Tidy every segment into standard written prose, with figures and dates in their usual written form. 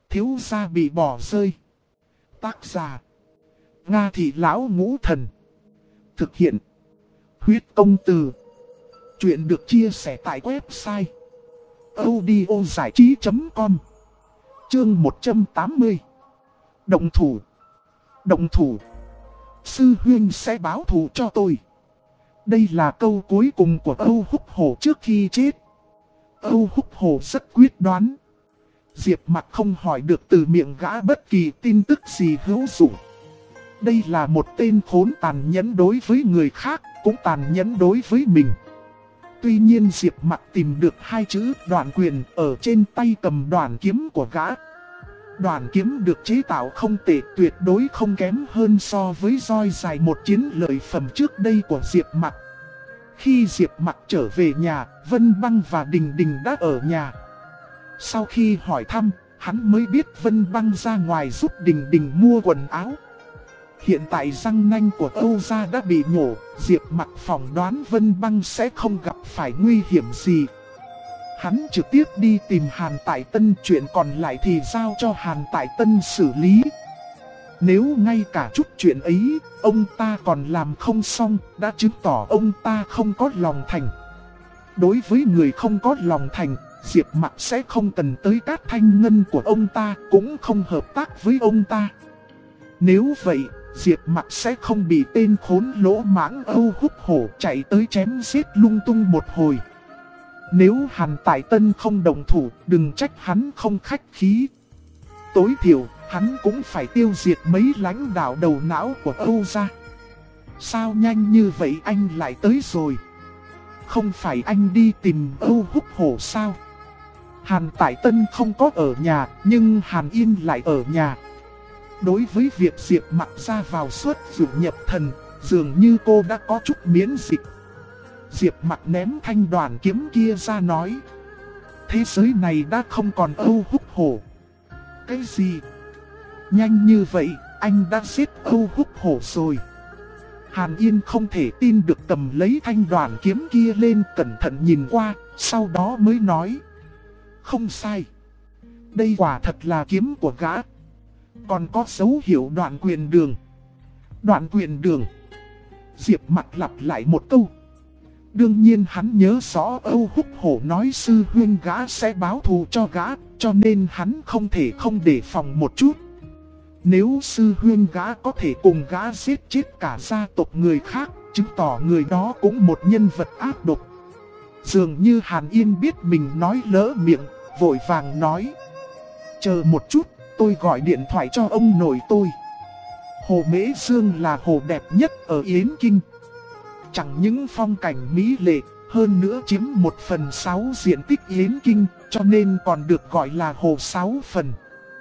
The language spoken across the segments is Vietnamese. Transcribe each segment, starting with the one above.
Thiếu gia bị bỏ rơi. Tác giả: Nga Thị Lão Ngũ Thần. Thực hiện: Huyết Công Từ. Chuyện được chia sẻ tại website audiozảichí.com. Chương 180. Động thủ. Động thủ. Sư huynh sẽ báo thù cho tôi. Đây là câu cuối cùng của Âu Húc Hổ trước khi chết. Âu Húc Hổ rất quyết đoán. Diệp Mặc không hỏi được từ miệng gã bất kỳ tin tức gì hữu dụng. Đây là một tên khốn tàn nhẫn đối với người khác, cũng tàn nhẫn đối với mình. Tuy nhiên Diệp Mặc tìm được hai chữ Đoạn Quyền ở trên tay cầm đoạn kiếm của gã. Đoạn kiếm được chế tạo không tệ, tuyệt đối không kém hơn so với roi dài một chiến lợi phẩm trước đây của Diệp Mặc. Khi Diệp Mặc trở về nhà, Vân Băng và Đình Đình đã ở nhà. Sau khi hỏi thăm, hắn mới biết Vân Băng ra ngoài giúp Đình Đình mua quần áo. Hiện tại răng nanh của Âu gia đã bị nhổ, Diệp Mặc phỏng đoán Vân Băng sẽ không gặp phải nguy hiểm gì. Hắn trực tiếp đi tìm Hàn Tại Tân, chuyện còn lại thì giao cho Hàn Tại Tân xử lý. Nếu ngay cả chút chuyện ấy, ông ta còn làm không xong, đã chứng tỏ ông ta không có lòng thành. Đối với người không có lòng thành, Diệp Mặc sẽ không cần tới Cát Thanh Ngân của ông ta, cũng không hợp tác với ông ta. Nếu vậy, Diệp Mặc sẽ không bị tên khốn lỗ mãng Âu Húc Hổ chạy tới chém giết lung tung một hồi. Nếu Hàn Tại Tân không đồng thủ, đừng trách hắn không khách khí. Tối thiểu, hắn cũng phải tiêu diệt mấy lãnh đạo đầu não của Âu gia. Sao nhanh như vậy anh lại tới rồi? Không phải anh đi tìm Âu Húc Hổ sao? Hàn Tại Tân không có ở nhà, nhưng Hàn Yên lại ở nhà. Đối với việc Diệp Mặc ra vào suốt dụng nhập thần, dường như cô đã có chút miễn dịch. Diệp Mặc ném thanh đoàn kiếm kia ra nói: thế giới này đã không còn Âu Húc Hổ. Cái gì? Nhanh như vậy, anh đã giết Âu Húc Hổ rồi. Hàn Yên không thể tin được, cầm lấy thanh đoàn kiếm kia lên cẩn thận nhìn qua, sau đó mới nói: không sai. Đây quả thật là kiếm của gã. Còn có dấu hiệu Đoạn Quyền đường. Đoạn Quyền đường. Diệp Mặc lặp lại một câu. Đương nhiên hắn nhớ rõ Âu Húc Hổ nói sư huynh gã sẽ báo thù cho gã, cho nên hắn không thể không đề phòng một chút. Nếu sư huynh gã có thể cùng gã giết chết cả gia tộc người khác, chứng tỏ người đó cũng một nhân vật ác độc. Dường như Hàn Yên biết mình nói lỡ miệng, vội vàng nói: chờ một chút, tôi gọi điện thoại cho ông nội tôi. Hồ Mễ Dương là hồ đẹp nhất ở Yến Kinh. Chẳng những phong cảnh mỹ lệ, hơn nữa chiếm 1/6 diện tích Yến Kinh, cho nên còn được gọi là hồ 6 phần.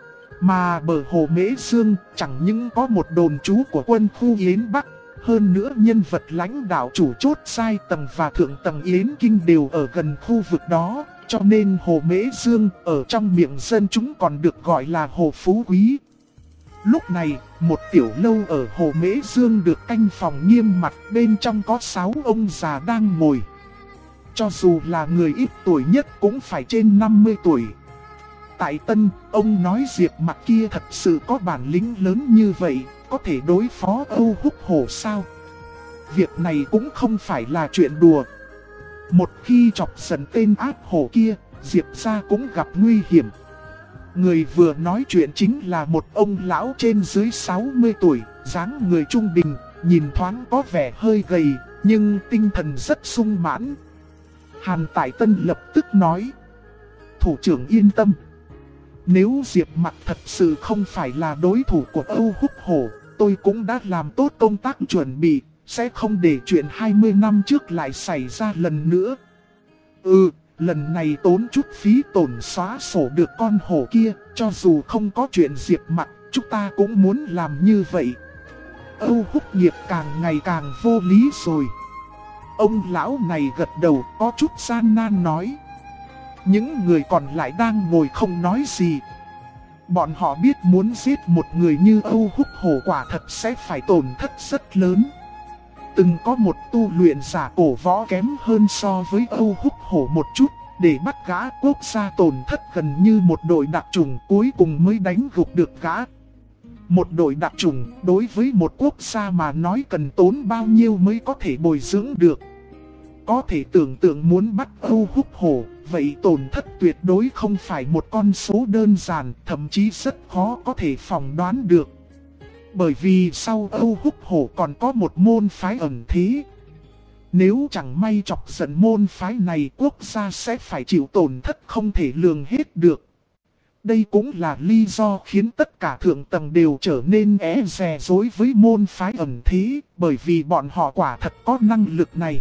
Mà bờ hồ Mễ Dương chẳng những có một đồn trú của quân khu Yến Bắc, hơn nữa nhân vật lãnh đạo chủ chốt giai tầng và thượng tầng Yến Kinh đều ở gần khu vực đó, cho nên hồ Mễ Dương ở trong miệng dân chúng còn được gọi là hồ Phú Quý. Lúc này, một tiểu lâu ở hồ Mễ Dương được canh phòng nghiêm mặt, bên trong có 6 ông già đang ngồi. Cho dù là người ít tuổi nhất cũng phải trên 50 tuổi. Tại Tân, ông nói Diệp Mặc kia thật sự có bản lĩnh lớn như vậy, có thể đối phó Âu Húc Hổ sao? Việc này cũng không phải là chuyện đùa. Một khi chọc giận tên ác hổ kia, Diệp gia cũng gặp nguy hiểm. Người vừa nói chuyện chính là một ông lão trên dưới 60 tuổi, dáng người trung bình, nhìn thoáng có vẻ hơi gầy, nhưng tinh thần rất sung mãn. Hàn Tại Tân lập tức nói: thủ trưởng yên tâm. Nếu Diệp Mặc thật sự không phải là đối thủ của Âu Húc Hổ, tôi cũng đã làm tốt công tác chuẩn bị, sẽ không để chuyện 20 năm trước lại xảy ra lần nữa. Lần này tốn chút phí tổn xóa sổ được con hổ kia, cho dù không có chuyện Diệp Mặc, chúng ta cũng muốn làm như vậy. Âu Húc nghiệp càng ngày càng vô lý rồi. Ông lão này gật đầu có chút gian nan nói. Những người còn lại đang ngồi không nói gì. Bọn họ biết muốn giết một người như Âu Húc Hổ quả thật sẽ phải tổn thất rất lớn. Từng có một tu luyện giả cổ võ kém hơn so với Âu Húc Hổ một chút, Để bắt gã, Quốc gia tổn thất gần như một đội đặc chủng, cuối cùng mới đánh gục được gã. Một đội đặc chủng đối với một quốc gia mà nói cần tốn bao nhiêu mới có thể bồi dưỡng được. Có thể tưởng tượng muốn bắt Âu Húc Hổ, vậy tổn thất tuyệt đối không phải một con số đơn giản, thậm chí rất khó có thể phỏng đoán được. Bởi vì sau Âu Húc Hổ còn có một môn phái ẩn thế. Nếu chẳng may chọc giận môn phái này, quốc gia sẽ phải chịu tổn thất không thể lường hết được. Đây cũng là lý do khiến tất cả thượng tầng đều trở nên é dè dối với môn phái ẩn thế, bởi vì bọn họ quả thật có năng lực này.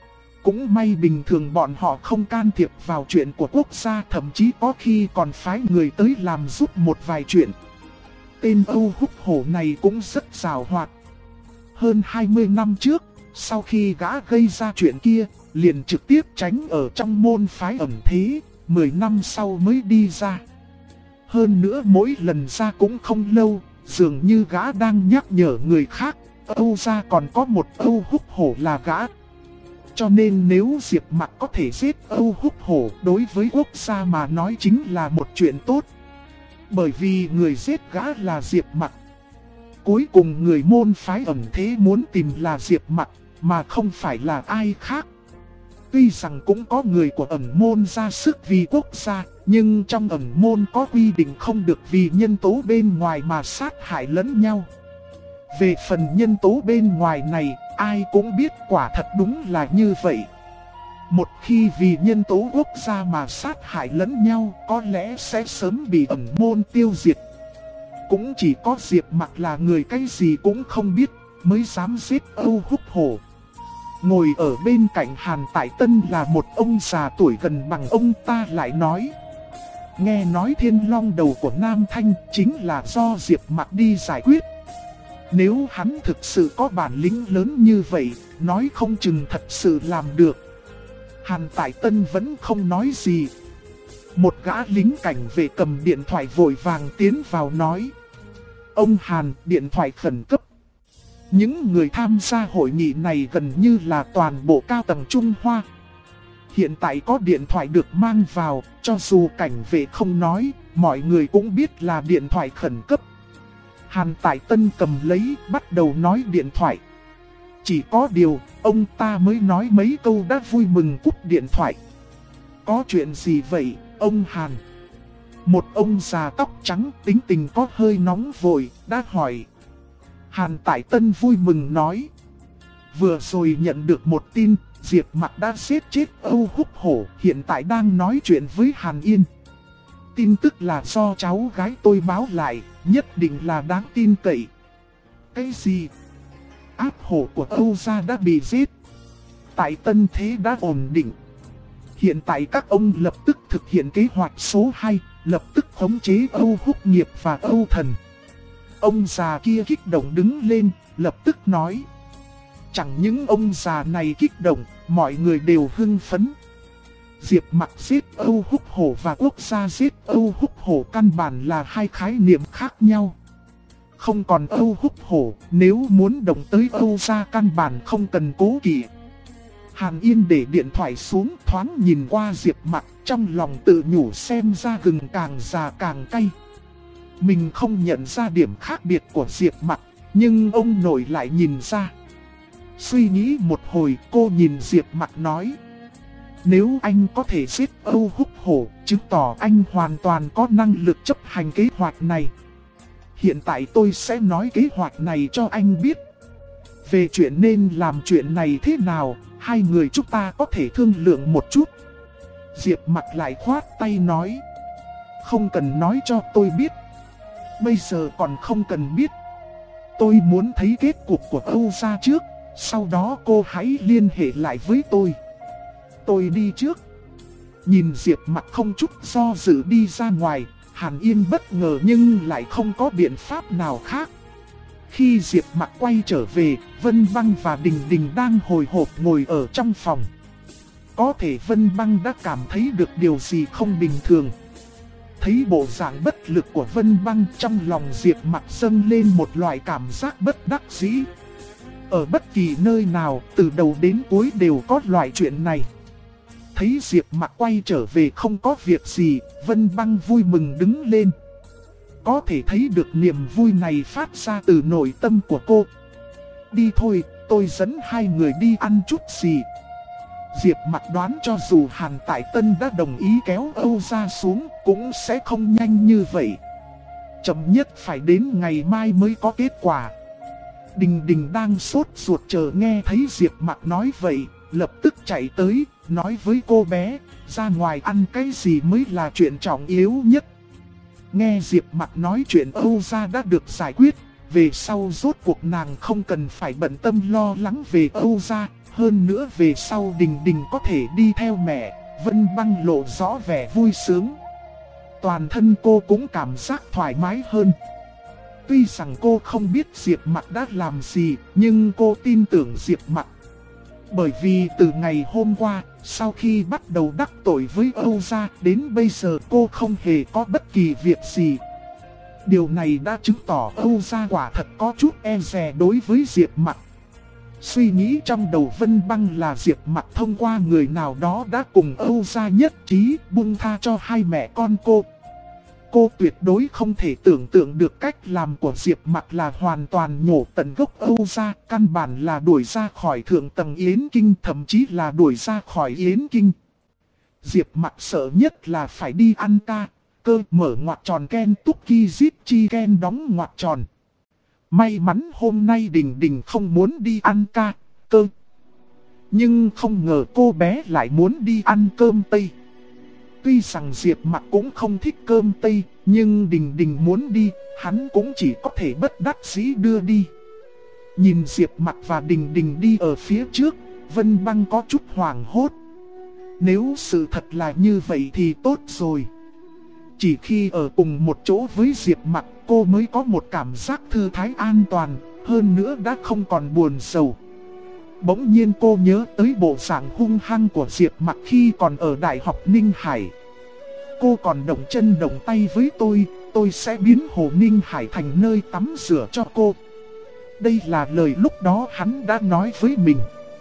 Cũng may bình thường bọn họ không can thiệp vào chuyện của quốc gia, thậm chí có khi còn phái người tới làm giúp một vài chuyện. Tên Âu Húc Hổ này cũng rất giàu hoạt. Hơn 20 năm trước, sau khi gã gây ra chuyện kia, liền trực tiếp tránh ở trong môn phái ẩn thế, 10 năm sau mới đi ra. Hơn nữa mỗi lần ra cũng không lâu, dường như gã đang nhắc nhở người khác, Âu gia còn có một Âu Húc Hổ là gã. Cho nên nếu Diệp Mặc có thể giết Âu Húc Hổ, đối với quốc gia mà nói chính là một chuyện tốt. Bởi vì người giết gã là Diệp Mặc. Cuối cùng người môn phái ẩn thế muốn tìm là Diệp Mặc, mà không phải là ai khác. Tuy rằng cũng có người của ẩn môn ra sức vì quốc gia, nhưng trong ẩn môn có quy định không được vì nhân tố bên ngoài mà sát hại lẫn nhau. Về phần nhân tố bên ngoài này, ai cũng biết quả thật đúng là như vậy. Một khi vì nhân tố quốc gia mà sát hại lẫn nhau, có lẽ sẽ sớm bị ẩn môn tiêu diệt. Cũng chỉ có Diệp Mặc là người cái gì cũng không biết, mới dám giết Âu Húc Hổ. Ngồi ở bên cạnh Hàn Tại Tân là một ông già tuổi gần bằng ông ta lại nói. Nghe nói Thiên Long đầu của Nam Thanh chính là do Diệp Mặc đi giải quyết. Nếu hắn thực sự có bản lĩnh lớn như vậy, nói không chừng thật sự làm được. Hàn Tại Tân vẫn không nói gì. Một gã lính cảnh vệ cầm điện thoại vội vàng tiến vào nói. Ông Hàn, điện thoại khẩn cấp. Những người tham gia hội nghị này gần như là toàn bộ cao tầng Trung Hoa. Hiện tại có điện thoại được mang vào, cho dù cảnh vệ không nói, mọi người cũng biết là điện thoại khẩn cấp. Hàn Tại Tân cầm lấy, bắt đầu nói điện thoại. Chỉ có điều, ông ta mới nói mấy câu đã vui mừng cúp điện thoại. Có chuyện gì vậy, ông Hàn? Một ông già tóc trắng tính tình có hơi nóng vội, đã hỏi. Hàn Tại Tân vui mừng nói. Vừa rồi nhận được một tin, Diệp Mặc đã giết chết Âu Húc Hổ, hiện tại đang nói chuyện với Hàn Yên. Tin tức là do cháu gái tôi báo lại, nhất định là đáng tin cậy. Cái gì? Áp hổ của Âu gia đã bị giết. Tại Tân thế đã ổn định. Hiện tại các ông lập tức thực hiện kế hoạch số 2, lập tức khống chế Âu Húc Nghiệp và Âu Thần. Ông già kia kích động đứng lên, lập tức nói. Chẳng những ông già này kích động, mọi người đều hưng phấn. Diệp Mặc giết Âu Húc Hổ và quốc gia giết Âu Húc Hổ căn bản là hai khái niệm khác nhau. Không còn Âu Húc Hổ, nếu muốn động tới Âu gia căn bản không cần cố kỵ. Hàn Yên để điện thoại xuống, thoáng nhìn qua Diệp Mặc, trong lòng tự nhủ xem ra gừng càng già càng cay. Mình không nhận ra điểm khác biệt của Diệp Mặc, nhưng ông nội lại nhìn ra. Suy nghĩ một hồi, cô nhìn Diệp Mặc nói. Nếu anh có thể giết Âu Húc Hổ, chứng tỏ anh hoàn toàn có năng lực chấp hành kế hoạch này. Hiện tại tôi sẽ nói kế hoạch này cho anh biết. Về chuyện nên làm chuyện này thế nào, hai người chúng ta có thể thương lượng một chút. Diệp Mặc lại khoát tay nói. Không cần nói cho tôi biết. Bây giờ còn không cần biết. Tôi muốn thấy kết cục của Âu gia trước, sau đó cô hãy liên hệ lại với tôi. Tôi đi trước. Nhìn Diệp Mặc không chút do dự đi ra ngoài, Hàn Yên bất ngờ nhưng lại không có biện pháp nào khác. Khi Diệp Mặc quay trở về, Vân Băng và Đình Đình đang hồi hộp ngồi ở trong phòng. Có thể Vân Băng đã cảm thấy được điều gì không bình thường. Thấy bộ dạng bất lực của Vân Băng, trong lòng Diệp Mặc dâng lên một loại cảm giác bất đắc dĩ. Ở bất kỳ nơi nào, từ đầu đến cuối đều có loại chuyện này. Thấy Diệp Mặc quay trở về không có việc gì, Vân Băng vui mừng đứng lên. Có thể thấy được niềm vui này phát ra từ nội tâm của cô. Đi thôi, tôi dẫn hai người đi ăn chút gì. Diệp Mặc đoán cho dù Hàn Tại Tân đã đồng ý kéo Âu Gia xuống cũng sẽ không nhanh như vậy. Chậm nhất phải đến ngày mai mới có kết quả. Đình Đình đang sốt ruột chờ nghe thấy Diệp Mặc nói vậy, lập tức chạy tới, nói với cô bé, ra ngoài ăn cái gì mới là chuyện trọng yếu nhất. Nghe Diệp Mặc nói chuyện Âu Gia đã được giải quyết, về sau rốt cuộc nàng không cần phải bận tâm lo lắng về Âu Gia. Hơn nữa về sau Đình Đình có thể đi theo mẹ, Vân Băng lộ rõ vẻ vui sướng. Toàn thân cô cũng cảm giác thoải mái hơn. Tuy rằng cô không biết Diệp Mặc đã làm gì, nhưng cô tin tưởng Diệp Mặc. Bởi vì từ ngày hôm qua, sau khi bắt đầu đắc tội với Âu Gia, đến bây giờ cô không hề có bất kỳ việc gì. Điều này đã chứng tỏ Âu Gia quả thật có chút e dè đối với Diệp Mặc. Suy nghĩ trong đầu Vân Băng là Diệp Mặc thông qua người nào đó đã cùng Âu Gia nhất trí buông tha cho hai mẹ con cô. Cô tuyệt đối không thể tưởng tượng được cách làm của Diệp Mặc là hoàn toàn nhổ tận gốc Âu Gia, căn bản là đuổi ra khỏi thượng tầng Yến Kinh, thậm chí là đuổi ra khỏi Yến Kinh. Diệp Mặc sợ nhất là phải đi ăn ca, cơ mở ngoặc tròn Ken Tuki Zip Chi Ken đóng ngoặc tròn. May mắn hôm nay Đình Đình không muốn đi ăn ca, cơ. Nhưng không ngờ cô bé lại muốn đi ăn cơm Tây. Tuy rằng Diệp Mặc cũng không thích cơm Tây, nhưng Đình Đình muốn đi, hắn cũng chỉ có thể bất đắc dĩ đưa đi. Nhìn Diệp Mặc và Đình Đình đi ở phía trước, Vân Băng có chút hoảng hốt. Nếu sự thật là như vậy thì tốt rồi. Chỉ khi ở cùng một chỗ với Diệp Mặc, cô mới có một cảm giác thư thái an toàn, hơn nữa đã không còn buồn sầu. Bỗng nhiên cô nhớ tới bộ dạng hung hăng của Diệp Mặc khi còn ở Đại học Ninh Hải. Cô còn động chân động tay với tôi sẽ biến Hồ Ninh Hải thành nơi tắm rửa cho cô. Đây là lời lúc đó hắn đã nói với mình.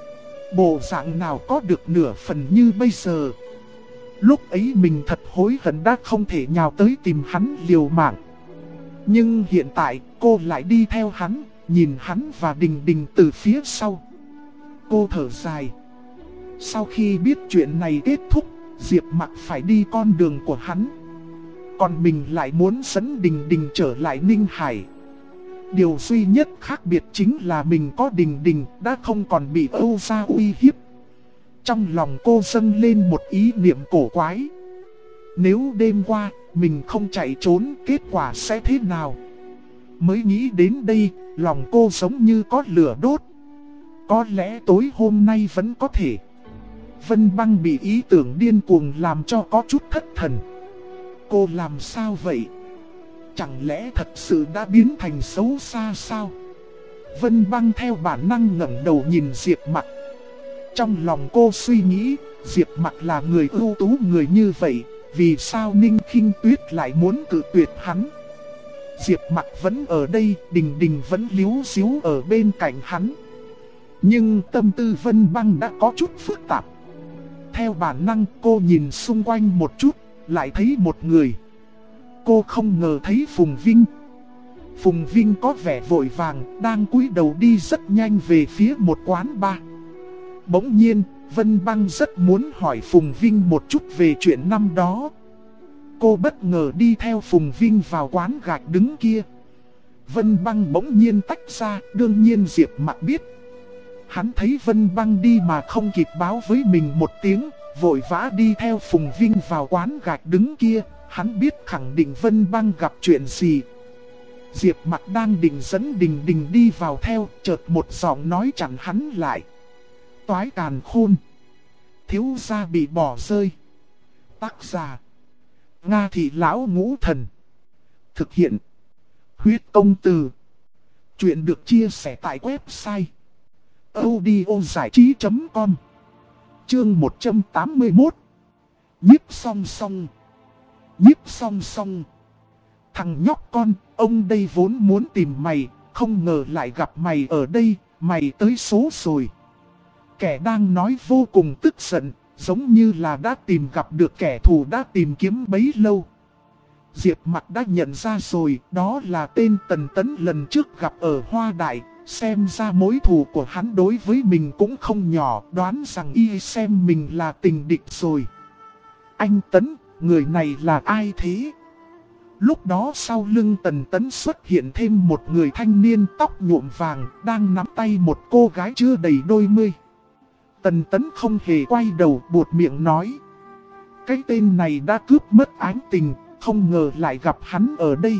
Bộ dạng nào có được nửa phần như bây giờ. Lúc ấy mình thật hối hận đã không thể nhào tới tìm hắn liều mạng. Nhưng hiện tại cô lại đi theo hắn, nhìn hắn và Đình Đình từ phía sau. Cô thở dài. Sau khi biết chuyện này kết thúc, Diệp Mặc phải đi con đường của hắn. Còn mình lại muốn dẫn Đình Đình trở lại Ninh Hải. Điều duy nhất khác biệt chính là mình có Đình Đình đã không còn bị Âu Gia uy hiếp. Trong lòng cô dâng lên một ý niệm cổ quái. Nếu đêm qua mình không chạy trốn, kết quả sẽ thế nào? Mới nghĩ đến đây, lòng cô giống như có lửa đốt. Có lẽ tối hôm nay vẫn có thể. Vân Băng bị ý tưởng điên cuồng làm cho có chút thất thần. Cô làm sao vậy? Chẳng lẽ thật sự đã biến thành xấu xa sao? Vân Băng theo bản năng ngẩng đầu nhìn Diệp Mặc. Trong lòng cô suy nghĩ, Diệp Mặc là người ưu tú người như vậy, vì sao Ninh Khinh Tuyết lại muốn cự tuyệt hắn? Diệp Mặc vẫn ở đây, Đình Đình vẫn líu xíu ở bên cạnh hắn. Nhưng tâm tư Vân Băng đã có chút phức tạp. Theo bản năng cô nhìn xung quanh một chút, lại thấy một người. Cô không ngờ thấy Phùng Vinh. Phùng Vinh có vẻ vội vàng, đang cúi đầu đi rất nhanh về phía một quán bar. Bỗng nhiên, Vân Băng rất muốn hỏi Phùng Vinh một chút về chuyện năm đó. Cô bất ngờ đi theo Phùng Vinh vào quán gạch đứng kia. Vân Băng bỗng nhiên tách ra, đương nhiên Diệp Mặc biết. Hắn thấy Vân Băng đi mà không kịp báo với mình một tiếng, vội vã đi theo Phùng Vinh vào quán gạch đứng kia. Hắn biết khẳng định Vân Băng gặp chuyện gì. Diệp Mặc đang định dẫn Đình Đình đi vào theo, chợt một giọng nói chặn hắn lại. Toái càn khôn. Thiếu gia bị bỏ rơi. Tác giả: Nga Thị Lão Ngũ Thần. Thực hiện: Huyết Công Từ. Chuyện được chia sẻ tại website audiozảichí.com. Chương 181. Nhiếp song song. Nhiếp song song. Thằng nhóc con, ông đây vốn muốn tìm mày, không ngờ lại gặp mày ở đây, mày tới số rồi. Kẻ đang nói vô cùng tức giận, giống như là đã tìm gặp được kẻ thù đã tìm kiếm bấy lâu. Diệp Mặc đã nhận ra rồi, đó là tên Tần Tấn lần trước gặp ở Hoa Đại. Xem ra mối thù của hắn đối với mình cũng không nhỏ, đoán rằng y xem mình là tình địch rồi. Anh Tấn, người này là ai thế? Lúc đó sau lưng Tần Tấn xuất hiện thêm một người thanh niên tóc nhuộm vàng, đang nắm tay một cô gái chưa đầy đôi mươi. Tần Tấn không hề quay đầu, buột miệng nói: cái tên này đã cướp mất Ánh Tình, không ngờ lại gặp hắn ở đây.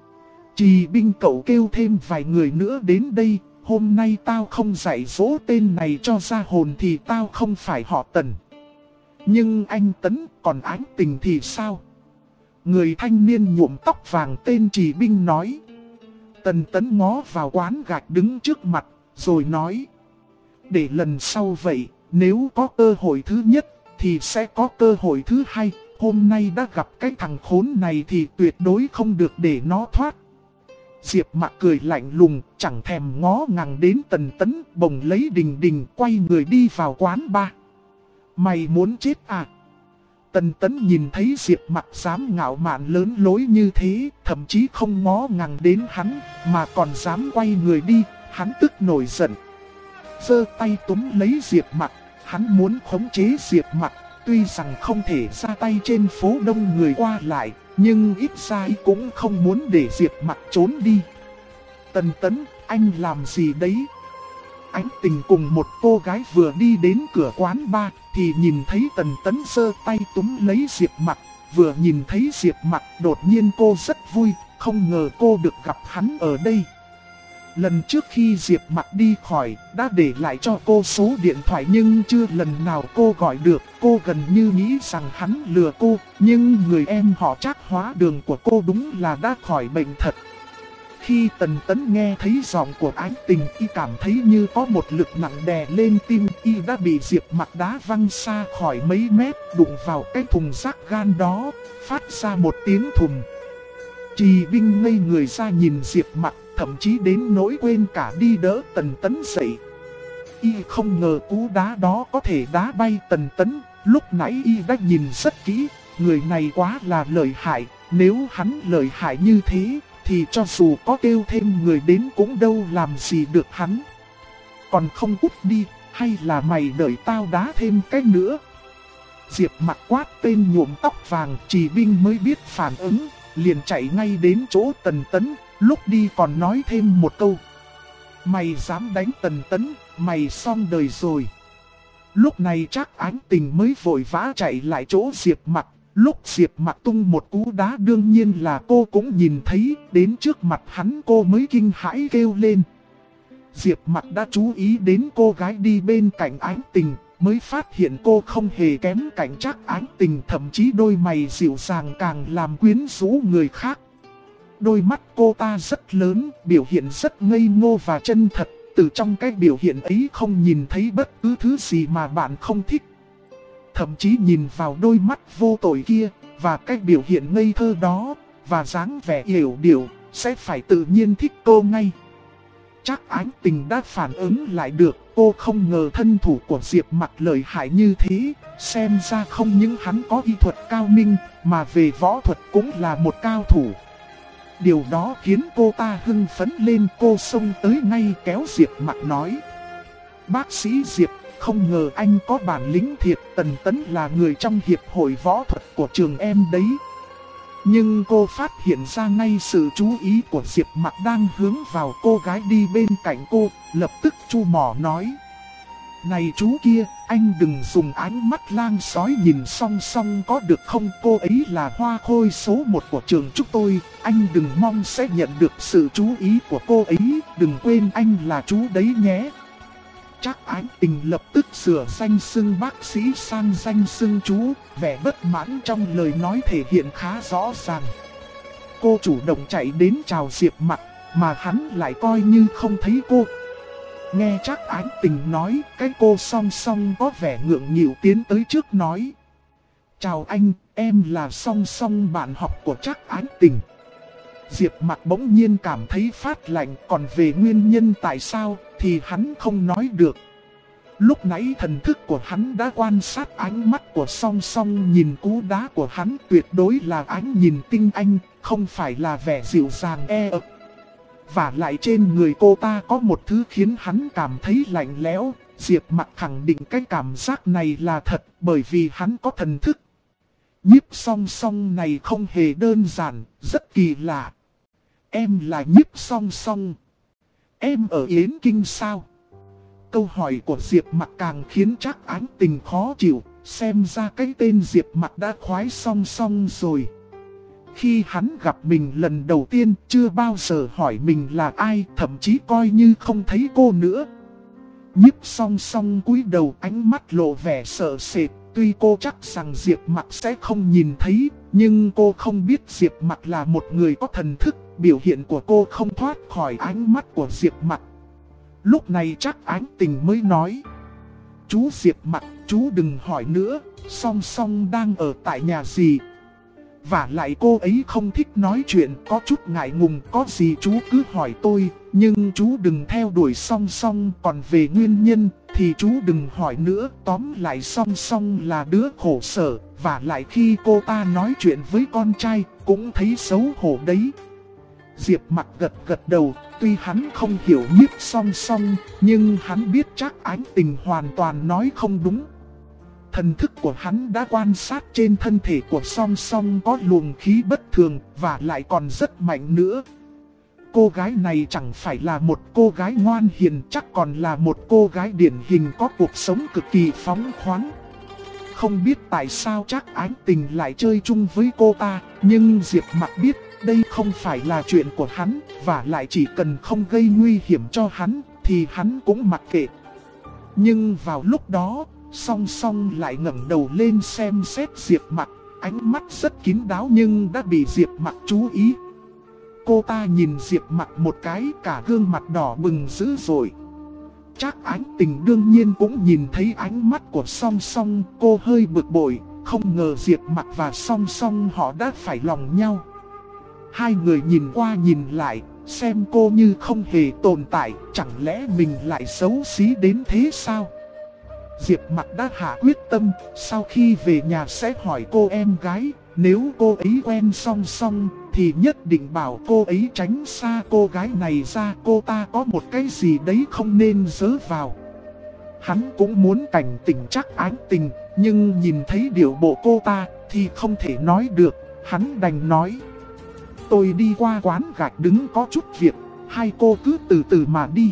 Trì Binh cậu kêu thêm vài người nữa đến đây, hôm nay tao không dạy dỗ tên này cho ra hồn thì tao không phải họ Tần. Nhưng anh Tấn, còn Ánh Tình thì sao? Người thanh niên nhuộm tóc vàng tên Trì Binh nói. Tần Tấn ngó vào quán gạch đứng trước mặt, rồi nói: để lần sau vậy, nếu có cơ hội thứ nhất, thì sẽ có cơ hội thứ hai. Hôm nay đã gặp cái thằng khốn này thì tuyệt đối không được để nó thoát. Diệp Mặc cười lạnh lùng, chẳng thèm ngó ngàng đến Tần Tấn, bồng lấy Đình Đình quay người đi vào quán bar. Mày muốn chết à? Tần Tấn nhìn thấy Diệp Mặc dám ngạo mạn lớn lối như thế, thậm chí không ngó ngàng đến hắn, mà còn dám quay người đi, hắn tức nổi giận. Giơ tay túm lấy Diệp Mặc, hắn muốn khống chế Diệp Mặc, tuy rằng không thể ra tay trên phố đông người qua lại, nhưng ít ra cũng không muốn để Diệp Mặc trốn đi. Tần Tấn, anh làm gì đấy? Ánh Tình cùng một cô gái vừa đi đến cửa quán bar, thì nhìn thấy Tần Tấn giơ tay túm lấy Diệp Mặc. Vừa nhìn thấy Diệp Mặc, đột nhiên cô rất vui, không ngờ cô được gặp hắn ở đây. Lần trước khi Diệp Mặc đi khỏi, đã để lại cho cô số điện thoại nhưng chưa lần nào cô gọi được. Cô gần như nghĩ rằng hắn lừa cô, nhưng người em họ Trác hóa đường của cô đúng là đã khỏi bệnh thật. Khi Tần Tấn nghe thấy giọng của Ánh Tình, y cảm thấy như có một lực nặng đè lên tim. Y đã bị Diệp Mặc đá văng xa khỏi mấy mét, đụng vào cái thùng rác gan đó, phát ra một tiếng thùm. Trì Binh ngây người ra nhìn Diệp Mặc, thậm chí đến nỗi quên cả đi đỡ Tần Tấn dậy. Y không ngờ cú đá đó có thể đá bay Tần Tấn. Lúc nãy y đã nhìn rất kỹ, người này quá là lợi hại. Nếu hắn lợi hại như thế, thì cho dù có kêu thêm người đến cũng đâu làm gì được hắn. Còn không cút đi, hay là mày đợi tao đá thêm cái nữa? Diệp Mặc quát tên nhuộm tóc vàng, Trì Binh mới biết phản ứng, liền chạy ngay đến chỗ Tần Tấn. Lúc đi còn nói thêm một câu: mày dám đánh Tần Tấn, mày xong đời rồi. Lúc này chắc Ánh Tình mới vội vã chạy lại chỗ Diệp Mặc. Lúc Diệp Mặc tung một cú đá đương nhiên là cô cũng nhìn thấy, đến trước mặt hắn cô mới kinh hãi kêu lên. Diệp Mặc đã chú ý đến cô gái đi bên cạnh Ánh Tình, mới phát hiện cô không hề kém cạnh chắc Ánh Tình, thậm chí đôi mày dịu dàng càng làm quyến rũ người khác. Đôi mắt cô ta rất lớn, biểu hiện rất ngây ngô và chân thật, từ trong cái biểu hiện ấy không nhìn thấy bất cứ thứ gì mà bạn không thích. Thậm chí nhìn vào đôi mắt vô tội kia, và cái biểu hiện ngây thơ đó, và dáng vẻ yểu điệu, sẽ phải tự nhiên thích cô ngay. Chắc Ánh Tình đã phản ứng lại được, cô không ngờ thân thủ của Diệp Mặc lợi hại như thế. Xem ra không những hắn có y thuật cao minh, mà về võ thuật cũng là một cao thủ. Điều đó khiến cô ta hưng phấn lên, cô xông tới ngay kéo Diệp Mặc nói: bác sĩ Diệp, không ngờ anh có bản lĩnh thiệt, Tần Tấn là người trong hiệp hội võ thuật của trường em đấy. Nhưng cô phát hiện ra ngay sự chú ý của Diệp Mặc đang hướng vào cô gái đi bên cạnh cô, lập tức chu mỏ nói: này chú kia, anh đừng dùng ánh mắt lang sói nhìn song song có được không? Cô ấy là hoa khôi số 1 của trường chúng tôi, anh đừng mong sẽ nhận được sự chú ý của cô ấy, đừng quên anh là chú đấy nhé. Chắc Ánh Tình lập tức sửa danh xưng bác sĩ sang danh xưng chú, vẻ bất mãn trong lời nói thể hiện khá rõ ràng. Cô chủ động chạy đến chào Diệp Mặc, mà hắn lại coi như không thấy cô. Nghe chắc Ánh Tình nói, cái cô song song có vẻ ngượng nghịu tiến tới trước nói: chào anh, em là song song bạn học của chắc Ánh Tình. Diệp Mặc bỗng nhiên cảm thấy phát lạnh, còn về nguyên nhân tại sao thì hắn không nói được. Lúc nãy thần thức của hắn đã quan sát ánh mắt của Song Song, nhìn cú đá của hắn tuyệt đối là ánh nhìn tinh anh, không phải là vẻ dịu dàng e ấp. Và lại trên người cô ta có một thứ khiến hắn cảm thấy lạnh lẽo. Diệp Mặc khẳng định cái cảm giác này là thật bởi vì hắn có thần thức. Nhiếp Song Song này không hề đơn giản, rất kỳ lạ. Em là Nhiếp Song Song. Em ở Yến Kinh sao? Câu hỏi của Diệp Mặc càng khiến Trác Ái Tình khó chịu, xem ra cái tên Diệp Mặc đã khoái Song Song rồi. Khi hắn gặp mình lần đầu tiên, chưa bao giờ hỏi mình là ai, thậm chí coi như không thấy cô nữa. Nhiếp Song Song cúi đầu, ánh mắt lộ vẻ sợ sệt, tuy cô chắc rằng Diệp Mặc sẽ không nhìn thấy, nhưng cô không biết Diệp Mặc là một người có thần thức, biểu hiện của cô không thoát khỏi ánh mắt của Diệp Mặc. Lúc này Trác Ái Tình mới nói: chú Diệp Mặc, chú đừng hỏi nữa, Song Song đang ở tại nhà gì. Và lại cô ấy không thích nói chuyện, có chút ngại ngùng, có gì chú cứ hỏi tôi, nhưng chú đừng theo đuổi Song Song. Còn về nguyên nhân thì chú đừng hỏi nữa, tóm lại Song Song là đứa khổ sở, và lại khi cô ta nói chuyện với con trai cũng thấy xấu hổ đấy. Diệp Mặc gật gật đầu, tuy hắn không hiểu Nhiếp Song Song, nhưng hắn biết Trác Ái Tình hoàn toàn nói không đúng. Thần thức của hắn đã quan sát trên thân thể của Song Song có luồng khí bất thường và lại còn rất mạnh nữa. Cô gái này chẳng phải là một cô gái ngoan hiền, chắc còn là một cô gái điển hình có cuộc sống cực kỳ phóng khoáng. Không biết tại sao Trác Ái Tình lại chơi chung với cô ta, nhưng Diệp Mặc biết đây không phải là chuyện của hắn, và lại chỉ cần không gây nguy hiểm cho hắn thì hắn cũng mặc kệ. Nhưng vào lúc đó, Song Song lại ngẩng đầu lên xem xét Diệp Mặc, ánh mắt rất kín đáo nhưng đã bị Diệp Mặc chú ý. Cô ta nhìn Diệp Mặc một cái, cả gương mặt đỏ bừng dữ dội. Trác Ái Tình đương nhiên cũng nhìn thấy ánh mắt của Song Song, cô hơi bực bội, không ngờ Diệp Mặc và Song Song họ đã phải lòng nhau. Hai người nhìn qua nhìn lại, xem cô như không hề tồn tại, chẳng lẽ mình lại xấu xí đến thế sao? Diệp Mặc đã hạ quyết tâm, sau khi về nhà sẽ hỏi cô em gái, nếu cô ấy quen Song Song thì nhất định bảo cô ấy tránh xa cô gái này ra, cô ta có một cái gì đấy không nên dớ vào. Hắn cũng muốn cảnh tỉnh Trác Ái Tình, nhưng nhìn thấy điệu bộ cô ta thì không thể nói được, hắn đành nói: tôi đi qua quán gạch đứng có chút việc, hai cô cứ từ từ mà đi.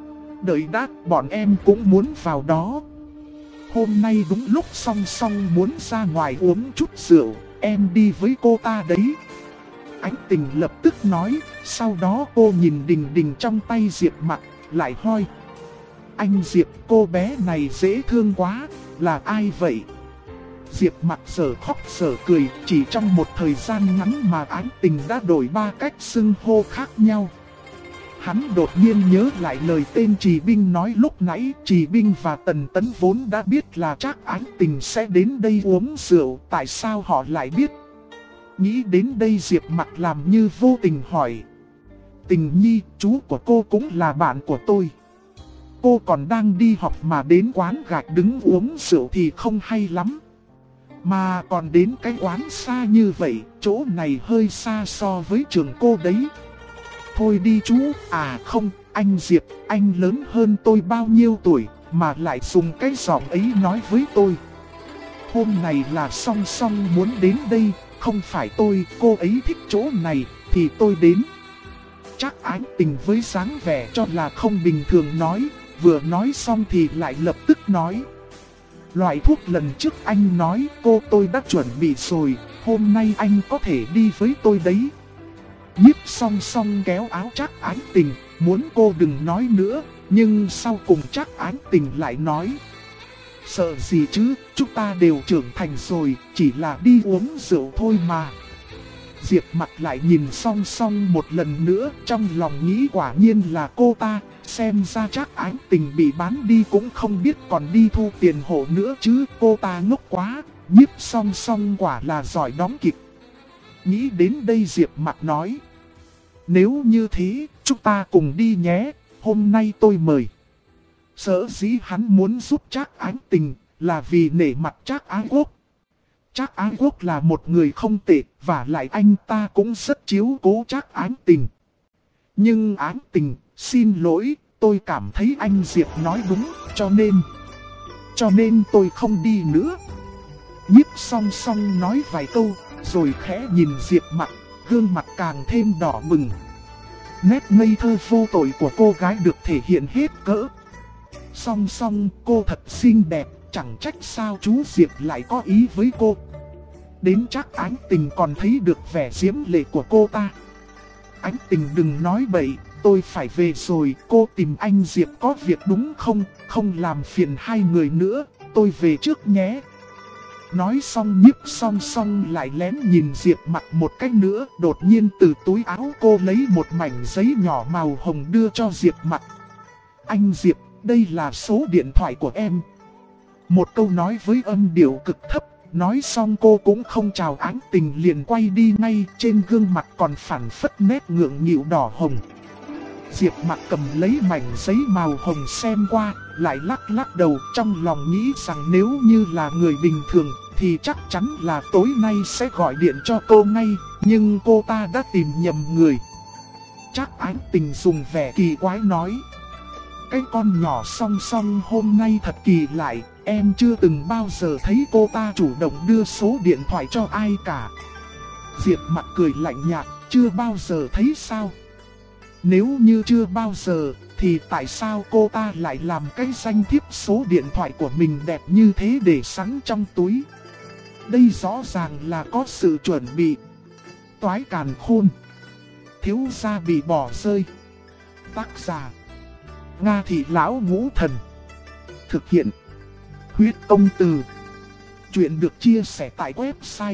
Đợi đã, bọn em cũng muốn vào đó. Hôm nay đúng lúc Song Song muốn ra ngoài uống chút rượu, em đi với cô ta đấy. Ái Tình lập tức nói, sau đó cô nhìn Đình Đình trong tay Diệp Mặc, lại hỏi: anh Diệp, cô bé này dễ thương quá, là ai vậy? Diệp Mặc giờ khóc giờ cười, chỉ trong một thời gian ngắn mà Ái Tình đã đổi 3 cách xưng hô khác nhau. Hắn đột nhiên nhớ lại lời tên Trì Binh nói lúc nãy, Trì Binh và Tần Tấn vốn đã biết là Trác Ái Tình sẽ đến đây uống rượu, tại sao họ lại biết? Nghĩ đến đây Diệp Mặc làm như vô tình hỏi: Tình Nhi, chú của cô cũng là bạn của tôi. Cô còn đang đi học mà đến quán gạch đứng uống rượu thì không hay lắm. Mà còn đến cái quán xa như vậy, chỗ này hơi xa so với trường cô đấy. Thôi đi chú, à không, anh Diệp, anh lớn hơn tôi bao nhiêu tuổi, mà lại dùng cái giọng ấy nói với tôi. Hôm này là Song Song muốn đến đây, không phải tôi, cô ấy thích chỗ này, thì tôi đến. Trác Ái Tình với dáng vẻ cho là không bình thường nói, vừa nói xong thì lại lập tức nói: loại thuốc lần trước anh nói cô tôi đã chuẩn bị rồi, hôm nay anh có thể đi với tôi đấy. Nhiếp Song Song kéo áo Trác Ái Tình, muốn cô đừng nói nữa, nhưng sau cùng Trác Ái Tình lại nói: sợ gì chứ, chúng ta đều trưởng thành rồi, chỉ là đi uống rượu thôi mà. Diệp Mặc lại nhìn Song Song một lần nữa, trong lòng nghĩ quả nhiên là cô ta, xem ra Trác Ái Tình bị bán đi cũng không biết còn đi thu tiền hộ nữa chứ, cô ta ngốc quá, Nhiếp Song Song quả là giỏi đóng kịch. Nghĩ đến đây Diệp Mặc nói: nếu như thế, chúng ta cùng đi nhé, hôm nay tôi mời. Sở dĩ hắn muốn giúp Trác Ái Tình là vì nể mặt Trác Ái Quốc. Trác Ái Quốc là một người không tệ, và lại anh ta cũng rất chiếu cố Trác Ái Tình. Nhưng Ái Tình, xin lỗi, tôi cảm thấy anh Diệp nói đúng, cho nên tôi không đi nữa. Nhiếp Song Song nói vài câu, rồi khẽ nhìn Diệp Mặc, gương mặt càng thêm đỏ bừng. Nét ngây thơ vô tội của cô gái được thể hiện hết cỡ. Song Song, cô thật xinh đẹp, chẳng trách sao chú Diệp lại có ý với cô. Đến Trác Ái Tình còn thấy được vẻ diễm lệ của cô ta. Ái Tình đừng nói bậy, tôi phải về rồi, cô tìm anh Diệp có việc đúng không? Không làm phiền hai người nữa, tôi về trước nhé. Nói xong Nhiếp Song Song lại lén nhìn Diệp Mặc một cách nữa. Đột nhiên từ túi áo cô lấy một mảnh giấy nhỏ màu hồng đưa cho Diệp Mặc. Anh Diệp, đây là số điện thoại của em. Một câu nói với âm điệu cực thấp. Nói xong cô cũng không chào Ái Tình liền quay đi ngay. Trên gương mặt còn phản phất nét ngượng nghịu đỏ hồng. Diệp Mặc cầm lấy mảnh giấy màu hồng xem qua, lại lắc lắc đầu, trong lòng nghĩ rằng nếu như là người bình thường thì chắc chắn là tối nay sẽ gọi điện cho cô ngay, nhưng cô ta đã tìm nhầm người. Trác Ái Tình dùng vẻ kỳ quái nói: cái con nhỏ Song Song hôm nay thật kỳ lại, em chưa từng bao giờ thấy cô ta chủ động đưa số điện thoại cho ai cả. Diệp Mặc cười lạnh nhạt: chưa bao giờ thấy sao? Nếu như chưa bao giờ, thì tại sao cô ta lại làm cái danh thiếp số điện thoại của mình đẹp như thế để sẵn trong túi? Đây rõ ràng là có sự chuẩn bị. Toái càn khôn. Thiếu gia bị bỏ rơi. Tác giả: Nga Thị Lão Ngũ Thần. Thực hiện: Huyết Công Từ. Chuyện được chia sẻ tại website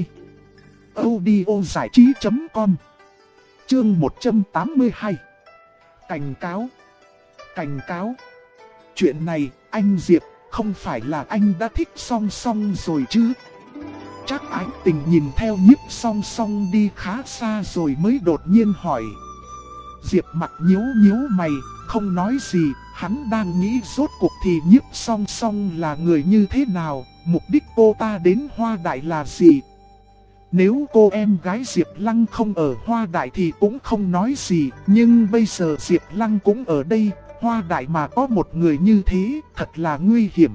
audiozảichí.com. Chương 182. Cảnh cáo. Cảnh cáo. Chuyện này, anh Diệp, không phải là anh đã thích Song Song rồi chứ? Trác Ái Tình nhìn theo Nhiếp Song Song đi khá xa rồi mới đột nhiên hỏi. Diệp Mặc nhíu nhíu mày, không nói gì, hắn đang nghĩ rốt cuộc thì Nhiếp Song Song là người như thế nào, mục đích cô ta đến Hoa Đại là gì? Nếu cô em gái Diệp Lăng không ở Hoa Đại thì cũng không nói gì, nhưng bây giờ Diệp Lăng cũng ở đây, Hoa Đại mà có một người như thế, thật là nguy hiểm.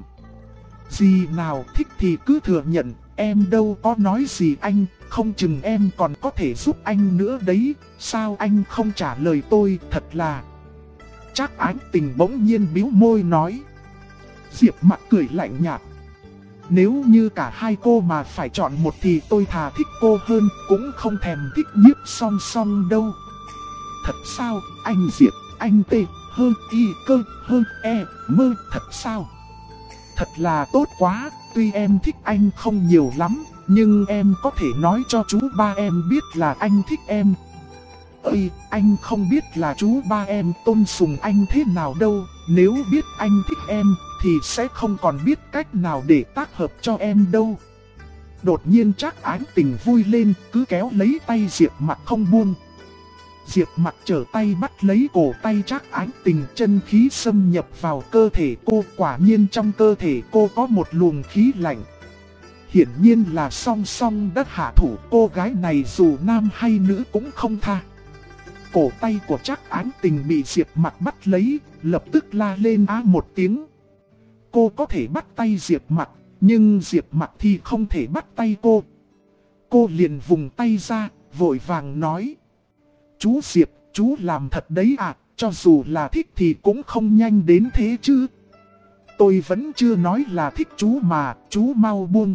Gì nào thích thì cứ thừa nhận, em đâu có nói gì anh, không chừng em còn có thể giúp anh nữa đấy, sao anh không trả lời tôi, thật là... Trác Ái Tình bỗng nhiên bĩu môi nói. Diệp Mặc cười lạnh nhạt. Nếu như cả hai cô mà phải chọn một thì tôi thà thích cô hơn, cũng không thèm thích Nhiếp Song Song đâu. Thật sao, anh Diệp, anh T, hơn Y, cơ, hơn E, mơ, thật sao? Thật là tốt quá, tuy em thích anh không nhiều lắm, nhưng em có thể nói cho chú ba em biết là anh thích em. Ơi, anh không biết là chú ba em tôn sùng anh thế nào đâu, nếu biết anh thích em thì sẽ không còn biết cách nào để tác hợp cho em đâu. Đột nhiên Trác Ái Tình vui lên, cứ kéo lấy tay Diệp Mặc không buông. Diệp Mặc trở tay bắt lấy cổ tay Trác Ái Tình, chân khí xâm nhập vào cơ thể cô, quả nhiên trong cơ thể cô có một luồng khí lạnh. Hiển nhiên là Song Song đã hạ thủ, cô gái này dù nam hay nữ cũng không tha. Cổ tay của Trác Ái Tình bị Diệp Mặc bắt lấy, lập tức la lên á một tiếng. Cô có thể bắt tay Diệp Mặc, nhưng Diệp Mặc thì không thể bắt tay cô. Cô liền vùng tay ra, vội vàng nói. Chú Diệp, chú làm thật đấy à, cho dù là thích thì cũng không nhanh đến thế chứ. Tôi vẫn chưa nói là thích chú mà, chú mau buông.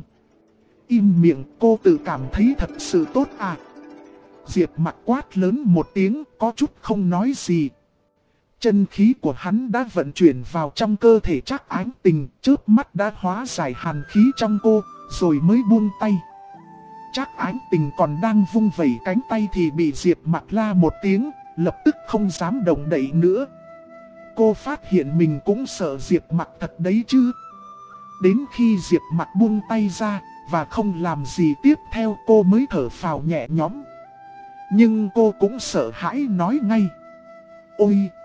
Im miệng, cô tự cảm thấy thật sự tốt à. Diệp Mặc quát lớn một tiếng, có chút không nói gì. Chân khí của hắn đã vận chuyển vào trong cơ thể Trác Ái Tình, chớp mắt đã hóa giải hàn khí trong cô, rồi mới buông tay. Trác Ái Tình còn đang vung vẩy cánh tay thì bị Diệp Mặc la một tiếng, lập tức không dám động đậy nữa. Cô phát hiện mình cũng sợ Diệp Mặc thật đấy chứ. Đến khi Diệp Mặc buông tay ra và không làm gì tiếp theo, cô mới thở phào nhẹ nhõm. Nhưng cô cũng sợ hãi nói ngay. Ôi,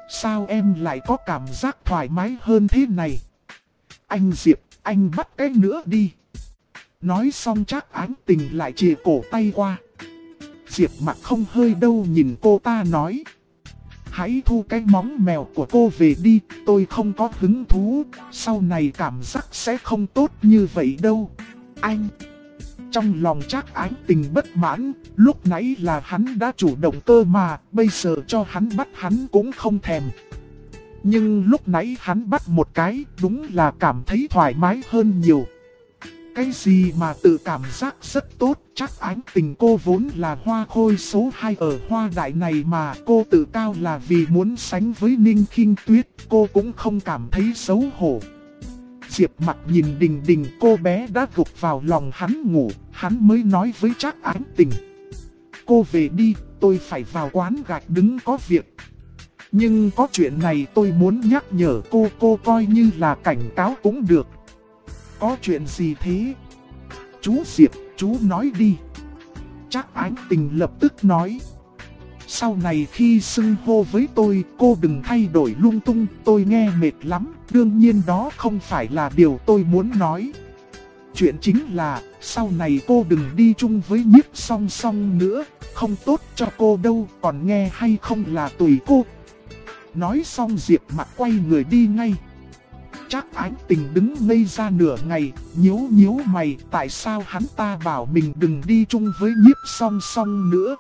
sao em lại có cảm giác thoải mái hơn thế này? Anh Diệp, anh bắt cái nữa đi. Nói xong Trác Ái Tình lại chìa cổ tay qua. Diệp Mặc không hơi đâu nhìn cô ta nói. Hãy thu cái móng mèo của cô về đi, tôi không có hứng thú, sau này cảm giác sẽ không tốt như vậy đâu. Anh! Trong lòng Trác Ái Tình bất mãn, lúc nãy là hắn đã chủ động cơ mà, bây giờ cho hắn bắt hắn cũng không thèm. Nhưng lúc nãy hắn bắt một cái, đúng là cảm thấy thoải mái hơn nhiều. Cái gì mà tự cảm giác rất tốt, Trác Ái Tình cô vốn là hoa khôi số 2 ở Hoa Đại này mà cô tự cao là vì muốn sánh với Ninh Khinh Tuyết, cô cũng không cảm thấy xấu hổ. Diệp Mặc nhìn Đình Đình, cô bé đã gục vào lòng hắn ngủ, hắn mới nói với Trác Ái Tình. Cô về đi, tôi phải vào quán gạch đứng có việc. Nhưng có chuyện này tôi muốn nhắc nhở cô coi như là cảnh cáo cũng được. Có chuyện gì thế? Chú Diệp, chú nói đi. Trác Ái Tình lập tức nói. Sau này khi xưng hô với tôi, cô đừng thay đổi lung tung, tôi nghe mệt lắm. Đương nhiên đó không phải là điều tôi muốn nói. Chuyện chính là, sau này cô đừng đi chung với Nhiếp Song Song nữa, không tốt cho cô đâu, còn nghe hay không là tùy cô. Nói xong Diệp Mặc quay người đi ngay. Trác Ái Tình đứng ngây ra nửa ngày, nhíu mày, tại sao hắn ta bảo mình đừng đi chung với Nhiếp Song Song nữa.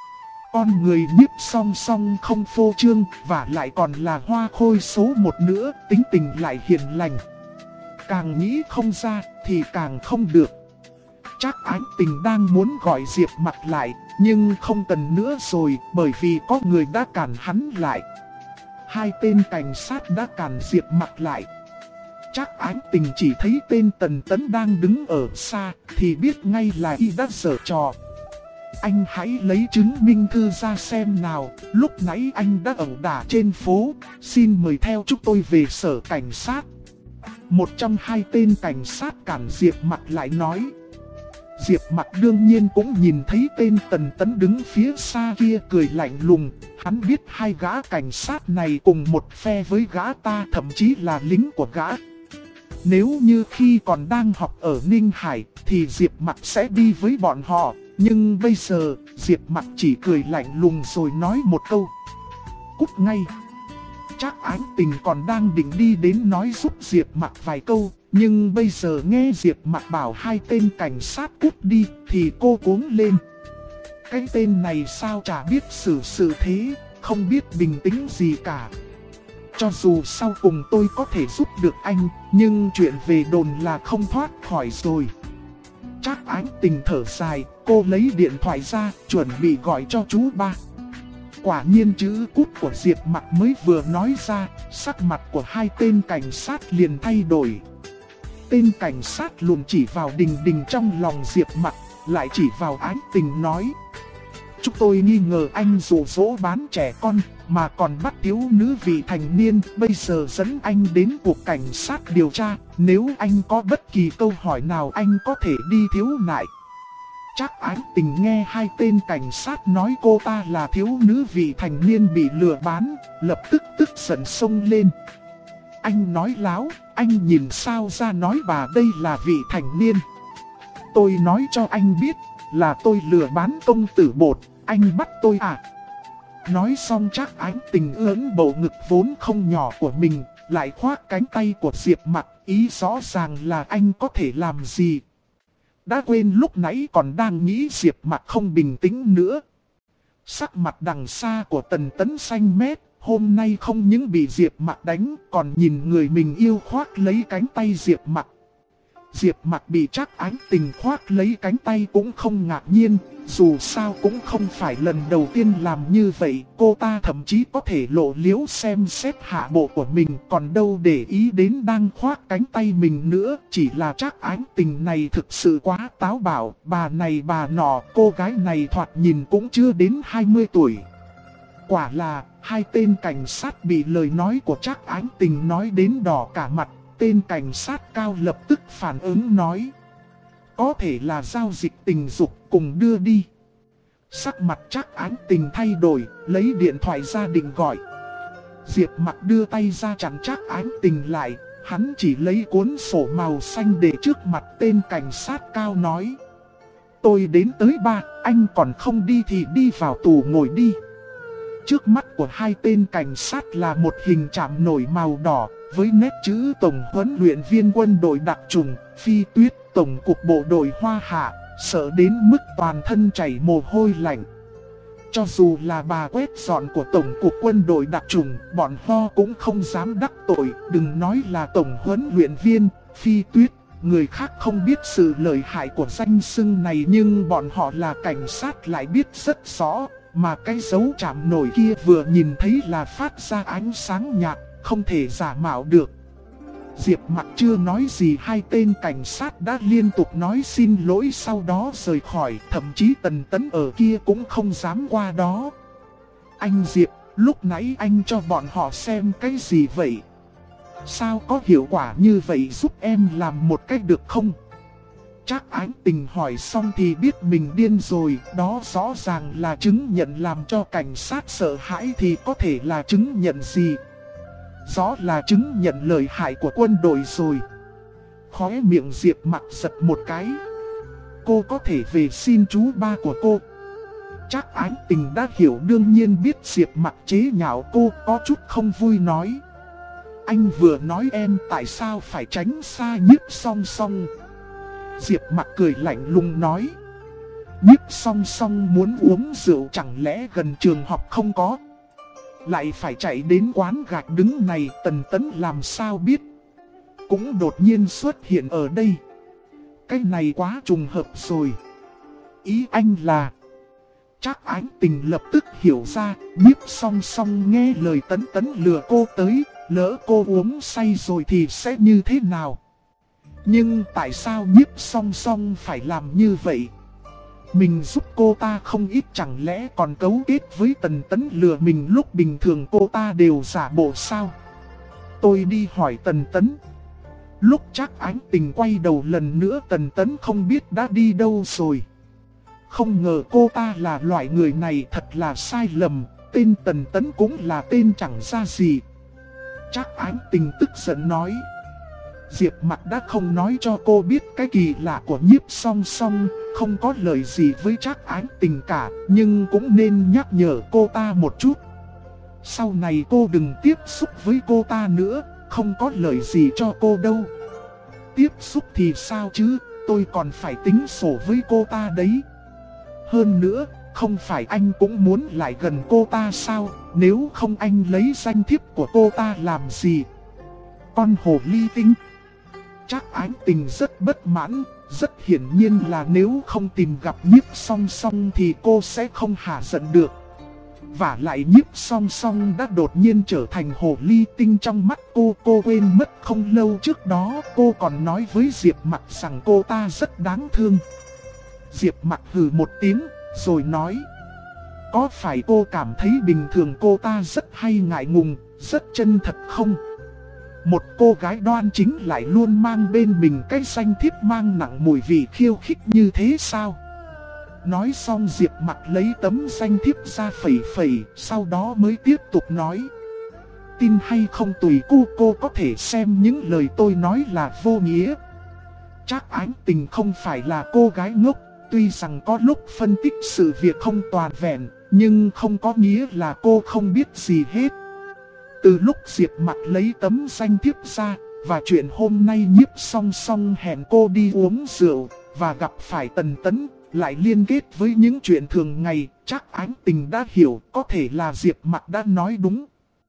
Con người Nhiếp Song Song không phô trương, và lại còn là hoa khôi số 1 nữa, tính tình lại hiền lành. Càng nghĩ không ra thì càng không được. Trác Ái Tình đang muốn gọi Diệp Mặc lại, nhưng không cần nữa rồi, bởi vì có người đã cản hắn lại. Hai tên cảnh sát đã cản Diệp Mặc lại. Trác Ái Tình chỉ thấy tên Tần Tấn đang đứng ở xa, thì biết ngay là y đã giở trò. Anh hãy lấy chứng minh thư ra xem nào, lúc nãy anh đã ẩu đả trên phố, xin mời theo chúng tôi về sở cảnh sát. Một trong hai tên cảnh sát cản Diệp Mặc lại nói. Diệp Mặc đương nhiên cũng nhìn thấy tên Tần Tấn đứng phía xa kia cười lạnh lùng. Hắn biết hai gã cảnh sát này cùng một phe với gã ta, thậm chí là lính của gã. Nếu như khi còn đang học ở Ninh Hải thì Diệp Mặc sẽ đi với bọn họ. Nhưng bây giờ Diệp Mặc chỉ cười lạnh lùng rồi nói một câu. Cút ngay. Trác Ái Tình còn đang định đi đến nói giúp Diệp Mặc vài câu. Nhưng bây giờ nghe Diệp Mặc bảo hai tên cảnh sát cút đi thì cô cuống lên. Cái tên này sao chả biết xử sự thế, không biết bình tĩnh gì cả. Cho dù sau cùng tôi có thể giúp được anh, nhưng chuyện về đồn là không thoát khỏi rồi. Trác Ái Tình thở dài, cô lấy điện thoại ra, chuẩn bị gọi cho chú ba. Quả nhiên chữ cút của Diệp Mặc mới vừa nói ra, sắc mặt của hai tên cảnh sát liền thay đổi. Tên cảnh sát luôn chỉ vào Đình Đình trong lòng Diệp Mặc, lại chỉ vào Ái Tình nói. Chúng tôi nghi ngờ anh dụ dỗ bán trẻ con, mà còn bắt thiếu nữ vị thành niên, bây giờ dẫn anh đến cục cảnh sát điều tra, nếu anh có bất kỳ câu hỏi nào anh có thể đi thiếu nại. Trác Ái Tình nghe hai tên cảnh sát nói cô ta là thiếu nữ vị thành niên bị lừa bán, lập tức tức giận xông lên. Anh nói láo, anh nhìn sao ra nói bà đây là vị thành niên. Tôi nói cho anh biết, là tôi lừa bán công tử Bột, anh bắt tôi à? Nói xong Trác Ái Tình ưỡn bầu ngực vốn không nhỏ của mình, lại khoác cánh tay của Diệp Mặc, ý rõ ràng là anh có thể làm gì. Đã quên lúc nãy còn đang nghĩ Diệp Mặc không bình tĩnh nữa. Sắc mặt đằng xa của Tần Tấn xanh mét, hôm nay không những bị Diệp Mặc đánh, còn nhìn người mình yêu khoác lấy cánh tay Diệp Mặc. Diệp Mặc bị Trác Ái Tình khoác lấy cánh tay cũng không ngạc nhiên, dù sao cũng không phải lần đầu tiên làm như vậy, cô ta thậm chí có thể lộ liễu xem xét hạ bộ của mình, còn đâu để ý đến đang khoác cánh tay mình nữa, chỉ là Trác Ái Tình này thực sự quá táo bạo, bà này bà nọ, cô gái này thoạt nhìn cũng chưa đến 20 tuổi. Quả là, hai tên cảnh sát bị lời nói của Trác Ái Tình nói đến đỏ cả mặt. Tên cảnh sát cao lập tức phản ứng nói. Có thể là giao dịch tình dục, cùng đưa đi. Sắc mặt Trác Ái Tình thay đổi, lấy điện thoại ra định gọi. Diệp Mặc đưa tay ra chặn Trác Ái Tình lại, hắn chỉ lấy cuốn sổ màu xanh để trước mặt tên cảnh sát cao nói. Tôi đến tới 3, anh còn không đi thì đi vào tù ngồi đi. Trước mắt của hai tên cảnh sát là một hình chạm nổi màu đỏ, với nét chữ Tổng huấn luyện viên quân đội đặc trùng, Phi Tuyết, Tổng cục bộ đội Hoa Hạ, sợ đến mức toàn thân chảy mồ hôi lạnh. Cho dù là bà quét dọn của Tổng cục quân đội đặc trùng, bọn họ cũng không dám đắc tội, đừng nói là Tổng huấn luyện viên, Phi Tuyết. Người khác không biết sự lợi hại của danh xưng này nhưng bọn họ là cảnh sát lại biết rất rõ. Mà cái dấu chạm nổi kia vừa nhìn thấy là phát ra ánh sáng nhạt, không thể giả mạo được. Diệp Mặc chưa nói gì, hai tên cảnh sát đã liên tục nói xin lỗi sau đó rời khỏi. Thậm chí Tần Tấn ở kia cũng không dám qua đó. Anh Diệp, lúc nãy anh cho bọn họ xem cái gì vậy? Sao có hiệu quả như vậy, giúp em làm một cách được không? Trác Ái Tình hỏi xong thì biết mình điên rồi, đó rõ ràng là chứng nhận làm cho cảnh sát sợ hãi thì có thể là chứng nhận gì? Rõ là chứng nhận lợi hại của quân đội rồi. Khóe miệng Diệp Mặc giật một cái. Cô có thể về xin chú ba của cô. Trác Ái Tình đã hiểu, đương nhiên biết Diệp Mặc chế nhạo cô, có chút không vui nói. Anh vừa nói em tại sao phải tránh xa Nhiếp Song Song. Diệp Mặc cười lạnh lùng nói. Nhiếp Song Song muốn uống rượu chẳng lẽ gần trường học không có? Lại phải chạy đến quán gạch đứng này, Tần Tấn làm sao biết? Cũng đột nhiên xuất hiện ở đây. Cái này quá trùng hợp rồi. Ý anh là... Trác Ái Tình lập tức hiểu ra, Nhiếp Song Song nghe lời Tấn Tấn lừa cô tới, lỡ cô uống say rồi thì sẽ như thế nào? Nhưng tại sao Nhiếp Song Song phải làm như vậy? Mình giúp cô ta không ít, chẳng lẽ còn cấu kết với Tần Tấn lừa mình lúc bình thường cô ta đều giả bộ sao? Tôi đi hỏi Tần Tấn. Lúc Trác Ái Tình quay đầu lần nữa, Tần Tấn không biết đã đi đâu rồi. Không ngờ cô ta là loại người này, thật là sai lầm. Tên Tần Tấn cũng là tên chẳng ra gì. Trác Ái Tình tức giận nói. Diệp Mặc đã không nói cho cô biết cái kỳ lạ của Nhiếp Song Song, không có lời gì với Trác Ái Tình cả, nhưng cũng nên nhắc nhở cô ta một chút. Sau này cô đừng tiếp xúc với cô ta nữa, không có lời gì cho cô đâu. Tiếp xúc thì sao chứ, tôi còn phải tính sổ với cô ta đấy. Hơn nữa, không phải anh cũng muốn lại gần cô ta sao, nếu không anh lấy danh thiếp của cô ta làm gì? Con hồ ly tinh. Trác Ái Tình rất bất mãn, rất hiển nhiên là nếu không tìm gặp Nhiếp Song Song thì cô sẽ không hả giận được. Vả lại Nhiếp Song Song đã đột nhiên trở thành hồ ly tinh trong mắt cô quên mất không lâu trước đó cô còn nói với Diệp Mặc rằng cô ta rất đáng thương. Diệp Mặc hừ một tiếng, rồi nói. Có phải cô cảm thấy bình thường cô ta rất hay ngại ngùng, rất chân thật không? Một cô gái đoan chính lại luôn mang bên mình cái danh thiếp mang nặng mùi vị khiêu khích như thế sao? Nói xong Diệp Mặc lấy tấm danh thiếp ra phẩy phẩy, sau đó mới tiếp tục nói. Tin hay không tùy cô có thể xem những lời tôi nói là vô nghĩa. Trác Ái Tình không phải là cô gái ngốc, tuy rằng có lúc phân tích sự việc không toàn vẹn, nhưng không có nghĩa là cô không biết gì hết. Từ lúc Diệp Mặc lấy tấm danh thiếp ra, và chuyện hôm nay Nhiếp Song Song hẹn cô đi uống rượu, và gặp phải Tần Tấn, lại liên kết với những chuyện thường ngày, Trác Ái Tình đã hiểu có thể là Diệp Mặc đã nói đúng.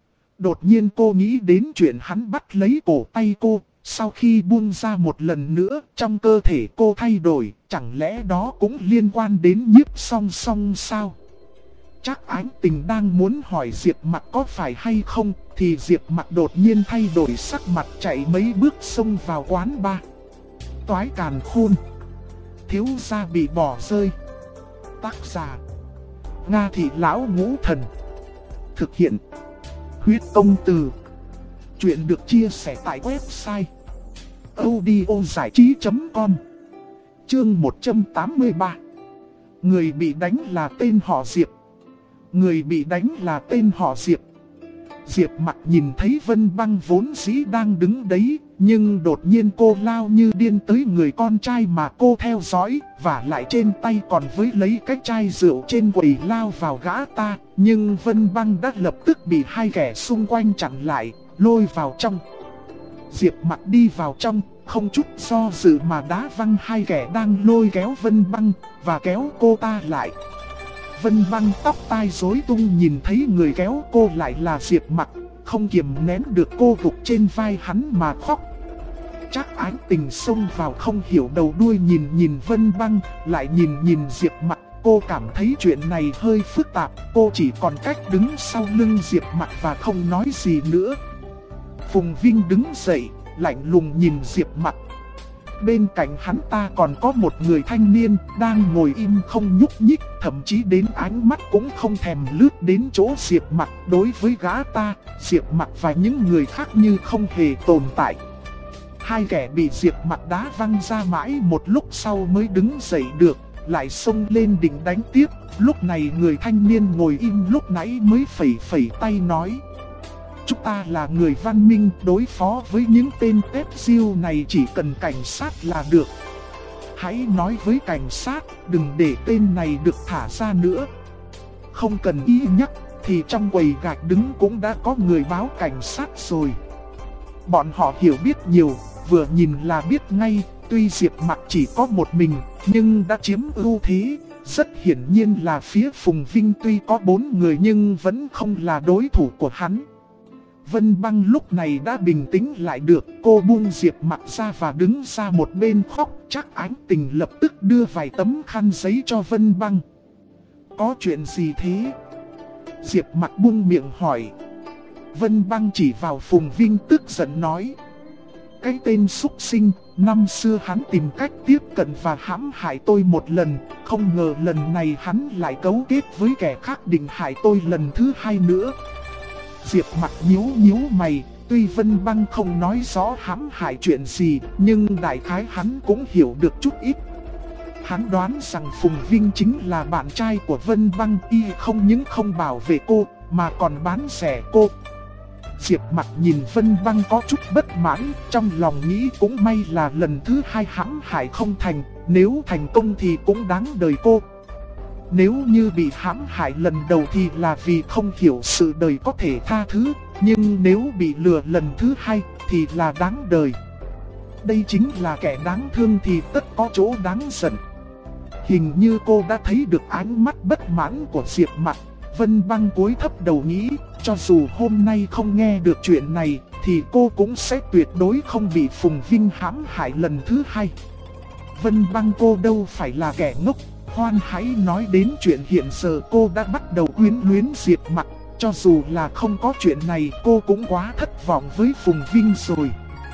Đột nhiên cô nghĩ đến chuyện hắn bắt lấy cổ tay cô, sau khi buông ra một lần nữa, trong cơ thể cô thay đổi, chẳng lẽ đó cũng liên quan đến Nhiếp Song Song sao? Trác Ái Tình đang muốn hỏi Diệp Mặc có phải hay không, thì Diệp Mặc đột nhiên thay đổi sắc mặt, chạy mấy bước xông vào quán bar. Toái càn khôn. Thiếu gia bị bỏ rơi. Tác giả: Nga Thị Lão Ngũ Thần. Thực hiện: Huyết Công Từ. Chuyện được chia sẻ tại website audiozảichí.com. Chương 183. Người bị đánh là tên họ Diệp. Người bị đánh là tên họ Diệp. Diệp Mặc nhìn thấy Vân Băng vốn dĩ đang đứng đấy, nhưng đột nhiên cô lao như điên tới người con trai mà cô theo dõi, và lại trên tay còn với lấy cái chai rượu trên quầy lao vào gã ta. Nhưng Vân Băng đã lập tức bị hai kẻ xung quanh chặn lại, lôi vào trong. Diệp Mặc đi vào trong, không chút do dự mà đá văng hai kẻ đang lôi kéo Vân Băng, và kéo cô ta lại. Vân Băng tóc tai rối tung nhìn thấy người kéo cô lại là Diệp Mặc, không kiềm nén được cô gục trên vai hắn mà khóc. Trác Ái Tình xông vào không hiểu đầu đuôi nhìn Vân Băng, lại nhìn Diệp Mặc. Cô cảm thấy chuyện này hơi phức tạp, cô chỉ còn cách đứng sau lưng Diệp Mặc và không nói gì nữa. Phùng Vinh đứng dậy, lạnh lùng nhìn Diệp Mặc. Bên cạnh hắn ta còn có một người thanh niên đang ngồi im không nhúc nhích, thậm chí đến ánh mắt cũng không thèm lướt đến chỗ Diệp Mặc. Đối với gã ta, Diệp Mặc và những người khác như không hề tồn tại. Hai kẻ bị Diệp Mặc đá văng ra mãi một lúc sau mới đứng dậy được, lại xông lên định đánh tiếp. Lúc này người thanh niên ngồi im lúc nãy mới phẩy tay nói: chúng ta là người văn minh, đối phó với những tên tép diêu này chỉ cần cảnh sát là được. Hãy nói với cảnh sát đừng để tên này được thả ra nữa. Không cần ý nhắc thì trong quầy gạch đứng cũng đã có người báo cảnh sát rồi. Bọn họ hiểu biết nhiều, vừa nhìn là biết ngay. Tuy Diệp Mặc chỉ có một mình nhưng đã chiếm ưu thế. Rất hiển nhiên là phía Phùng Vinh tuy có 4 người nhưng vẫn không là đối thủ của hắn. Vân Băng lúc này đã bình tĩnh lại được, cô buông Diệp Mặc ra và đứng ra một bên khóc. Trác Ái Tình lập tức đưa vài tấm khăn giấy cho Vân Băng. Có chuyện gì thế? Diệp Mặc buông miệng hỏi. Vân Băng chỉ vào Phùng Vinh tức giận nói: cái tên súc sinh, năm xưa hắn tìm cách tiếp cận và hãm hại tôi một lần, không ngờ lần này hắn lại cấu kết với kẻ khác định hại tôi lần thứ 2 nữa. Diệp Mặc nhíu mày, tuy Vân Băng không nói rõ hãm hại chuyện gì, nhưng đại khái hắn cũng hiểu được chút ít. Hắn đoán rằng Phùng Vinh chính là bạn trai của Vân Băng, y không những không bảo vệ cô, mà còn bán rẻ cô. Diệp Mặc nhìn Vân Băng có chút bất mãn, trong lòng nghĩ cũng may là lần thứ 2 hãm hại không thành, nếu thành công thì cũng đáng đời cô. Nếu như bị hãm hại lần đầu thì là vì không hiểu sự đời có thể tha thứ, nhưng nếu bị lừa lần thứ 2 thì là đáng đời. Đây chính là kẻ đáng thương thì tất có chỗ đáng giận. Hình như cô đã thấy được ánh mắt bất mãn của Diệp Mặc. Vân Băng cúi thấp đầu nghĩ, cho dù hôm nay không nghe được chuyện này thì cô cũng sẽ tuyệt đối không bị Phùng Vinh hãm hại lần thứ 2. Vân Băng cô đâu phải là kẻ ngốc. Hoan hãy nói đến chuyện hiện giờ cô đã bắt đầu quyến luyến Diệp Mặc. Cho dù là không có chuyện này cô cũng quá thất vọng với Phùng Vinh rồi.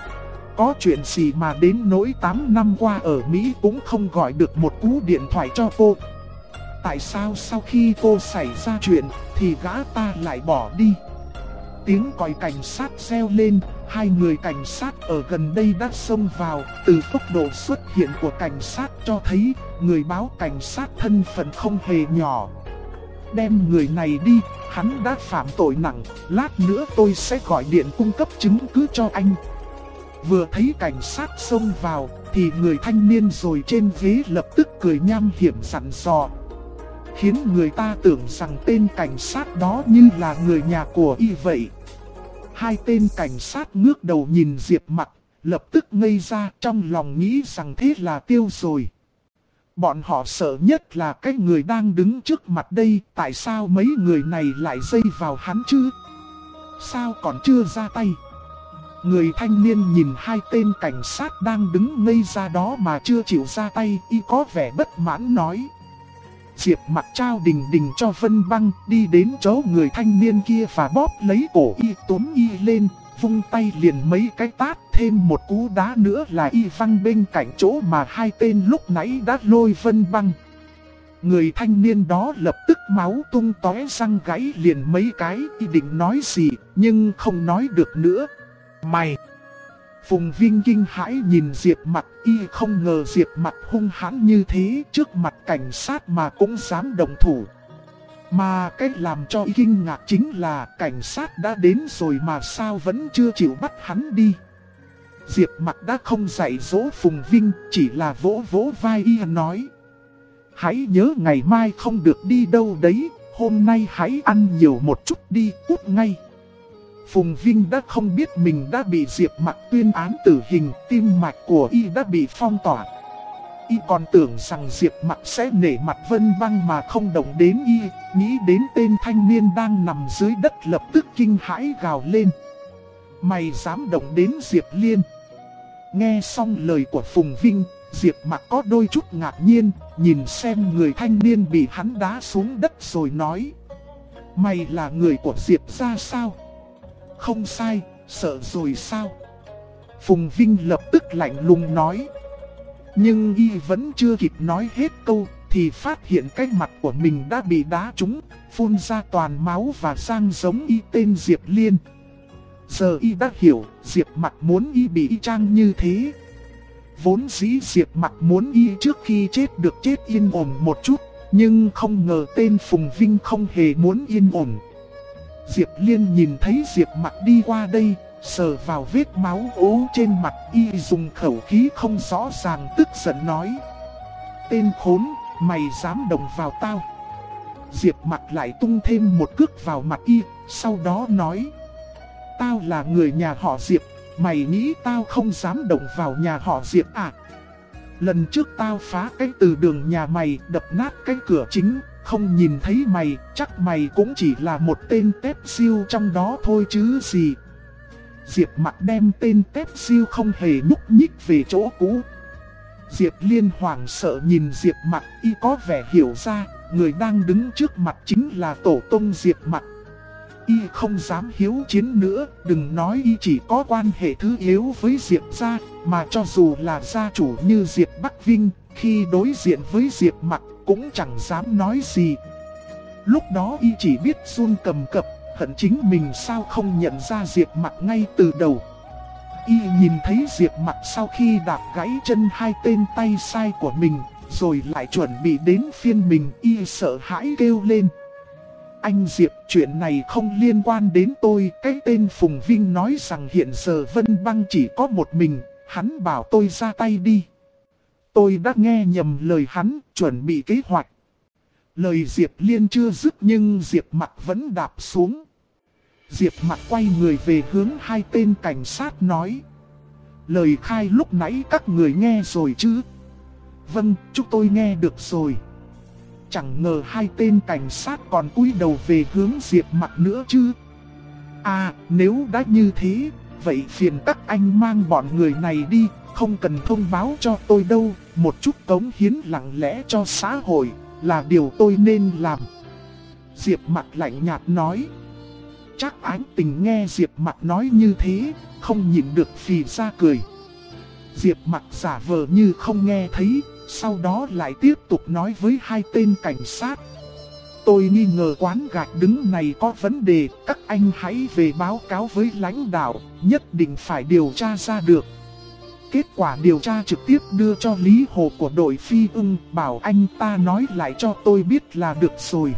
Có chuyện gì mà đến nỗi 8 năm qua ở Mỹ cũng không gọi được một cú điện thoại cho cô? Tại sao sau khi cô xảy ra chuyện thì gã ta lại bỏ đi? Tiếng còi cảnh sát reo lên, hai người cảnh sát ở gần đây đã xông vào. Từ tốc độ xuất hiện của cảnh sát cho thấy người báo cảnh sát thân phận không hề nhỏ. Đem người này đi, hắn đã phạm tội nặng, lát nữa tôi sẽ gọi điện cung cấp chứng cứ cho anh. Vừa thấy cảnh sát xông vào thì người thanh niên rồi trên ghế lập tức cười nham hiểm dặn dò, khiến người ta tưởng rằng tên cảnh sát đó như là người nhà của y vậy. Hai tên cảnh sát ngước đầu nhìn Diệp Mặc, lập tức ngây ra, trong lòng nghĩ rằng thế là tiêu rồi. Bọn họ sợ nhất là cái người đang đứng trước mặt đây, tại sao mấy người này lại dây vào hắn chứ? Sao còn chưa ra tay? Người thanh niên nhìn hai tên cảnh sát đang đứng ngây ra đó mà chưa chịu ra tay, y có vẻ bất mãn nói. Diệp Mặc trao đình cho Vân Băng, đi đến chỗ người thanh niên kia và bóp lấy cổ y, túm y lên, vung tay liền mấy cái tát, thêm một cú đá nữa là y văng bên cạnh chỗ mà hai tên lúc nãy đã lôi Vân Băng. Người thanh niên đó lập tức máu tung tóe, răng gãy liền mấy cái, y định nói gì nhưng không nói được nữa. Mày! Phùng Vinh kinh hãi nhìn Diệp Mặc, y không ngờ Diệp Mặc hung hãn như thế, trước mặt cảnh sát mà cũng dám động thủ. Mà cái làm cho y kinh ngạc chính là cảnh sát đã đến rồi mà sao vẫn chưa chịu bắt hắn đi. Diệp Mặc đã không dạy dỗ Phùng Vinh, chỉ là vỗ vỗ vai y nói: hãy nhớ ngày mai không được đi đâu đấy, hôm nay hãy ăn nhiều một chút đi, cút ngay. Phùng Vinh đã không biết mình đã bị Diệp Mặc tuyên án tử hình, tim mạch của y đã bị phong tỏa. Y còn tưởng rằng Diệp Mặc sẽ nể mặt Vân Băng mà không động đến y, nghĩ đến tên thanh niên đang nằm dưới đất lập tức kinh hãi gào lên: mày dám động đến Diệp Liên? Nghe xong lời của Phùng Vinh, Diệp Mặc có đôi chút ngạc nhiên, nhìn xem người thanh niên bị hắn đá xuống đất rồi nói: mày là người của Diệp gia sao? Không sai, sợ rồi sao? Phùng Vinh lập tức lạnh lùng nói. Nhưng y vẫn chưa kịp nói hết câu thì phát hiện cái mặt của mình đã bị đá trúng, phun ra toàn máu và sang giống y tên Diệp Liên. Giờ y đã hiểu Diệp Mặc muốn y bị y chang như thế. Vốn dĩ Diệp Mặc muốn y trước khi chết được chết yên ổn một chút, nhưng không ngờ tên Phùng Vinh không hề muốn yên ổn. Diệp Liên nhìn thấy Diệp Mặc đi qua đây, sờ vào vết máu ố trên mặt y, dùng khẩu khí không rõ ràng tức giận nói: tên khốn, mày dám động vào tao. Diệp Mặc lại tung thêm một cước vào mặt y, sau đó nói: tao là người nhà họ Diệp, mày nghĩ tao không dám động vào nhà họ Diệp à? Lần trước tao phá cái từ đường nhà mày, đập nát cái cửa chính, không nhìn thấy mày, chắc mày cũng chỉ là một tên tép siêu trong đó thôi chứ gì. Diệp Mặc đem tên tép siêu không hề nhúc nhích về chỗ cũ. Diệp Liên hoảng sợ nhìn Diệp Mặc, y có vẻ hiểu ra, người đang đứng trước mặt chính là tổ tông Diệp Mặc. Y không dám hiếu chiến nữa, đừng nói y chỉ có quan hệ thứ yếu với Diệp gia, mà cho dù là gia chủ như Diệp Bắc Vinh, khi đối diện với Diệp Mặc cũng chẳng dám nói gì. Lúc đó y chỉ biết run cầm cập, hận chính mình sao không nhận ra Diệp Mặc ngay từ đầu. Y nhìn thấy Diệp Mặc sau khi đạp gãy chân hai tên tay sai của mình, rồi lại chuẩn bị đến phiên mình, y sợ hãi kêu lên: anh Diệp, chuyện này không liên quan đến tôi. Cái tên Phùng Vinh nói rằng hiện giờ Vân Băng chỉ có một mình, hắn bảo tôi ra tay đi. Tôi đã nghe nhầm lời hắn, chuẩn bị kế hoạch. Lời Diệp Liên chưa dứt nhưng Diệp Mặc vẫn đạp xuống. Diệp Mặc quay người về hướng hai tên cảnh sát nói: lời khai lúc nãy các người nghe rồi chứ? Vâng, chúng tôi nghe được rồi. Chẳng ngờ hai tên cảnh sát còn cúi đầu về hướng Diệp Mặc nữa chứ. À, nếu đã như thế, vậy phiền các anh mang bọn người này đi, không cần thông báo cho tôi đâu. Một chút cống hiến lặng lẽ cho xã hội là điều tôi nên làm. Diệp Mặc lạnh nhạt nói. Chắc Ánh Tình nghe Diệp Mặc nói như thế, không nhịn được phì ra cười. Diệp Mặc giả vờ như không nghe thấy, sau đó lại tiếp tục nói với hai tên cảnh sát: tôi nghi ngờ quán gạch đứng này có vấn đề, các anh hãy về báo cáo với lãnh đạo, nhất định phải điều tra ra được. Kết quả điều tra trực tiếp đưa cho Lý Hồ của đội Phi Ưng, bảo anh ta nói lại cho tôi biết là được rồi.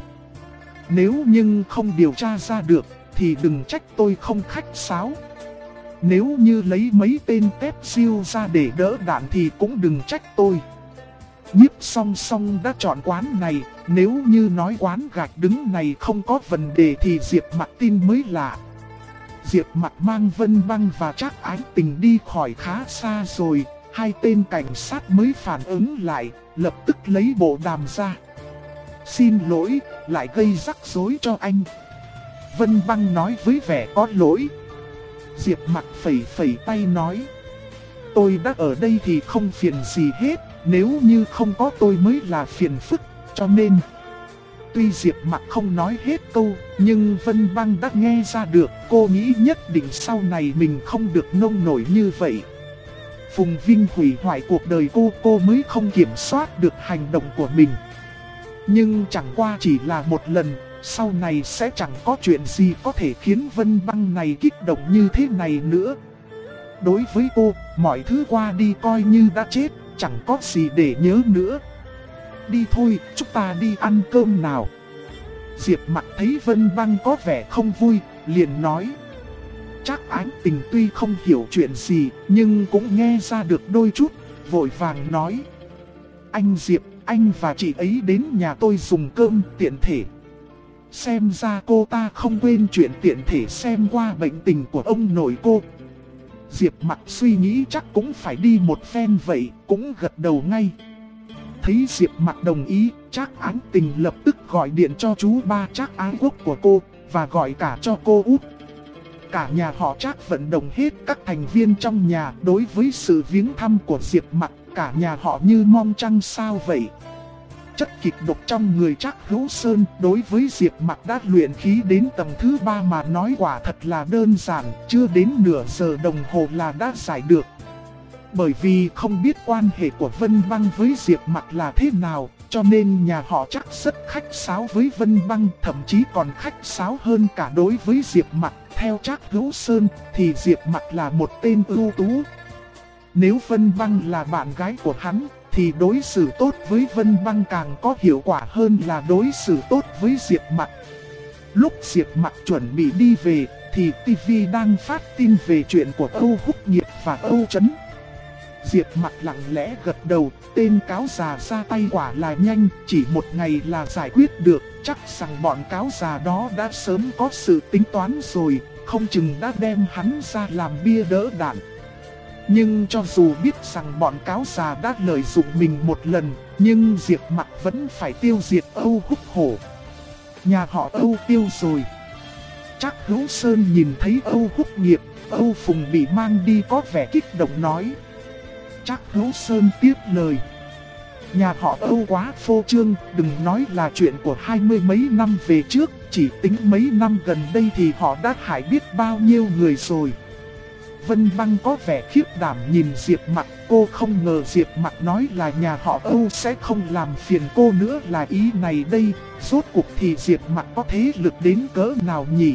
Nếu nhưng không điều tra ra được, thì đừng trách tôi không khách sáo. Nếu như lấy mấy tên tép siêu ra để đỡ đạn thì cũng đừng trách tôi. Nhiếp Song Song đã chọn quán này, nếu như nói quán gạch đứng này không có vấn đề thì Diệp Mặc tin mới lạ. Diệp Mặc mang Vân Băng và Trác Ánh Tình đi khỏi khá xa rồi, hai tên cảnh sát mới phản ứng lại, lập tức lấy bộ đàm ra. Xin lỗi, lại gây rắc rối cho anh. Vân Băng nói với vẻ có lỗi. Diệp Mặc phẩy phẩy tay nói: tôi đã ở đây thì không phiền gì hết, nếu như không có tôi mới là phiền phức, cho nên... Tuy Diệp Mặc không nói hết câu, nhưng Vân Băng đã nghe ra được, cô nghĩ nhất định sau này mình không được nông nổi như vậy. Phùng Vinh hủy hoại cuộc đời cô mới không kiểm soát được hành động của mình. Nhưng chẳng qua chỉ là một lần, sau này sẽ chẳng có chuyện gì có thể khiến Vân Băng này kích động như thế này nữa. Đối với cô, mọi thứ qua đi coi như đã chết, chẳng có gì để nhớ nữa. Đi thôi, chúng ta đi ăn cơm nào. Diệp Mặc thấy Vân Băng có vẻ không vui, liền nói. Trác Ánh Tình tuy không hiểu chuyện gì, nhưng cũng nghe ra được đôi chút, vội vàng nói. Anh Diệp, anh và chị ấy đến nhà tôi dùng cơm tiện thể. Xem ra cô ta không quên chuyện tiện thể xem qua bệnh tình của ông nội cô. Diệp Mặc suy nghĩ chắc cũng phải đi một phen vậy, cũng gật đầu ngay. Thấy Diệp Mặc đồng ý, Trác Ánh Tình lập tức gọi điện cho chú ba Trác Ái Quốc của cô, và gọi cả cho cô út. Cả nhà họ Trác vận động hết các thành viên trong nhà đối với sự viếng thăm của Diệp Mặc, cả nhà họ như mong trăng sao vậy. Chất kịch độc trong người Trác Hữu Sơn đối với Diệp Mặc đã luyện khí đến tầng thứ 3 mà nói quả thật là đơn giản, chưa đến nửa giờ đồng hồ là đã giải được. Bởi vì không biết quan hệ của Vân Băng với Diệp Mặc là thế nào, cho nên nhà họ Trác rất khách sáo với Vân Băng, thậm chí còn khách sáo hơn cả đối với Diệp Mặc. Theo Trác Hữu Sơn thì Diệp Mặc là một tên ưu tú. Nếu Vân Băng là bạn gái của hắn, thì đối xử tốt với Vân Băng càng có hiệu quả hơn là đối xử tốt với Diệp Mặc. Lúc Diệp Mặc chuẩn bị đi về, thì TV đang phát tin về chuyện của Âu Húc Nghiệp và Âu Chấn. Diệp Mặc lặng lẽ gật đầu, tên cáo già ra tay quả là nhanh, chỉ một ngày là giải quyết được. Chắc rằng bọn cáo già đó đã sớm có sự tính toán rồi, không chừng đã đem hắn ra làm bia đỡ đạn. Nhưng cho dù biết rằng bọn cáo già đã lợi dụng mình một lần, nhưng Diệp Mặc vẫn phải tiêu diệt Âu Húc Hổ. Nhà họ Âu tiêu rồi. Trác Hữu Sơn nhìn thấy Âu Húc Nghiệp, Âu Phùng bị mang đi có vẻ kích động nói. Trác Hữu Sơn tiếp lời. Nhà họ Âu quá phô trương, đừng nói là chuyện của 20 mấy năm về trước, chỉ tính mấy năm gần đây thì họ đã hại biết bao nhiêu người rồi. Vân Băng có vẻ khiếp đảm nhìn Diệp Mặc, cô không ngờ Diệp Mặc nói là nhà họ Âu sẽ không làm phiền cô nữa là ý này đây, rốt cuộc thì Diệp Mặc có thế lực đến cỡ nào nhỉ?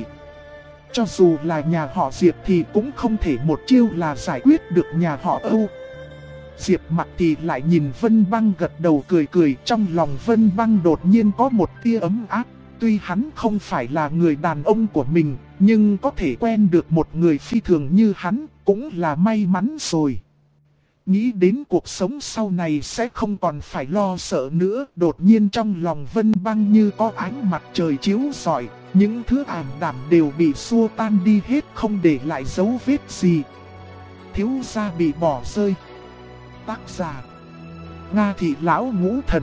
Cho dù là nhà họ Diệp thì cũng không thể một chiêu là giải quyết được nhà họ Âu. Diệp Mặc thì lại nhìn Vân Băng gật đầu cười cười, trong lòng Vân Băng đột nhiên có một tia ấm áp. Tuy hắn không phải là người đàn ông của mình, nhưng có thể quen được một người phi thường như hắn cũng là may mắn rồi. Nghĩ đến cuộc sống sau này sẽ không còn phải lo sợ nữa, đột nhiên trong lòng Vân Băng như có ánh mặt trời chiếu rọi, những thứ ảm đạm đều bị xua tan đi hết, không để lại dấu vết gì. Thiếu gia bị bỏ rơi. Tác giả Nga Thị Lão Ngũ Thần.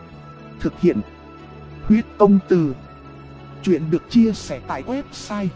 Thực hiện Huyết Công Từ. Chuyện được chia sẻ tại website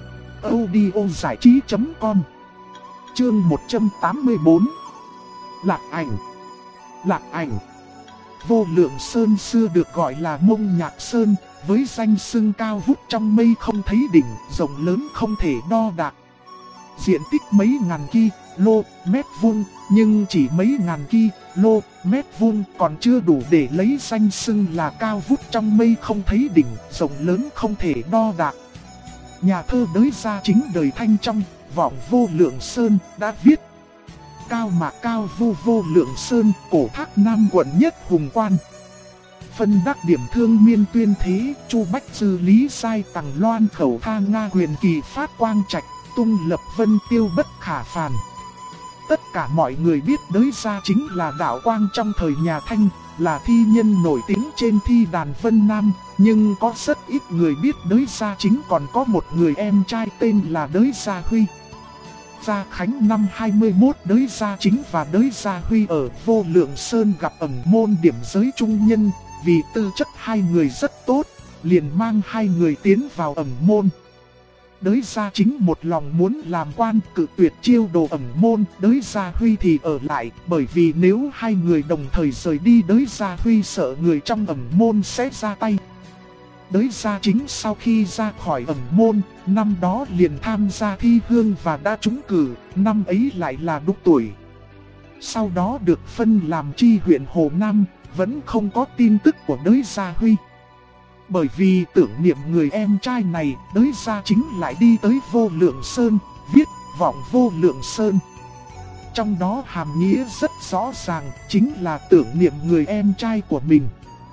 audiozảichí.com. Chương 184. Lạc Ảnh. Lạc Ảnh. Vô Lượng Sơn xưa được gọi là Mông Nhạc Sơn, với danh xưng cao vút trong mây không thấy đỉnh, rộng lớn không thể đo đạc. Diện tích mấy ngàn km vuông, nhưng chỉ mấy ngàn km vuông còn chưa đủ để lấy danh xưng là cao vút trong mây không thấy đỉnh, rộng lớn không thể đo đạc. Nhà thơ Đới Gia Chính đời Thanh Trong, Vọng Vô Lượng Sơn đã viết: Cao mà cao vô lượng sơn, cổ thác Nam quận nhất hùng quan. Phân đắc điểm thương miên tuyên thế, Chu Bách Sư Lý Sai Tằng Loan khẩu tha Nga quyền kỳ phát quang trạch, tung lập vân tiêu bất khả phàn. Tất cả mọi người biết Đới Gia Chính là đạo quang trong thời nhà Thanh, là thi nhân nổi tiếng trên thi đàn Vân Nam, nhưng có rất ít người biết Đới Gia Chính còn có một người em trai tên là Đới Gia Huy. Gia Khánh năm 21, Đới Gia Chính và Đới Gia Huy ở Vô Lượng Sơn gặp ẩn môn điểm giới trung nhân, vì tư chất hai người rất tốt, liền mang hai người tiến vào ẩn môn. Đới Gia Chính một lòng muốn làm quan, cự tuyệt chiêu đồ ẩn môn, Đới Gia Huy thì ở lại, bởi vì nếu hai người đồng thời rời đi Đới Gia Huy sợ người trong ẩn môn sẽ ra tay. Đới Gia Chính sau khi ra khỏi ẩn môn, năm đó liền tham gia thi hương và đã trúng cử, năm ấy lại là đúc tuổi. Sau đó được phân làm tri huyện Hồ Nam, vẫn không có tin tức của Đới Gia Huy. Bởi vì tưởng niệm người em trai này, Đới Gia Chính lại đi tới Vô Lượng Sơn, viết Vọng Vô Lượng Sơn. Trong đó hàm nghĩa rất rõ ràng, chính là tưởng niệm người em trai của mình.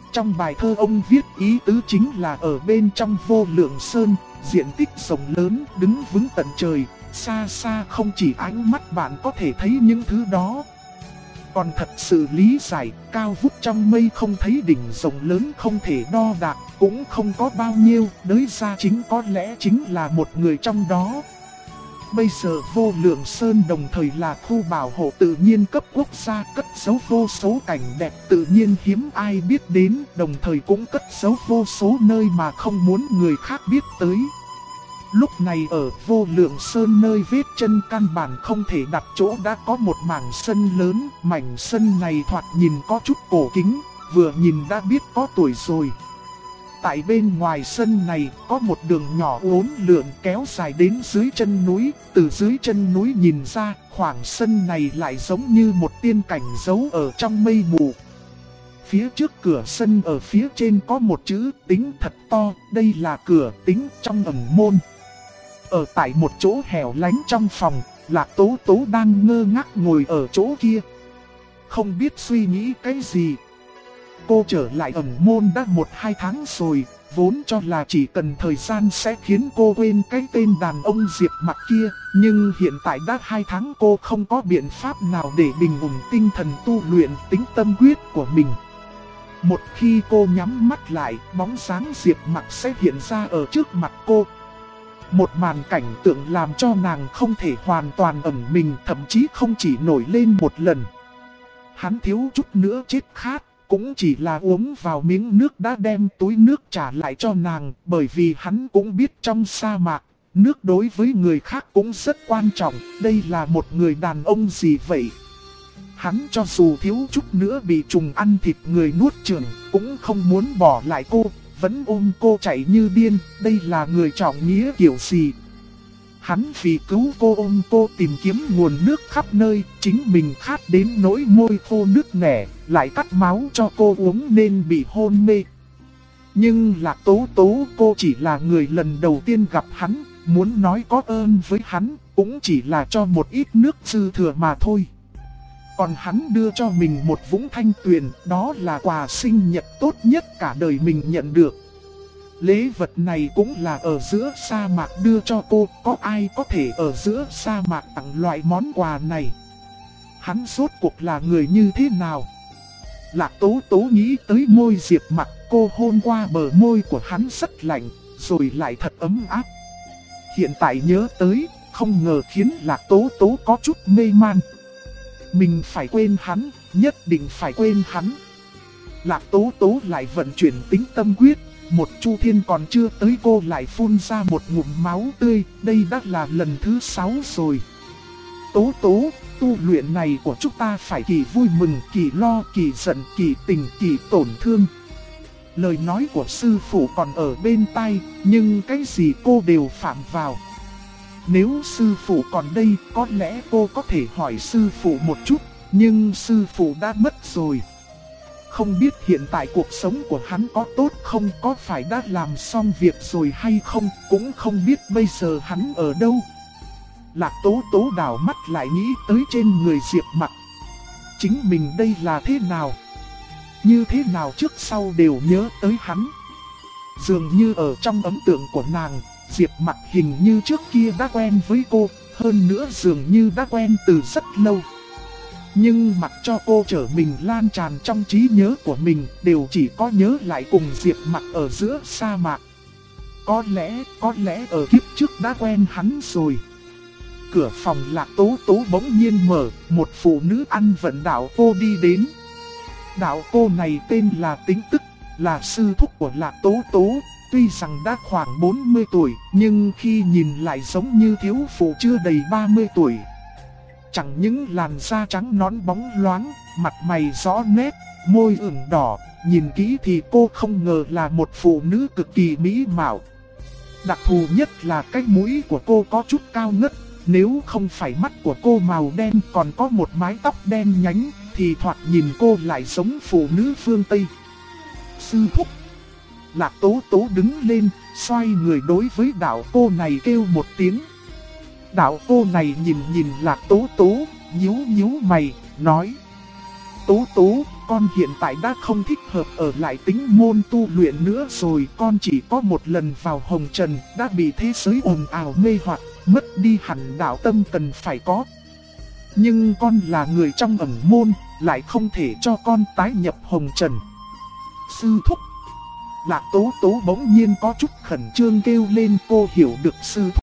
Trong bài thơ ông viết ý tứ chính là ở bên trong vô lượng sơn, diện tích rộng lớn, đứng vững tận trời, xa xa không chỉ ánh mắt bạn có thể thấy những thứ đó. Còn thật sự lý giải, cao vút trong mây không thấy đỉnh rộng lớn không thể đo đạc, cũng không có bao nhiêu, đới ra chính có lẽ chính là một người trong đó. Bây giờ vô lượng sơn đồng thời là khu bảo hộ tự nhiên cấp quốc gia, cất giấu vô số cảnh đẹp tự nhiên hiếm ai biết đến, đồng thời cũng cất giấu vô số nơi mà không muốn người khác biết tới. Lúc này ở vô lượng sơn nơi vết chân căn bản không thể đặt chỗ đã có một mảng sân lớn, mảnh sân này thoạt nhìn có chút cổ kính, vừa nhìn đã biết có tuổi rồi. Tại bên ngoài sân này có một đường nhỏ uốn lượn kéo dài đến dưới chân núi, từ dưới chân núi nhìn ra khoảng sân này lại giống như một tiên cảnh giấu ở trong mây mù. Phía trước cửa sân ở phía trên có một chữ Tính thật to, đây là cửa Tính trong ẩn môn. Ở tại một chỗ hẻo lánh trong phòng, Lạc Tố Tố đang ngơ ngác ngồi ở chỗ kia. Không biết suy nghĩ cái gì. Cô trở lại ẩn môn đã 1-2 tháng rồi, vốn cho là chỉ cần thời gian sẽ khiến cô quên cái tên đàn ông Diệp Mặc kia. Nhưng hiện tại đã 2 tháng cô không có biện pháp nào để bình ổn tinh thần tu luyện tính tâm quyết của mình. Một khi cô nhắm mắt lại, bóng dáng Diệp Mặc sẽ hiện ra ở trước mặt cô. Một màn cảnh tượng làm cho nàng không thể hoàn toàn ẩn mình, thậm chí không chỉ nổi lên một lần. Hắn thiếu chút nữa chết khát, cũng chỉ là uống vào miếng nước đã đem túi nước trả lại cho nàng, bởi vì hắn cũng biết trong sa mạc, nước đối với người khác cũng rất quan trọng, đây là một người đàn ông gì vậy? Hắn cho dù thiếu chút nữa bị trùng ăn thịt người nuốt chửng, cũng không muốn bỏ lại cô, vẫn ôm cô chạy như điên, đây là người trọng nghĩa kiểu gì? Hắn vì cứu cô ôm cô tìm kiếm nguồn nước khắp nơi, chính mình khát đến nỗi môi khô nứt nẻ, lại cắt máu cho cô uống nên bị hôn mê. Nhưng Lạc Tố Tố cô chỉ là người lần đầu tiên gặp hắn, muốn nói có ơn với hắn, cũng chỉ là cho một ít nước dư thừa mà thôi. Còn hắn đưa cho mình một vũng thanh tuyền, đó là quà sinh nhật tốt nhất cả đời mình nhận được. Lễ vật này cũng là ở giữa sa mạc đưa cho cô, có ai có thể ở giữa sa mạc tặng loại món quà này? Hắn rốt cuộc là người như thế nào? Lạc Tố Tố nghĩ tới môi Diệp Mặc, cô hôn qua bờ môi của hắn rất lạnh, rồi lại thật ấm áp. Hiện tại nhớ tới, không ngờ khiến Lạc Tố Tố có chút mê man. Mình phải quên hắn, nhất định phải quên hắn. Lạc Tố Tố lại vận chuyển tính tâm quyết. Một chu thiên còn chưa tới cô lại phun ra một ngụm máu tươi, đây đã là lần thứ 6 rồi. Tố Tố, tu luyện này của chúng ta phải kỳ vui mừng, kỳ lo, kỳ giận, kỳ tình, kỳ tổn thương. Lời nói của sư phụ còn ở bên tai, nhưng cái gì cô đều phạm vào. Nếu sư phụ còn đây, có lẽ cô có thể hỏi sư phụ một chút, nhưng sư phụ đã mất rồi. Không biết hiện tại cuộc sống của hắn có tốt không, có phải đã làm xong việc rồi hay không, cũng không biết bây giờ hắn ở đâu. Lạc Tố Tố đảo mắt lại nghĩ tới trên người Diệp Mặc. Chính mình đây là thế nào? Như thế nào trước sau đều nhớ tới hắn. Dường như ở trong ấn tượng của nàng, Diệp Mặc hình như trước kia đã quen với cô, hơn nữa dường như đã quen từ rất lâu. Nhưng mặc cho cô trở mình lan tràn trong trí nhớ của mình, đều chỉ có nhớ lại cùng Diệp Mặc ở giữa sa mạc. Có lẽ ở kiếp trước đã quen hắn rồi. Cửa phòng Lạc Tố Tố bỗng nhiên mở, một phụ nữ ăn vận đạo cô đi đến. Đạo cô này tên là Tính Tức, là sư thúc của Lạc Tố Tố. Tuy rằng đã khoảng 40 tuổi, nhưng khi nhìn lại giống như thiếu phụ chưa đầy 30 tuổi. Chẳng những làn da trắng nõn bóng loáng, mặt mày rõ nét, môi ửng đỏ, nhìn kỹ thì cô không ngờ là một phụ nữ cực kỳ mỹ mạo. Đặc thù nhất là cái mũi của cô có chút cao ngất, nếu không phải mắt của cô màu đen còn có một mái tóc đen nhánh, thì thoạt nhìn cô lại giống phụ nữ phương Tây. Sư thúc. Lạc Tố Tố đứng lên, xoay người đối với đạo cô này kêu một tiếng. Đạo cô này nhìn Lạc Tố Tố, nhíu mày, nói. Tố Tố, con hiện tại đã không thích hợp ở lại tính môn tu luyện nữa rồi. Con chỉ có một lần vào hồng trần, đã bị thế giới ồn ào mê hoặc, mất đi hẳn đạo tâm cần phải có. Nhưng con là người trong ẩn môn, lại không thể cho con tái nhập hồng trần. Sư thúc. Lạc Tố Tố bỗng nhiên có chút khẩn trương kêu lên, cô hiểu được sư thúc.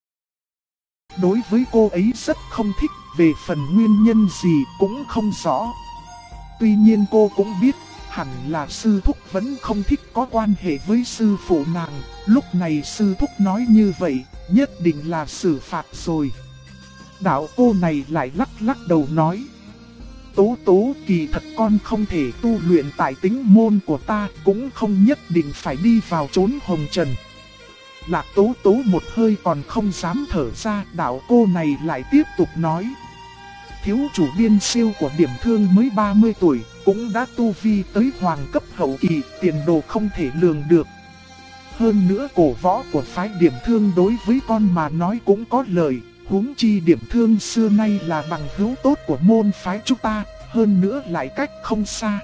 Đối với cô ấy rất không thích, về phần nguyên nhân gì cũng không rõ. Tuy nhiên cô cũng biết, hẳn là sư thúc vẫn không thích có quan hệ với sư phụ nàng. Lúc này sư thúc nói như vậy, nhất định là xử phạt rồi. Đạo cô này lại lắc lắc đầu nói. Tố Tố, kỳ thật con không thể tu luyện tại tính môn của ta, cũng không nhất định phải đi vào chốn hồng trần. Lạc Tố Tố một hơi còn không dám thở ra, đạo cô này lại tiếp tục nói. Thiếu chủ biên siêu của điểm thương mới 30 tuổi, cũng đã tu vi tới hoàng cấp hậu kỳ, tiền đồ không thể lường được. Hơn nữa cổ võ của phái điểm thương đối với con mà nói cũng có lợi, huống chi điểm thương xưa nay là bằng hữu tốt của môn phái chúng ta, hơn nữa lại cách không xa.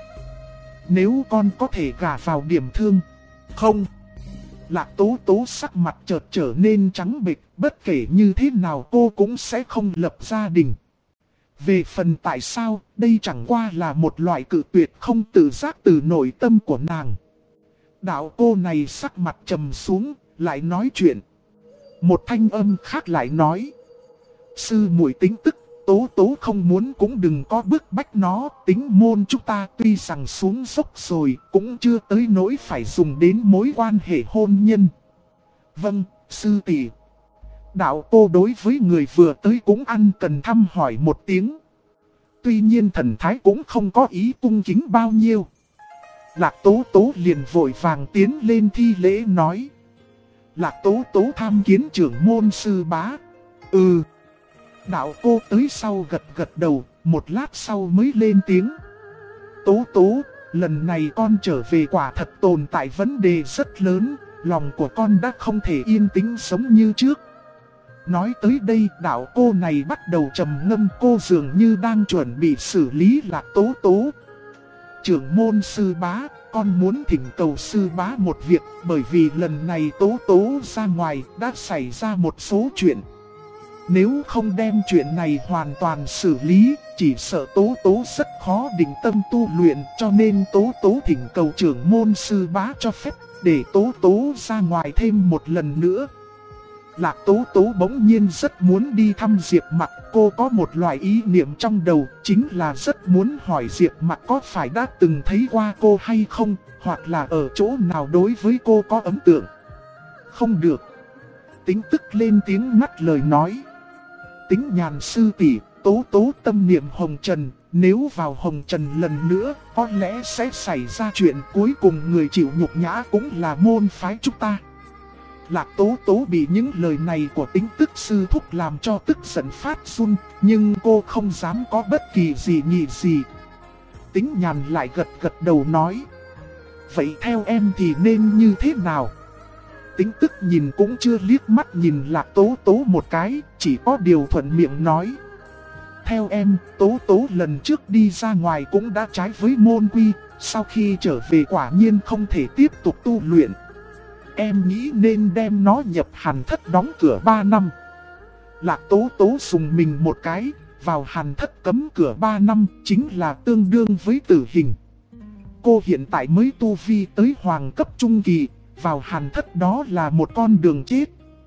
Nếu con có thể gả vào điểm thương, không. Lạc Tố Tố sắc mặt chợt trở nên trắng bệch, bất kể như thế nào cô cũng sẽ không lập gia đình. Về phần tại sao, đây chẳng qua là một loại cự tuyệt không tự giác từ nội tâm của nàng. Đạo cô này sắc mặt trầm xuống, lại nói chuyện. Một thanh âm khác lại nói. Sư muội tính tức, Tố Tố không muốn cũng đừng có bức bách nó. Tính môn chúng ta tuy rằng xuống dốc rồi, cũng chưa tới nỗi phải dùng đến mối quan hệ hôn nhân. Vâng, sư tỷ. Đạo cô đối với người vừa tới cũng ăn cần thăm hỏi một tiếng. Tuy nhiên thần thái cũng không có ý cung kính bao nhiêu. Lạc Tố Tố liền vội vàng tiến lên thi lễ nói. Lạc Tố Tố tham kiến trưởng môn sư bá. Ừ. Đạo cô tới sau gật gật đầu, một lát sau mới lên tiếng. Tố Tố, lần này con trở về quả thật tồn tại vấn đề rất lớn, lòng của con đã không thể yên tĩnh sống như trước. Nói tới đây, đạo cô này bắt đầu trầm ngâm, cô dường như đang chuẩn bị xử lý Lạc Tố Tố. Trưởng môn sư bá, con muốn thỉnh cầu sư bá một việc, bởi vì lần này Tố Tố ra ngoài đã xảy ra một số chuyện. Nếu không đem chuyện này hoàn toàn xử lý, chỉ sợ Tố Tố rất khó định tâm tu luyện, cho nên Tố Tố thỉnh cầu trưởng môn sư bá cho phép, để Tố Tố ra ngoài thêm một lần nữa. Lạc Tố Tố bỗng nhiên rất muốn đi thăm Diệp Mặc, cô có một loại ý niệm trong đầu, chính là rất muốn hỏi Diệp Mặc có phải đã từng thấy qua cô hay không, hoặc là ở chỗ nào đối với cô có ấn tượng. Không được. Tính tức lên tiếng ngắt lời nói. Tính nhàn sư tỷ, Tố Tố tâm niệm hồng trần, nếu vào hồng trần lần nữa, có lẽ sẽ xảy ra chuyện cuối cùng người chịu nhục nhã cũng là môn phái chúng ta. Lạc Tố Tố bị những lời này của Tính tức sư thúc làm cho tức giận phát run, nhưng cô không dám có bất kỳ gì nhị gì. Tính nhàn lại gật gật đầu nói. Vậy theo em thì nên như thế nào? Tính tức nhìn cũng chưa liếc mắt nhìn Lạc Tố Tố một cái, chỉ có điều thuận miệng nói. Theo em, Tố Tố lần trước đi ra ngoài cũng đã trái với môn quy, sau khi trở về quả nhiên không thể tiếp tục tu luyện. Em nghĩ nên đem nó nhập hàn thất đóng cửa 3 năm. Lạc Tố Tố sùng mình một cái, vào hàn thất cấm cửa 3 năm chính là tương đương với tử hình. Cô hiện tại mới tu vi tới hoàng cấp trung kỳ, vào hàn thất đó là một con đường chết.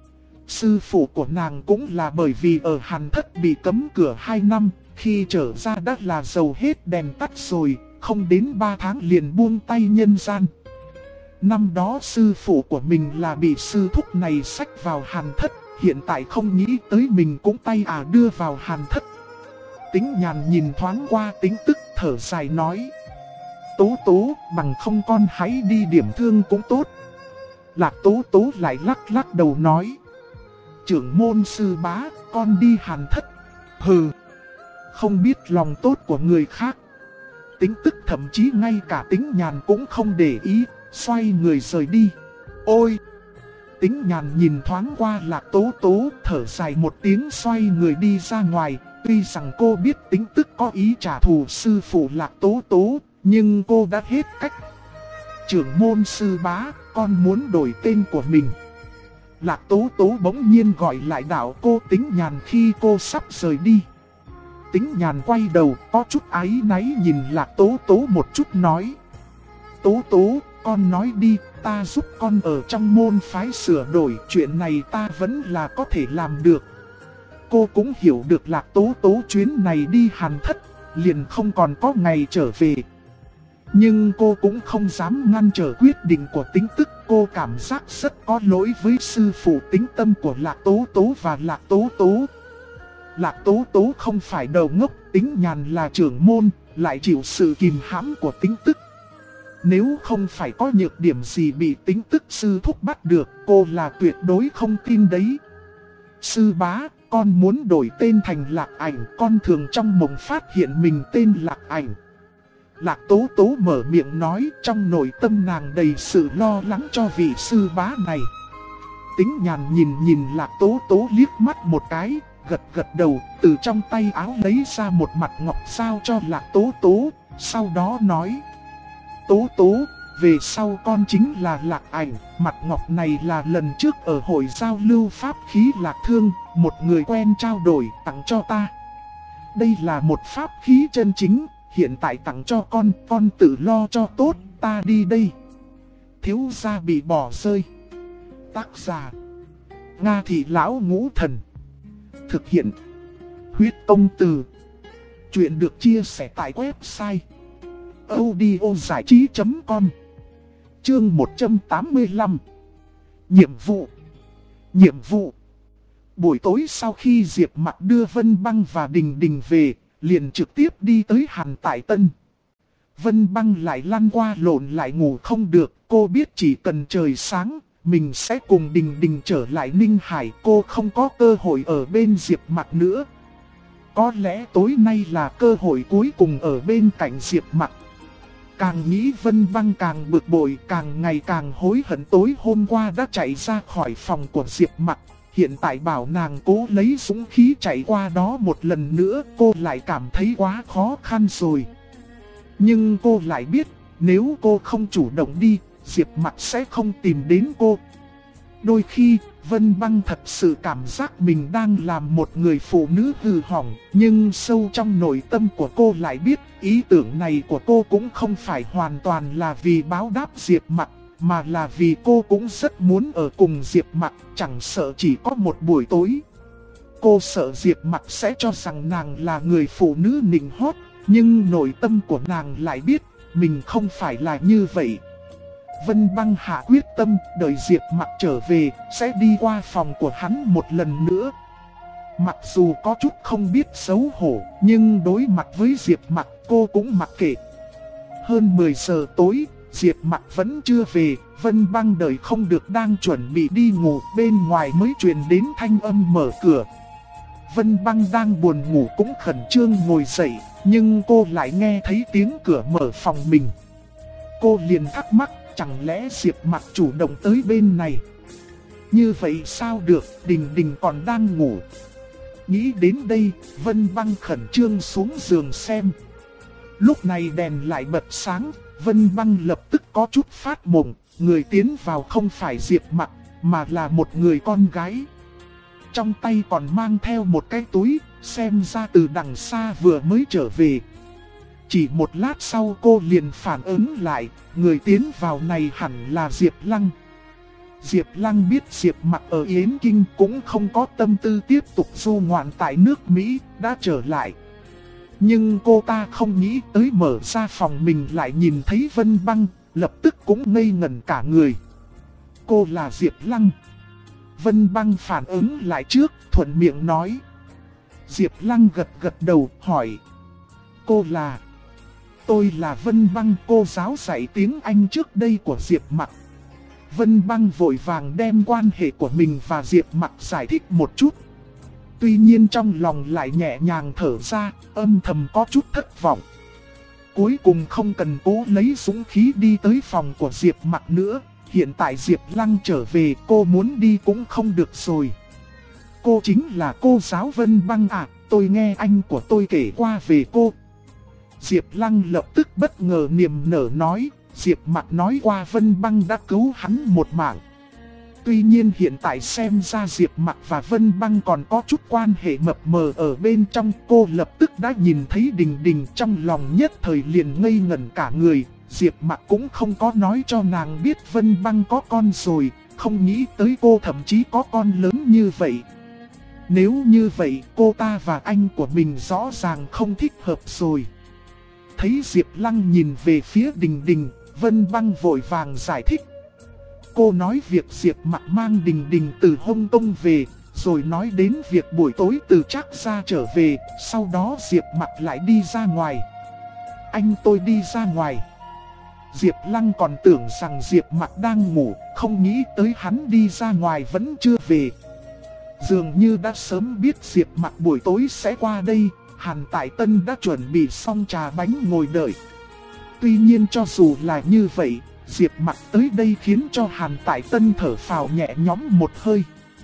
Sư phụ của nàng cũng là bởi vì ở hàn thất bị cấm cửa 2 năm, khi trở ra đã là dầu hết đèn tắt rồi, không đến 3 tháng liền buông tay nhân gian. Năm đó sư phụ của mình là bị sư thúc này xách vào hàn thất, hiện tại không nghĩ tới mình cũng tay đưa vào hàn thất. Tính nhàn nhìn thoáng qua Tính tức thở dài nói. Tố Tố, bằng không con hãy đi điểm thương cũng tốt. Lạc Tố Tố lại lắc lắc đầu nói. Trưởng môn sư bá, con đi hàn thất. Hừ, không biết lòng tốt của người khác. Tính tức thậm chí ngay cả Tính nhàn cũng không để ý, xoay người rời đi. Ôi! Tính nhàn nhìn thoáng qua Lạc Tố Tố, thở dài một tiếng xoay người đi ra ngoài, Tuy rằng cô biết Tính Tức có ý trả thù sư phụ Lạc Tố Tố, nhưng cô đã hết cách. Trưởng môn sư bá, con muốn đổi tên của mình. Lạc Tố Tố bỗng nhiên gọi lại đạo cô Tính Nhàn khi cô sắp rời đi. Tính Nhàn quay đầu, có chút áy náy nhìn Lạc Tố Tố một chút nói: Tố Tố, con nói đi, ta giúp con ở trong môn phái sửa đổi, chuyện này ta vẫn là có thể làm được. Cô cũng hiểu được Lạc Tố Tố chuyến này đi Hàn Thất, liền không còn có ngày trở về. Nhưng cô cũng không dám ngăn trở quyết định của Tính Tức, cô cảm giác rất có lỗi với sư phụ Tính Tâm của Lạc Tố Tố và Lạc Tố Tố. Lạc Tố Tố không phải đầu ngốc, Tính Nhàn là trưởng môn, lại chịu sự kìm hãm của Tính Tức. Nếu không phải có nhược điểm gì bị Tính Tức sư thúc bắt được, cô là tuyệt đối không tin đấy. Sư bá, con muốn đổi tên thành Lạc Ảnh, con thường trong mộng phát hiện mình tên Lạc Ảnh. Lạc Tố Tố mở miệng nói, trong nội tâm nàng đầy sự lo lắng cho vị sư bá này. Tính Nhàn nhìn Lạc Tố Tố liếc mắt một cái, gật đầu, từ trong tay áo lấy ra một mặt ngọc sao cho Lạc Tố Tố, sau đó nói: Tố Tố, về sau con chính là Lạc Ảnh, mặt ngọc này là lần trước ở hội giao lưu pháp khí Lạc Thương, một người quen trao đổi tặng cho ta. Đây là một pháp khí chân chính, hiện tại tặng cho con tự lo cho tốt, ta đi đây. Thiếu gia bị bỏ rơi. Tác giả: Nga Thị Lão Ngũ Thần. Thực hiện: Huyết Công Từ. Chuyện được chia sẻ tại website audiozảichí.com. Chương 185. Nhiệm vụ. Buổi tối sau khi Diệp Mặc đưa Vân Băng và Đình Đình về, liền trực tiếp đi tới Hàn Tại Tân. Vân Băng lại lăn qua lộn lại ngủ không được, cô biết chỉ cần trời sáng, mình sẽ cùng Đình Đình trở lại Ninh Hải, cô không có cơ hội ở bên Diệp Mặc nữa. Có lẽ tối nay là cơ hội cuối cùng ở bên cạnh Diệp Mặc. Càng nghĩ Vân Băng càng bực bội, càng ngày càng hối hận tối hôm qua đã chạy ra khỏi phòng của Diệp Mặc. Hiện tại bảo nàng cố lấy dũng khí chạy qua đó một lần nữa, cô lại cảm thấy quá khó khăn rồi. Nhưng cô lại biết, nếu cô không chủ động đi, Diệp Mặc sẽ không tìm đến cô. Đôi khi, Vân Băng thật sự cảm giác mình đang làm một người phụ nữ hư hỏng, nhưng sâu trong nội tâm của cô lại biết, ý tưởng này của cô cũng không phải hoàn toàn là vì báo đáp Diệp Mặc, mà là vì cô cũng rất muốn ở cùng Diệp Mặc, chẳng sợ chỉ có một buổi tối. Cô sợ Diệp Mặc sẽ cho rằng nàng là người phụ nữ nịnh hót, nhưng nội tâm của nàng lại biết, mình không phải là như vậy. Vân Băng hạ quyết tâm, đợi Diệp Mặc trở về, sẽ đi qua phòng của hắn một lần nữa. Mặc dù có chút không biết xấu hổ, nhưng đối mặt với Diệp Mặc, cô cũng mặc kệ. Hơn 10 giờ tối, Diệp Mặc vẫn chưa về, Vân Băng đợi không được đang chuẩn bị đi ngủ, bên ngoài mới truyền đến thanh âm mở cửa. Vân Băng đang buồn ngủ cũng khẩn trương ngồi dậy, nhưng cô lại nghe thấy tiếng cửa mở phòng mình. Cô liền thắc mắc, chẳng lẽ Diệp Mặc chủ động tới bên này? Như vậy sao được, Đình Đình còn đang ngủ. Nghĩ đến đây, Vân Băng khẩn trương xuống giường xem. Lúc này đèn lại bật sáng, Vân Băng lập tức có chút phát mộng, người tiến vào không phải Diệp Mặc, mà là một người con gái. Trong tay còn mang theo một cái túi, xem ra từ đằng xa vừa mới trở về. Chỉ một lát sau cô liền phản ứng lại, người tiến vào này hẳn là Diệp Lăng. Diệp Lăng biết Diệp Mặc ở Yến Kinh cũng không có tâm tư tiếp tục du ngoạn tại nước Mỹ, đã trở lại. Nhưng cô ta không nghĩ tới mở ra phòng mình lại nhìn thấy Vân Băng, lập tức cũng ngây ngẩn cả người. Cô là Diệp Lăng. Vân Băng phản ứng lại trước, thuận miệng nói. Diệp Lăng gật đầu, hỏi. Tôi là Vân Băng, cô giáo dạy tiếng Anh trước đây của Diệp Mặc. Vân Băng vội vàng đem quan hệ của mình và Diệp Mặc giải thích một chút. Tuy nhiên trong lòng lại nhẹ nhàng thở ra, âm thầm có chút thất vọng. Cuối cùng không cần cố lấy dũng khí đi tới phòng của Diệp Mặc nữa. Hiện tại Diệp Lăng trở về, cô muốn đi cũng không được rồi. Cô chính là cô giáo Vân Băng à? tôi nghe anh của tôi kể qua về cô. Diệp Lăng lập tức bất ngờ niềm nở nói, Diệp Mặc nói qua Vân Băng đã cứu hắn một mạng. Tuy nhiên hiện tại xem ra Diệp Mặc và Vân Băng còn có chút quan hệ mập mờ ở bên trong. Cô lập tức đã nhìn thấy Đình Đình, trong lòng nhất thời liền ngây ngẩn cả người. Diệp Mặc cũng không có nói cho nàng biết Vân Băng có con rồi, không nghĩ tới cô thậm chí có con lớn như vậy. Nếu như vậy cô ta và anh của mình rõ ràng không thích hợp rồi. Thấy Diệp Lăng nhìn về phía Đình Đình, Vân Băng vội vàng giải thích. Cô nói việc Diệp Mặc mang Đình Đình từ Hồng Kông về, rồi nói đến việc buổi tối từ Trác Gia trở về, sau đó Diệp Mặc lại đi ra ngoài. Anh tôi đi ra ngoài. Diệp Lăng còn tưởng rằng Diệp Mặc đang ngủ, không nghĩ tới hắn đi ra ngoài vẫn chưa về. Dường như đã sớm biết Diệp Mặc buổi tối sẽ qua đây, Hàn Tại Tân đã chuẩn bị xong trà bánh ngồi đợi. Tuy nhiên cho dù là như vậy, Diệp Mặc tới đây khiến cho Hàn Tại Tân thở phào nhẹ nhõm một hơi.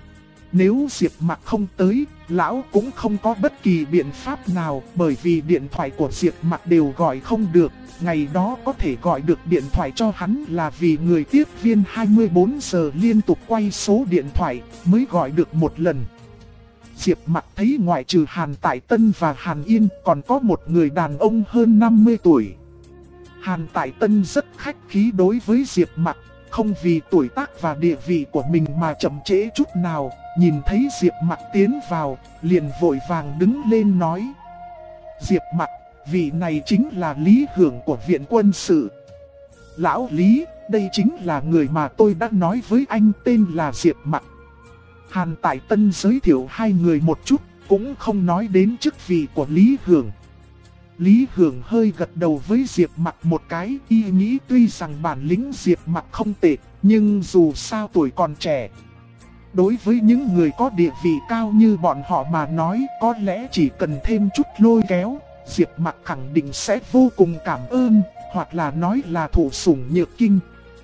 Nếu Diệp Mặc không tới, lão cũng không có bất kỳ biện pháp nào, bởi vì điện thoại của Diệp Mặc đều gọi không được. Ngày đó có thể gọi được điện thoại cho hắn là vì người tiếp viên 24 giờ liên tục quay số điện thoại mới gọi được một lần. Diệp Mặc thấy ngoại trừ Hàn Tại Tân và Hàn Yên còn có một người đàn ông hơn 50 tuổi. Hàn Tại Tân rất khách khí đối với Diệp Mặc, không vì tuổi tác và địa vị của mình mà chậm trễ chút nào. Nhìn thấy Diệp Mặc tiến vào, liền vội vàng đứng lên nói. Diệp Mặc, vị này chính là Lý Hưởng của Viện Quân sự. Lão Lý, đây chính là người mà tôi đã nói với anh, tên là Diệp Mặc. Hàn Tại Tân giới thiệu hai người một chút, cũng không nói đến chức vị của Lý Hưởng. Lý Hưởng hơi gật đầu với Diệp Mặc một cái, y nghĩ tuy rằng bản lĩnh Diệp Mặc không tệ, nhưng dù sao tuổi còn trẻ. Đối với những người có địa vị cao như bọn họ mà nói, có lẽ chỉ cần thêm chút lôi kéo, Diệp Mặc khẳng định sẽ vô cùng cảm ơn, hoặc là nói là thụ sủng nhược kinh.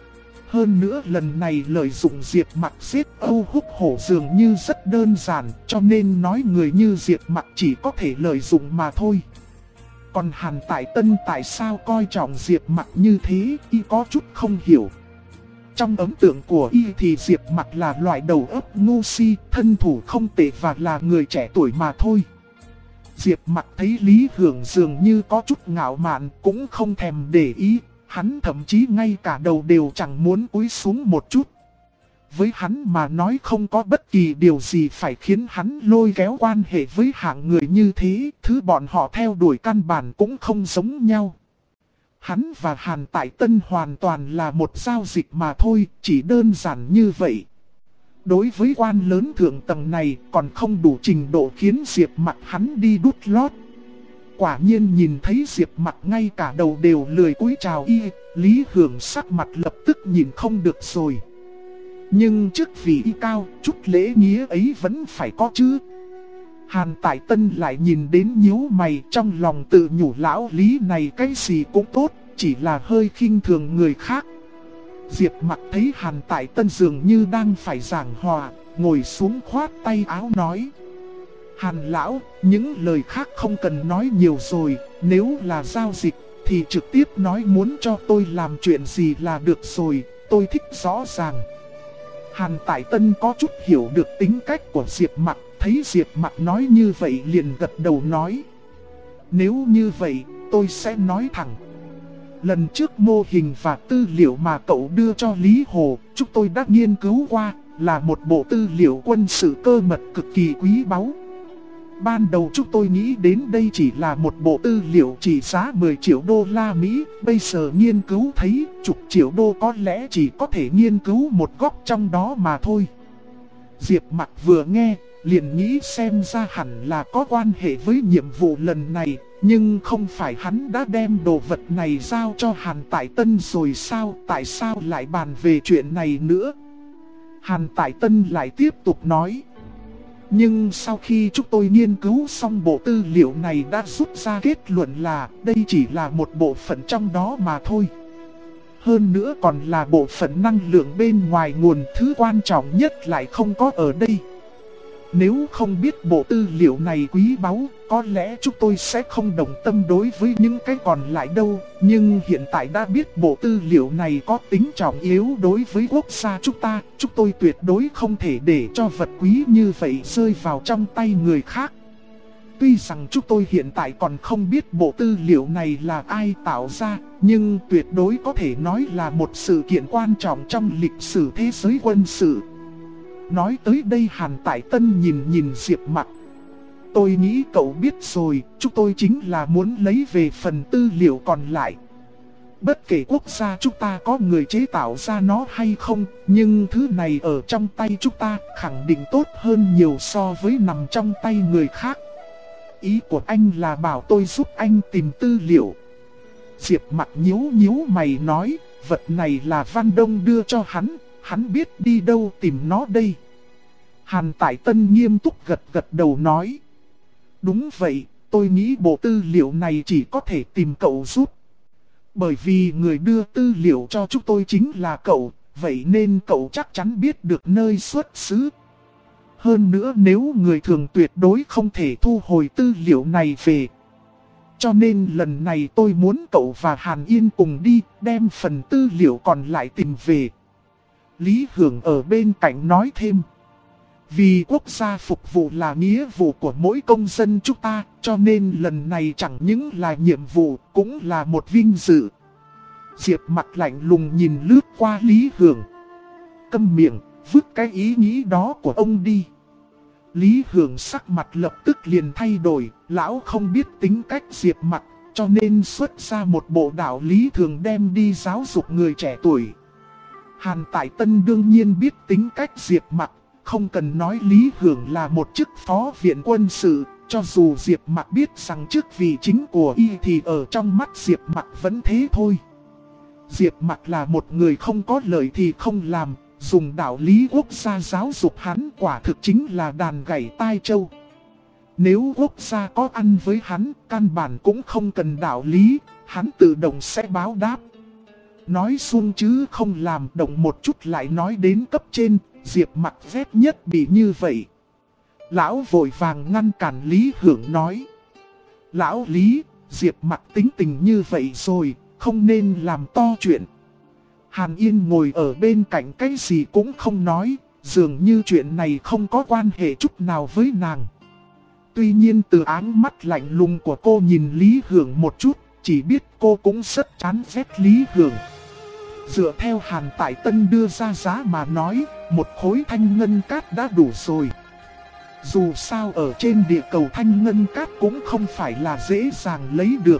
Hơn nữa lần này lợi dụng Diệp Mặc giết Âu Húc Hổ dường như rất đơn giản, cho nên nói người như Diệp Mặc chỉ có thể lợi dụng mà thôi. Còn Hàn Tại Tân tại sao coi trọng Diệp Mặc như thế, y có chút không hiểu. Trong ấn tượng của y thì Diệp Mặc là loại đầu óc ngu si, thân thủ không tệ và là người trẻ tuổi mà thôi. Diệp Mặc thấy Lý Hưởng dường như có chút ngạo mạn, cũng không thèm để ý, hắn thậm chí ngay cả đầu đều chẳng muốn cúi xuống một chút. Với hắn mà nói không có bất kỳ điều gì phải khiến hắn lôi kéo quan hệ với hạng người như thế, thứ bọn họ theo đuổi căn bản cũng không giống nhau. Hắn và Hàn Tại Tân hoàn toàn là một giao dịch mà thôi, chỉ đơn giản như vậy. Đối với quan lớn thượng tầng này còn không đủ trình độ khiến Diệp Mặc hắn đi đút lót. Quả nhiên nhìn thấy Diệp Mặc ngay cả đầu đều lười cúi chào y, Lý Hưởng sắc mặt lập tức nhìn không được rồi. Nhưng chức vị y cao, chút lễ nghĩa ấy vẫn phải có chứ. Hàn Tại Tân lại nhìn đến nhíu mày, trong lòng tự nhủ lão Lý này cái gì cũng tốt, chỉ là hơi khinh thường người khác. Diệp Mặc thấy Hàn Tại Tân dường như đang phải giảng hòa, ngồi xuống khoát tay áo nói. Hàn lão, những lời khác không cần nói nhiều rồi, nếu là giao dịch thì trực tiếp nói muốn cho tôi làm chuyện gì là được rồi, tôi thích rõ ràng. Hàn Tại Tân có chút hiểu được tính cách của Diệp Mặc, thấy Diệp Mặc nói như vậy liền gật đầu nói. Nếu như vậy, tôi sẽ nói thẳng. Lần trước mô hình và tư liệu mà cậu đưa cho Lý Hồ, chúng tôi đã nghiên cứu qua, là một bộ tư liệu quân sự cơ mật cực kỳ quý báu. Ban đầu chúng tôi nghĩ đến đây chỉ là một bộ tư liệu trị giá 10 triệu đô la Mỹ, bây giờ nghiên cứu thấy chục triệu đô có lẽ chỉ có thể nghiên cứu một góc trong đó mà thôi. Diệp Mặc vừa nghe, liền nghĩ xem ra hẳn là có quan hệ với nhiệm vụ lần này, nhưng không phải hắn đã đem đồ vật này giao cho Hàn Tại Tân rồi sao, tại sao lại bàn về chuyện này nữa? Hàn Tại Tân lại tiếp tục nói. Nhưng sau khi chúng tôi nghiên cứu xong bộ tư liệu này đã rút ra kết luận là đây chỉ là một bộ phận trong đó mà thôi. Hơn nữa còn là bộ phận năng lượng bên ngoài nguồn, thứ quan trọng nhất lại không có ở đây. Nếu không biết bộ tư liệu này quý báu, có lẽ chúng tôi sẽ không đồng tâm đối với những cái còn lại đâu. Nhưng hiện tại đã biết bộ tư liệu này có tính trọng yếu đối với quốc gia chúng tôi tuyệt đối không thể để cho vật quý như vậy rơi vào trong tay người khác. Tuy rằng chúng tôi hiện tại còn không biết bộ tư liệu này là ai tạo ra, nhưng tuyệt đối có thể nói là một sự kiện quan trọng trong lịch sử thế giới quân sự. Nói tới đây Hàn Tại Tân nhìn Diệp Mặc. Tôi nghĩ cậu biết rồi, chúng tôi chính là muốn lấy về phần tư liệu còn lại. Bất kể quốc gia chúng ta có người chế tạo ra nó hay không, nhưng thứ này ở trong tay chúng ta khẳng định tốt hơn nhiều so với nằm trong tay người khác. Ý của anh là bảo tôi giúp anh tìm tư liệu. Diệp Mặc nhíu mày nói, vật này là Văn Đông đưa cho hắn biết đi đâu tìm nó đây. Hàn Tại Tân nghiêm túc gật đầu nói. Đúng vậy, tôi nghĩ bộ tư liệu này chỉ có thể tìm cậu giúp. Bởi vì người đưa tư liệu cho chúng tôi chính là cậu, vậy nên cậu chắc chắn biết được nơi xuất xứ. Hơn nữa nếu người thường tuyệt đối không thể thu hồi tư liệu này về. Cho nên lần này tôi muốn cậu và Hàn Yên cùng đi, đem phần tư liệu còn lại tìm về. Lý Hưởng ở bên cạnh nói thêm. Vì quốc gia phục vụ là nghĩa vụ của mỗi công dân chúng ta, cho nên lần này chẳng những là nhiệm vụ, cũng là một vinh dự. Diệp Mặc lạnh lùng nhìn lướt qua Lý Hưởng. Câm miệng, vứt cái ý nghĩ đó của ông đi. Lý Hưởng sắc mặt lập tức liền thay đổi, lão không biết tính cách Diệp Mặc, cho nên xuất ra một bộ đạo lý thường đem đi giáo dục người trẻ tuổi. Hàn Tại Tân đương nhiên biết tính cách Diệp Mặc, không cần nói Lý Hưởng là một chức phó viện quân sự, cho dù Diệp Mặc biết rằng chức vị chính của y thì ở trong mắt Diệp Mặc vẫn thế thôi. Diệp Mặc là một người không có lợi thì không làm, dùng đạo lý quốc gia giáo dục hắn quả thực chính là đàn gảy tai trâu. Nếu quốc gia có ăn với hắn, căn bản cũng không cần đạo lý, hắn tự động sẽ báo đáp. Nói suông chứ không làm, động một chút lại nói đến cấp trên, Diệp Mặc ghét nhất bị như vậy. Lão vội vàng ngăn cản Lý Hưởng nói. Lão Lý, Diệp Mặc tính tình như vậy rồi, không nên làm to chuyện. Hàn Yên ngồi ở bên cạnh cái gì cũng không nói, dường như chuyện này không có quan hệ chút nào với nàng. Tuy nhiên từ áng mắt lạnh lùng của cô nhìn Lý Hưởng một chút, chỉ biết cô cũng rất chán ghét Lý Hưởng. Dựa theo Hàn Tại Tân đưa ra giá mà nói, một khối thanh ngân cát đã đủ rồi. Dù sao ở trên địa cầu thanh ngân cát cũng không phải là dễ dàng lấy được.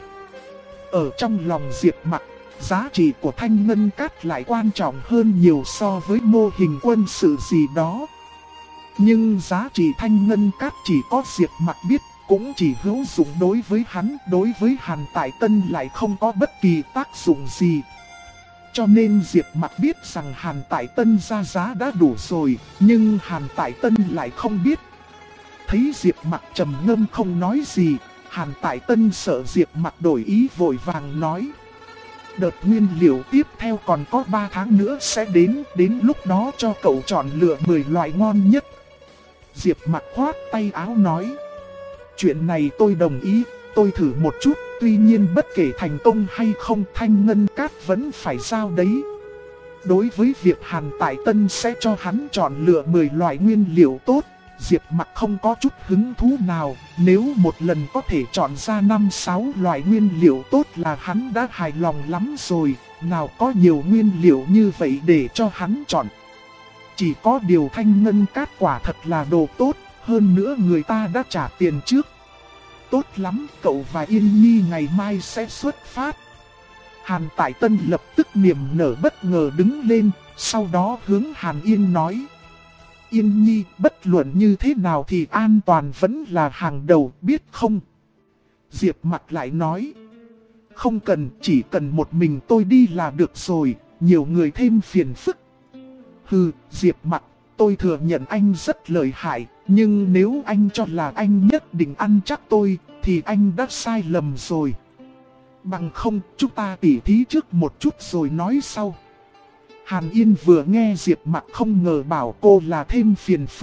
Ở trong lòng Diệp Mặc, giá trị của thanh ngân cát lại quan trọng hơn nhiều so với mô hình quân sự gì đó. Nhưng giá trị thanh ngân cát chỉ có Diệp Mặc biết, cũng chỉ hữu dụng đối với hắn, đối với Hàn Tại Tân lại không có bất kỳ tác dụng gì. Cho nên Diệp Mặc biết rằng Hàn Tại Tân ra giá đã đủ rồi, nhưng Hàn Tại Tân lại không biết. Thấy Diệp Mặc trầm ngâm không nói gì, Hàn Tại Tân sợ Diệp Mặc đổi ý vội vàng nói. Đợt nguyên liệu tiếp theo còn có 3 tháng nữa sẽ đến lúc đó cho cậu chọn lựa 10 loại ngon nhất. Diệp Mặc khoát tay áo nói. Chuyện này tôi đồng ý, tôi thử một chút, tuy nhiên bất kể thành công hay không thanh ngân cát vẫn phải giao đấy. Đối với việc Hàn Tại Tân sẽ cho hắn chọn lựa 10 loại nguyên liệu tốt, Diệp Mặc không có chút hứng thú nào, nếu một lần có thể chọn ra 5-6 loại nguyên liệu tốt là hắn đã hài lòng lắm rồi, nào có nhiều nguyên liệu như vậy để cho hắn chọn. Chỉ có điều thanh ngân cát quả thật là đồ tốt, hơn nữa người ta đã trả tiền trước. Tốt lắm, cậu và Yên Nhi ngày mai sẽ xuất phát. Hàn Tại Tân lập tức niềm nở bất ngờ đứng lên, sau đó hướng Hàn Yên nói. Yên Nhi, bất luận như thế nào thì an toàn vẫn là hàng đầu, biết không? Diệp Mặc lại nói. Không cần, chỉ cần một mình tôi đi là được rồi, nhiều người thêm phiền phức. Hừ, Diệp Mặc, tôi thừa nhận anh rất lợi hại, nhưng nếu anh cho là anh nhất định ăn chắc tôi, thì anh đã sai lầm rồi. Bằng không, chúng ta tỉ thí trước một chút rồi nói sau. Hàn Yên vừa nghe Diệp Mặc không ngờ bảo cô là thêm phiền phức,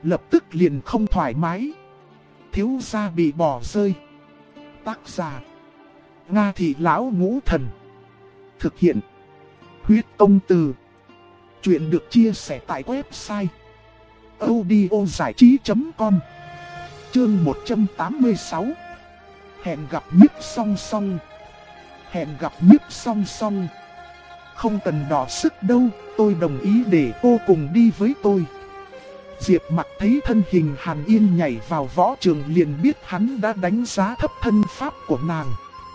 lập tức liền không thoải mái. Thiếu gia bị bỏ rơi. Tác giả: Nga Thị Lão Ngũ Thần. Thực hiện: Huyết Công Từ. Chuyện được chia sẻ tại website audiozảichí.com. Chương 186. Hẹn gặp Nhiếp Song Song. Hẹn gặp Nhiếp Song Song. Không cần đỏ sức đâu, tôi đồng ý để cô cùng đi với tôi. Diệp Mặc thấy thân hình Hàn Yên nhảy vào võ trường liền biết hắn đã đánh giá thấp thân pháp của nàng.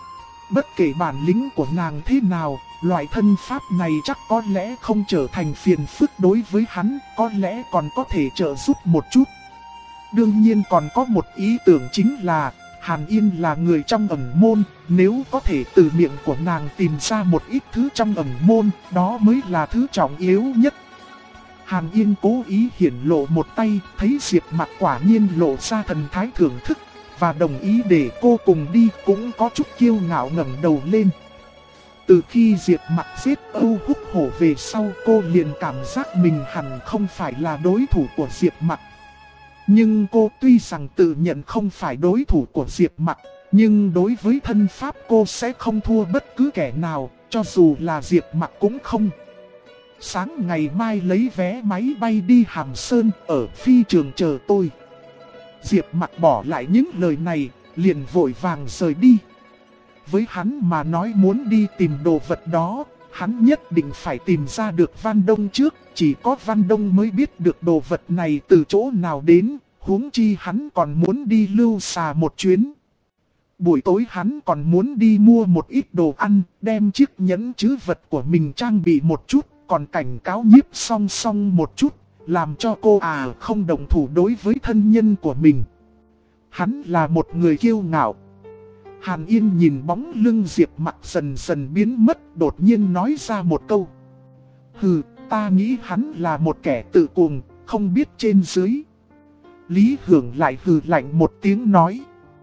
Bất kể bản lĩnh của nàng thế nào, loại thân pháp này chắc có lẽ không trở thành phiền phức đối với hắn, có lẽ còn có thể trợ giúp một chút. Đương nhiên còn có một ý tưởng chính là, Hàn Yên là người trong ẩn môn, nếu có thể từ miệng của nàng tìm ra một ít thứ trong ẩn môn, đó mới là thứ trọng yếu nhất. Hàn Yên cố ý hiển lộ một tay, thấy Diệp Mặc quả nhiên lộ ra thần thái thưởng thức, và đồng ý để cô cùng đi, cũng có chút kiêu ngạo ngẩng đầu lên. Từ khi Diệp Mặc giết Âu Húc Hổ về sau, cô liền cảm giác mình hẳn không phải là đối thủ của Diệp Mặc. Nhưng cô tuy rằng tự nhận không phải đối thủ của Diệp Mặc, nhưng đối với thân pháp cô sẽ không thua bất cứ kẻ nào, cho dù là Diệp Mặc cũng không. Sáng ngày mai lấy vé máy bay đi Hàm Sơn, ở phi trường chờ tôi. Diệp Mặc bỏ lại những lời này, liền vội vàng rời đi. Với hắn mà nói muốn đi tìm đồ vật đó, hắn nhất định phải tìm ra được Văn Đông trước, chỉ có Văn Đông mới biết được đồ vật này từ chỗ nào đến, huống chi hắn còn muốn đi lưu xà một chuyến. Buổi tối hắn còn muốn đi mua một ít đồ ăn, đem chiếc nhẫn trữ vật của mình trang bị một chút, còn cảnh cáo Nhiếp Song Song một chút, làm cho cô không động thủ đối với thân nhân của mình. Hắn là một người kiêu ngạo. Hàn Yên nhìn bóng lưng Diệp Mặc dần dần biến mất, đột nhiên nói ra một câu. Hừ, ta nghĩ hắn là một kẻ tự cuồng, không biết trên dưới. Lý Hưởng lại hừ lạnh một tiếng nói.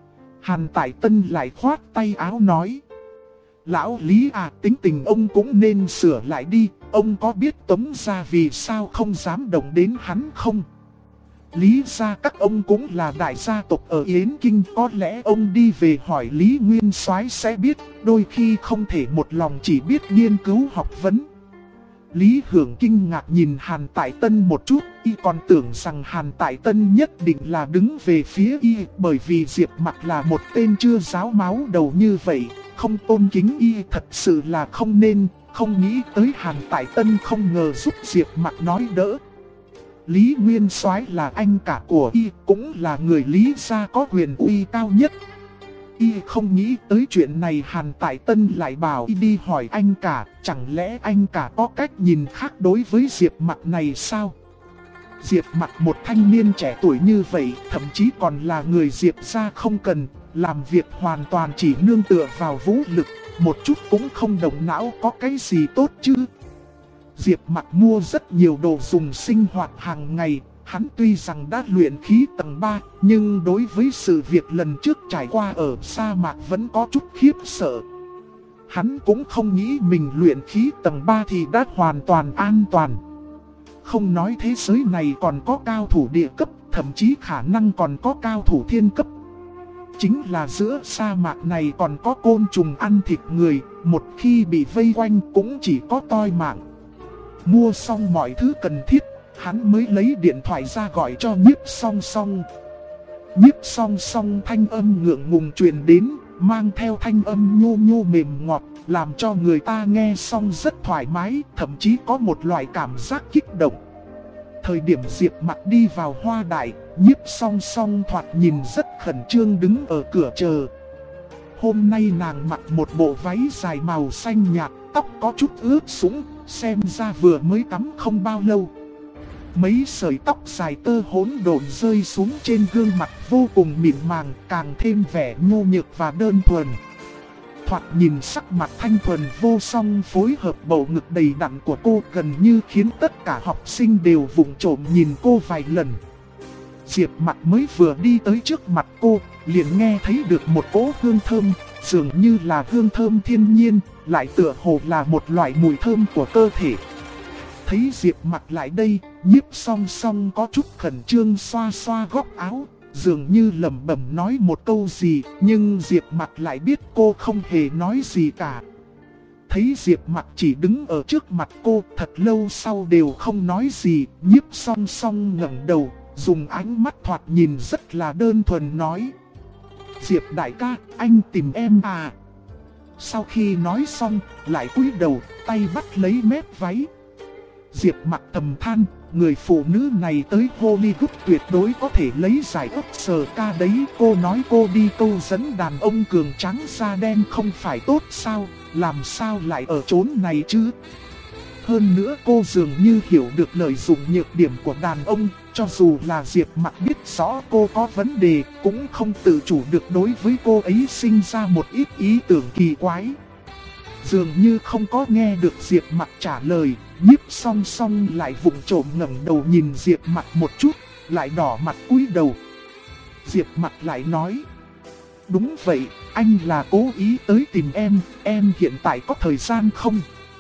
Hàn Tại Tân lại khoát tay áo nói. Lão Lý à, tính tình ông cũng nên sửa lại đi, ông có biết Tống gia vì sao không dám động đến hắn không? Lý gia các ông cũng là đại gia tộc ở Yến Kinh, có lẽ ông đi về hỏi Lý Nguyên Soái sẽ biết, đôi khi không thể một lòng chỉ biết nghiên cứu học vấn. Lý Hưởng kinh ngạc nhìn Hàn Tại Tân một chút, y còn tưởng rằng Hàn Tại Tân nhất định là đứng về phía y, bởi vì Diệp Mặc là một tên chưa ráo máu đầu như vậy, không tôn kính y thật sự là không nên, không nghĩ tới Hàn Tại Tân không ngờ giúp Diệp Mặc nói đỡ. Lý Nguyên Soái là anh cả của y, cũng là người Lý gia có quyền uy cao nhất. Y không nghĩ tới chuyện này, Hàn Tại Tân lại bảo y đi hỏi anh cả, chẳng lẽ anh cả có cách nhìn khác đối với Diệp Mặc này sao? Diệp Mặc một thanh niên trẻ tuổi như vậy, thậm chí còn là người Diệp gia không cần, làm việc hoàn toàn chỉ nương tựa vào vũ lực, một chút cũng không động não, có cái gì tốt chứ? Diệp Mặc mua rất nhiều đồ dùng sinh hoạt hàng ngày, hắn tuy rằng đã luyện khí tầng 3, nhưng đối với sự việc lần trước trải qua ở sa mạc vẫn có chút khiếp sợ. Hắn cũng không nghĩ mình luyện khí tầng 3 thì đã hoàn toàn an toàn. Không nói thế giới này còn có cao thủ địa cấp, thậm chí khả năng còn có cao thủ thiên cấp. Chính là giữa sa mạc này còn có côn trùng ăn thịt người, một khi bị vây quanh cũng chỉ có toi mạng. Mua xong mọi thứ cần thiết, hắn mới lấy điện thoại ra gọi cho Nhiếp Song Song. Nhiếp Song Song thanh âm ngượng ngùng truyền đến, mang theo thanh âm nhô nhô mềm ngọt, làm cho người ta nghe xong rất thoải mái, thậm chí có một loại cảm giác kích động. Thời điểm Diệp Mặc đi vào Hoa Đại, Nhiếp Song Song thoạt nhìn rất khẩn trương đứng ở cửa chờ. Hôm nay nàng mặc một bộ váy dài màu xanh nhạt, tóc có chút ướt sũng, xem ra vừa mới tắm không bao lâu. Mấy sợi tóc dài tơ hỗn độn rơi xuống trên gương mặt vô cùng mịn màng, càng thêm vẻ nhô nhược và đơn thuần. Thoạt nhìn sắc mặt thanh thuần vô song phối hợp bầu ngực đầy đặn của cô gần như khiến tất cả học sinh đều vụng trộm nhìn cô vài lần. Diệp Mặc mới vừa đi tới trước mặt cô, liền nghe thấy được một cỗ hương thơm, dường như là hương thơm thiên nhiên, lại tựa hồ là một loại mùi thơm của cơ thể. Thấy Diệp Mặc lại đây, Nhiếp Song Song có chút khẩn trương xoa xoa góc áo, dường như lẩm bẩm nói một câu gì, nhưng Diệp Mặc lại biết cô không hề nói gì cả. Thấy Diệp Mặc chỉ đứng ở trước mặt cô thật lâu sau đều không nói gì, Nhiếp Song Song ngẩng đầu, dùng ánh mắt thoạt nhìn rất là đơn thuần nói: Diệp đại ca, anh tìm em à? Sau khi nói xong, lại cúi đầu, tay bắt lấy mép váy. Diệp Mặc thầm than, người phụ nữ này tới Hollywood tuyệt đối có thể lấy giải Oscar đấy. Cô nói cô đi câu dẫn đàn ông cường tráng da đen không phải tốt sao, làm sao lại ở chốn này chứ? Hơn nữa cô dường như hiểu được lợi dụng nhược điểm của đàn ông, cho dù là Diệp Mặc biết rõ cô có vấn đề, cũng không tự chủ được đối với cô ấy sinh ra một ít ý tưởng kỳ quái. Dường như không có nghe được Diệp Mặc trả lời, Nhiếp Song Song lại vụng trộm ngẩng đầu nhìn Diệp Mặc một chút, lại đỏ mặt cúi đầu. Diệp Mặc lại nói: Đúng vậy, anh là cố ý tới tìm em hiện tại có thời gian không?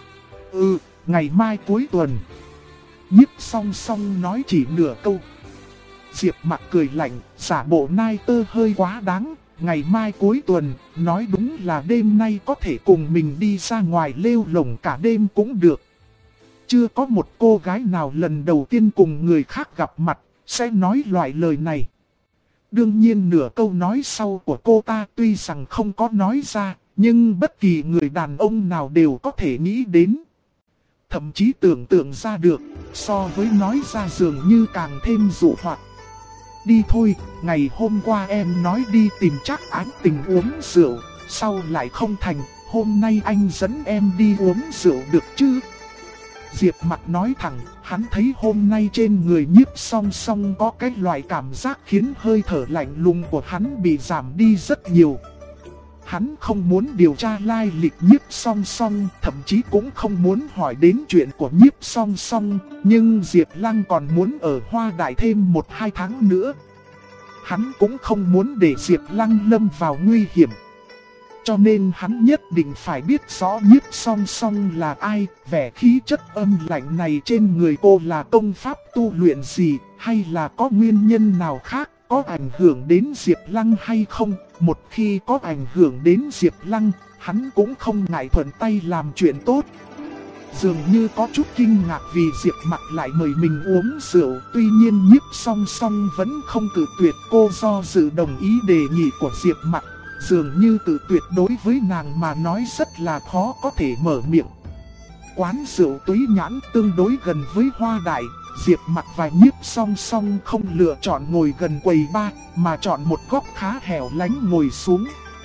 Ừ, ngày mai cuối tuần. Nhiếp Song Song nói chỉ nửa câu. Diệp Mặc cười lạnh, giả bộ nai tơ hơi quá đáng. Ngày mai cuối tuần, nói đúng là đêm nay có thể cùng mình đi ra ngoài lêu lổng cả đêm cũng được. Chưa có một cô gái nào lần đầu tiên cùng người khác gặp mặt, sẽ nói loại lời này. Đương nhiên nửa câu nói sau của cô ta tuy rằng không có nói ra, nhưng bất kỳ người đàn ông nào đều có thể nghĩ đến. Thậm chí tưởng tượng ra được, so với nói ra dường như càng thêm dụ hoặc. Đi thôi, ngày hôm qua em nói đi tìm Trác Ái Tình uống rượu, sau lại không thành, hôm nay anh dẫn em đi uống rượu được chứ? Diệp Mặc nói thẳng, hắn thấy hôm nay trên người Nhiếp Song Song có cái loại cảm giác khiến hơi thở lạnh lùng của hắn bị giảm đi rất nhiều. Hắn không muốn điều tra lai lịch Nhiếp Song Song, thậm chí cũng không muốn hỏi đến chuyện của Nhiếp Song Song, nhưng Diệp Lăng còn muốn ở Hoa Đại thêm 1-2 tháng nữa. Hắn cũng không muốn để Diệp Lăng lâm vào nguy hiểm. Cho nên hắn nhất định phải biết rõ Nhiếp Song Song là ai, vẻ khí chất âm lạnh này trên người cô là công pháp tu luyện gì, hay là có nguyên nhân nào khác, có ảnh hưởng đến Diệp Lăng hay không. Một khi có ảnh hưởng đến Diệp Lăng, hắn cũng không ngại thuận tay làm chuyện tốt. Dường như có chút kinh ngạc vì Diệp Mặc lại mời mình uống rượu, tuy nhiên Nhiếp Song Song vẫn không cự tuyệt cô do dự đồng ý đề nghị của Diệp Mặc. Dường như tự tuyệt đối với nàng mà nói rất là khó có thể mở miệng. Quán rượu Túy Nhãn tương đối gần với Hoa Đại, Diệp Mặc và Nhiếp Song Song không lựa chọn ngồi gần quầy bar, mà chọn một góc khá hẻo lánh ngồi xuống.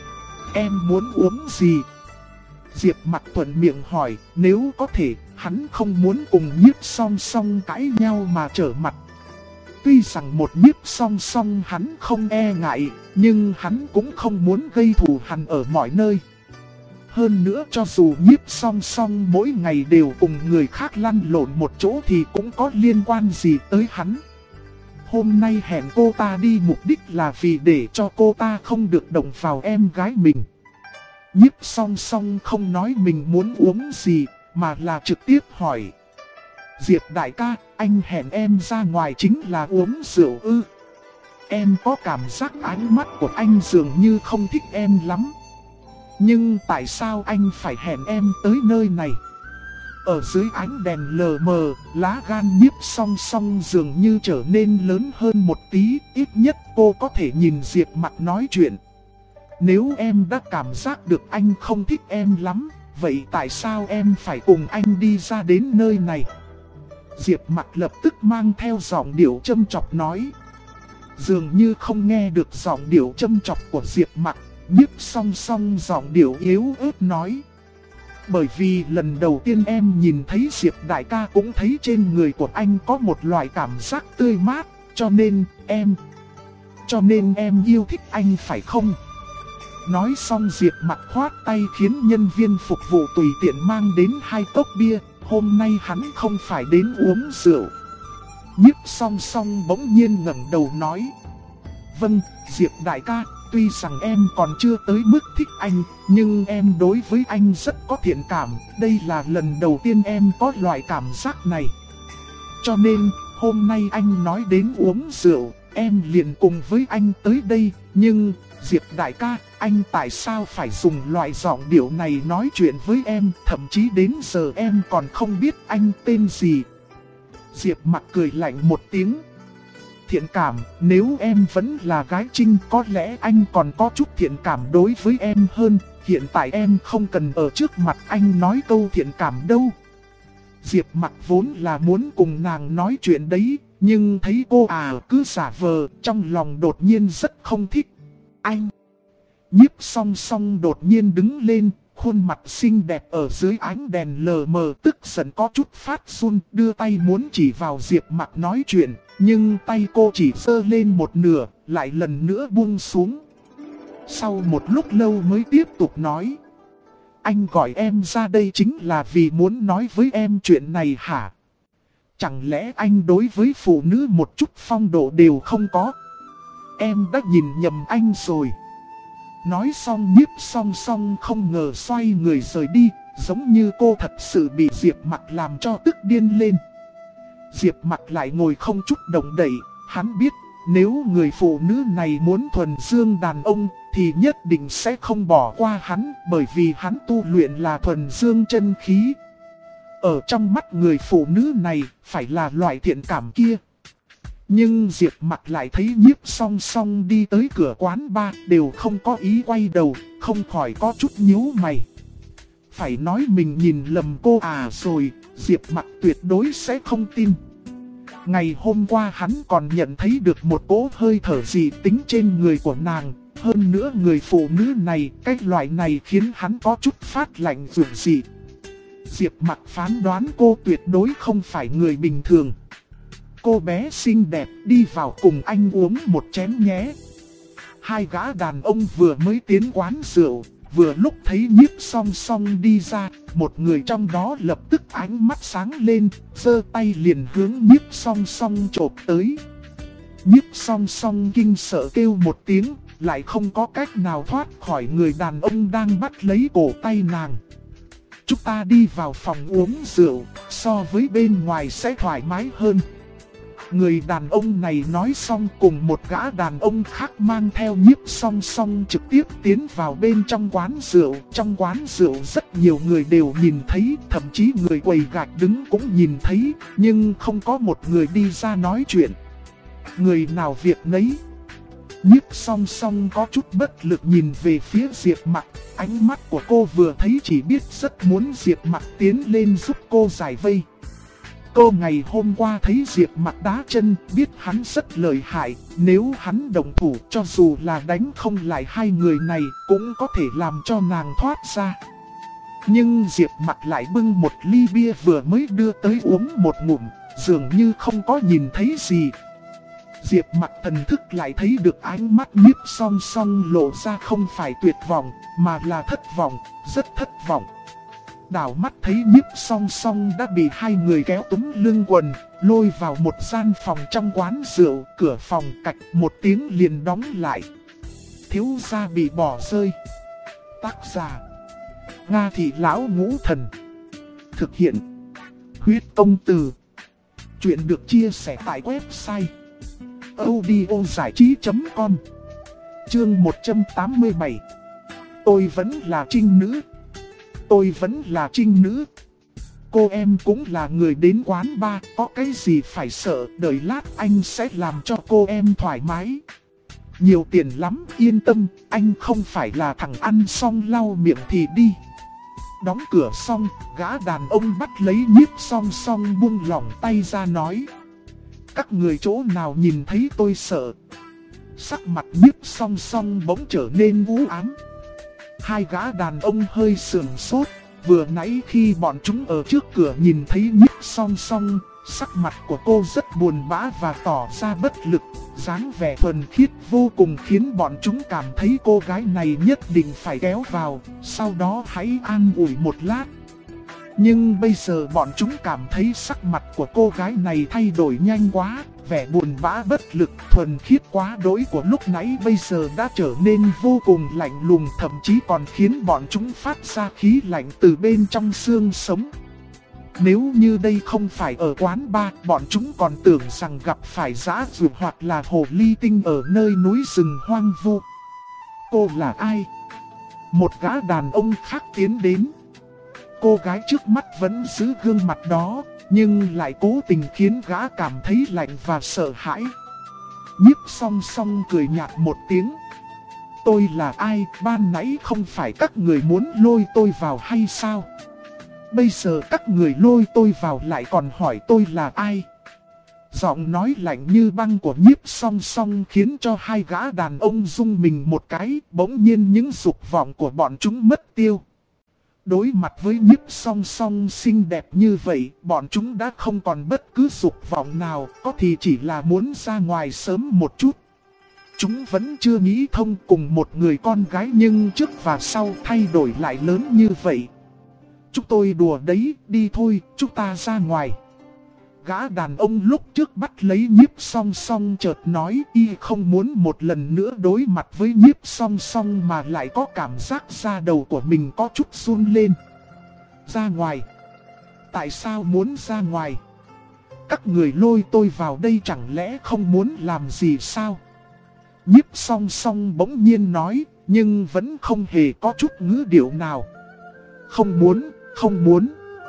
Em muốn uống gì? Diệp Mặc thuận miệng hỏi, nếu có thể, hắn không muốn cùng Nhiếp Song Song cãi nhau mà trở mặt. Tuy rằng một Nhiếp Song Song hắn không e ngại, nhưng hắn cũng không muốn gây thù hằn ở mọi nơi. Hơn nữa cho dù Nhiếp Song Song mỗi ngày đều cùng người khác lăn lộn một chỗ thì cũng có liên quan gì tới hắn. Hôm nay hẹn cô ta đi mục đích là vì để cho cô ta không được động vào em gái mình. Nhiếp Song Song không nói mình muốn uống gì, mà là trực tiếp hỏi. Diệp đại ca, anh hẹn em ra ngoài chính là uống rượu ư? Em có cảm giác ánh mắt của anh dường như không thích em lắm. Nhưng tại sao anh phải hẹn em tới nơi này? Ở dưới ánh đèn lờ mờ, lá gan Nhiếp Song Song dường như trở nên lớn hơn một tí, ít nhất cô có thể nhìn Diệp Mặc nói chuyện. Nếu em đã cảm giác được anh không thích em lắm, vậy tại sao em phải cùng anh đi ra đến nơi này? Diệp Mặc lập tức mang theo giọng điệu châm chọc nói. Dường như không nghe được giọng điệu châm chọc của Diệp Mặc, Nhiếp Song Song giọng điệu yếu ớt nói. Bởi vì lần đầu tiên em nhìn thấy Diệp đại ca cũng thấy trên người của anh có một loại cảm giác tươi mát, cho nên em yêu thích anh phải không? Nói xong Diệp Mặc khoát tay khiến nhân viên phục vụ tùy tiện mang đến 2 cốc bia, hôm nay hắn không phải đến uống rượu. Nhiếp Song Song bỗng nhiên ngẩng đầu nói. Vâng, Diệp đại ca, tuy rằng em còn chưa tới mức thích anh, nhưng em đối với anh rất có thiện cảm, đây là lần đầu tiên em có loại cảm giác này. Cho nên, hôm nay anh nói đến uống rượu, em liền cùng với anh tới đây, nhưng Diệp đại ca, anh tại sao phải dùng loại giọng điệu này nói chuyện với em, thậm chí đến giờ em còn không biết anh tên gì. Diệp Mặc cười lạnh một tiếng. Thiện cảm, nếu em vẫn là gái Trinh có lẽ anh còn có chút thiện cảm đối với em hơn, hiện tại em không cần ở trước mặt anh nói câu thiện cảm đâu. Diệp Mặc vốn là muốn cùng nàng nói chuyện đấy, nhưng thấy cô cứ giả vờ, trong lòng đột nhiên rất không thích. Anh! Nhiếp Song Song đột nhiên đứng lên, khuôn mặt xinh đẹp ở dưới ánh đèn lờ mờ tức giận có chút phát run, đưa tay muốn chỉ vào Diệp Mặc nói chuyện, nhưng tay cô chỉ giơ lên một nửa, lại lần nữa buông xuống. Sau một lúc lâu mới tiếp tục nói. Anh gọi em ra đây chính là vì muốn nói với em chuyện này hả? Chẳng lẽ anh đối với phụ nữ một chút phong độ đều không có? Em đã nhìn nhầm anh rồi. Nói xong Nhiếp Song Song không ngờ xoay người rời đi, giống như cô thật sự bị Diệp Mặc làm cho tức điên lên. Diệp Mặc lại ngồi không chút động đậy, hắn biết nếu người phụ nữ này muốn thuần dương đàn ông thì nhất định sẽ không bỏ qua hắn, bởi vì hắn tu luyện là thuần dương chân khí. Ở trong mắt người phụ nữ này phải là loại thiện cảm kia. Nhưng Diệp Mặc lại thấy Nhiếp Song Song đi tới cửa quán bar đều không có ý quay đầu, không khỏi có chút nhíu mày. Phải nói mình nhìn lầm cô rồi, Diệp Mặc tuyệt đối sẽ không tin. Ngày hôm qua hắn còn nhận thấy được một cỗ hơi thở dị tính trên người của nàng. Hơn nữa người phụ nữ này, cái loại này khiến hắn có chút phát lạnh dường dị. Diệp Mặc phán đoán cô tuyệt đối không phải người bình thường. Cô bé xinh đẹp, đi vào cùng anh uống một chén nhé. Hai gã đàn ông vừa mới tiến quán rượu, vừa lúc thấy Nhiếp Song Song đi ra, một người trong đó lập tức ánh mắt sáng lên, giơ tay liền hướng Nhiếp Song Song chộp tới. Nhiếp Song Song kinh sợ kêu một tiếng, lại không có cách nào thoát khỏi người đàn ông đang bắt lấy cổ tay nàng. Chúng ta đi vào phòng uống rượu, so với bên ngoài sẽ thoải mái hơn. Người đàn ông này nói xong cùng một gã đàn ông khác mang theo Nhiếp Song Song trực tiếp tiến vào bên trong quán rượu. Trong quán rượu rất nhiều người đều nhìn thấy, thậm chí người quầy gạch đứng cũng nhìn thấy, nhưng không có một người đi ra nói chuyện. Người nào việc nấy. Nhiếp Song Song có chút bất lực nhìn về phía Diệp Mặc, ánh mắt của cô vừa thấy chỉ biết rất muốn Diệp Mặc tiến lên giúp cô giải vây. Cô ngày hôm qua thấy Diệp Mặc đá chân, biết hắn rất lợi hại, nếu hắn động thủ cho dù là đánh không lại hai người này cũng có thể làm cho nàng thoát ra. Nhưng Diệp Mặc lại bưng một ly bia vừa mới đưa tới uống một ngụm, dường như không có nhìn thấy gì. Diệp Mặc thần thức lại thấy được ánh mắt Nhiếp Song Song lộ ra không phải tuyệt vọng, mà là thất vọng, rất thất vọng. Đảo mắt thấy Nhiếp Song Song đã bị hai người kéo túm lưng quần, lôi vào một gian phòng trong quán rượu, cửa phòng cạch một tiếng liền đóng lại. Thiếu gia bị bỏ rơi. Tác giả: Nga Thị Lão Ngũ Thần. Thực hiện: Huyết Công Từ. Chuyện được chia sẻ tại website audiozảichí.com. Chương 187. Tôi vẫn là trinh nữ. Tôi vẫn là trinh nữ. Cô em cũng là người đến quán bar, có cái gì phải sợ, đợi lát anh sẽ làm cho cô em thoải mái. Nhiều tiền lắm, yên tâm, anh không phải là thằng ăn xong lau miệng thì đi. Đóng cửa xong, gã đàn ông bắt lấy Nhiếp Song Song buông lỏng tay ra nói. Các người chỗ nào nhìn thấy tôi sợ. Sắc mặt Nhiếp Song Song bỗng trở nên u ám. Hai gã đàn ông hơi sườn sốt, vừa nãy khi bọn chúng ở trước cửa nhìn thấy Nhiếp Song Song, sắc mặt của cô rất buồn bã và tỏ ra bất lực, dáng vẻ thuần khiết vô cùng khiến bọn chúng cảm thấy cô gái này nhất định phải kéo vào, sau đó hãy an ủi một lát. Nhưng bây giờ bọn chúng cảm thấy sắc mặt của cô gái này thay đổi nhanh quá, vẻ buồn bã bất lực thuần khiết quá đỗi của lúc nãy bây giờ đã trở nên vô cùng lạnh lùng, thậm chí còn khiến bọn chúng phát ra khí lạnh từ bên trong xương sống. Nếu như đây không phải ở quán bar, bọn chúng còn tưởng rằng gặp phải dã dụ hoặc là hồ ly tinh ở nơi núi rừng hoang vu. Cô là ai? Một gã đàn ông khác tiến đến. Cô gái trước mắt vẫn giữ gương mặt đó, nhưng lại cố tình khiến gã cảm thấy lạnh và sợ hãi. Nhiếp Song Song cười nhạt một tiếng. Tôi là ai? Ban nãy không phải các người muốn lôi tôi vào hay sao? Bây giờ các người lôi tôi vào lại còn hỏi tôi là ai? Giọng nói lạnh như băng của Nhiếp Song Song khiến cho hai gã đàn ông rung mình một cái, bỗng nhiên những dục vọng của bọn chúng mất tiêu. Đối mặt với Nhiếp Song Song xinh đẹp như vậy, bọn chúng đã không còn bất cứ dục vọng nào, có thì chỉ là muốn ra ngoài sớm một chút. Chúng vẫn chưa nghĩ thông cùng một người con gái nhưng trước và sau thay đổi lại lớn như vậy. Chúng tôi đùa đấy, đi thôi, chúng ta ra ngoài. Gã đàn ông lúc trước bắt lấy Nhiếp Song Song chợt nói y không muốn một lần nữa đối mặt với Nhiếp Song Song mà lại có cảm giác da đầu của mình có chút run lên. Ra ngoài? Tại sao muốn ra ngoài? Các người lôi tôi vào đây chẳng lẽ không muốn làm gì sao? Nhiếp Song Song bỗng nhiên nói, nhưng vẫn không hề có chút ngữ điệu nào. Không muốn, không muốn.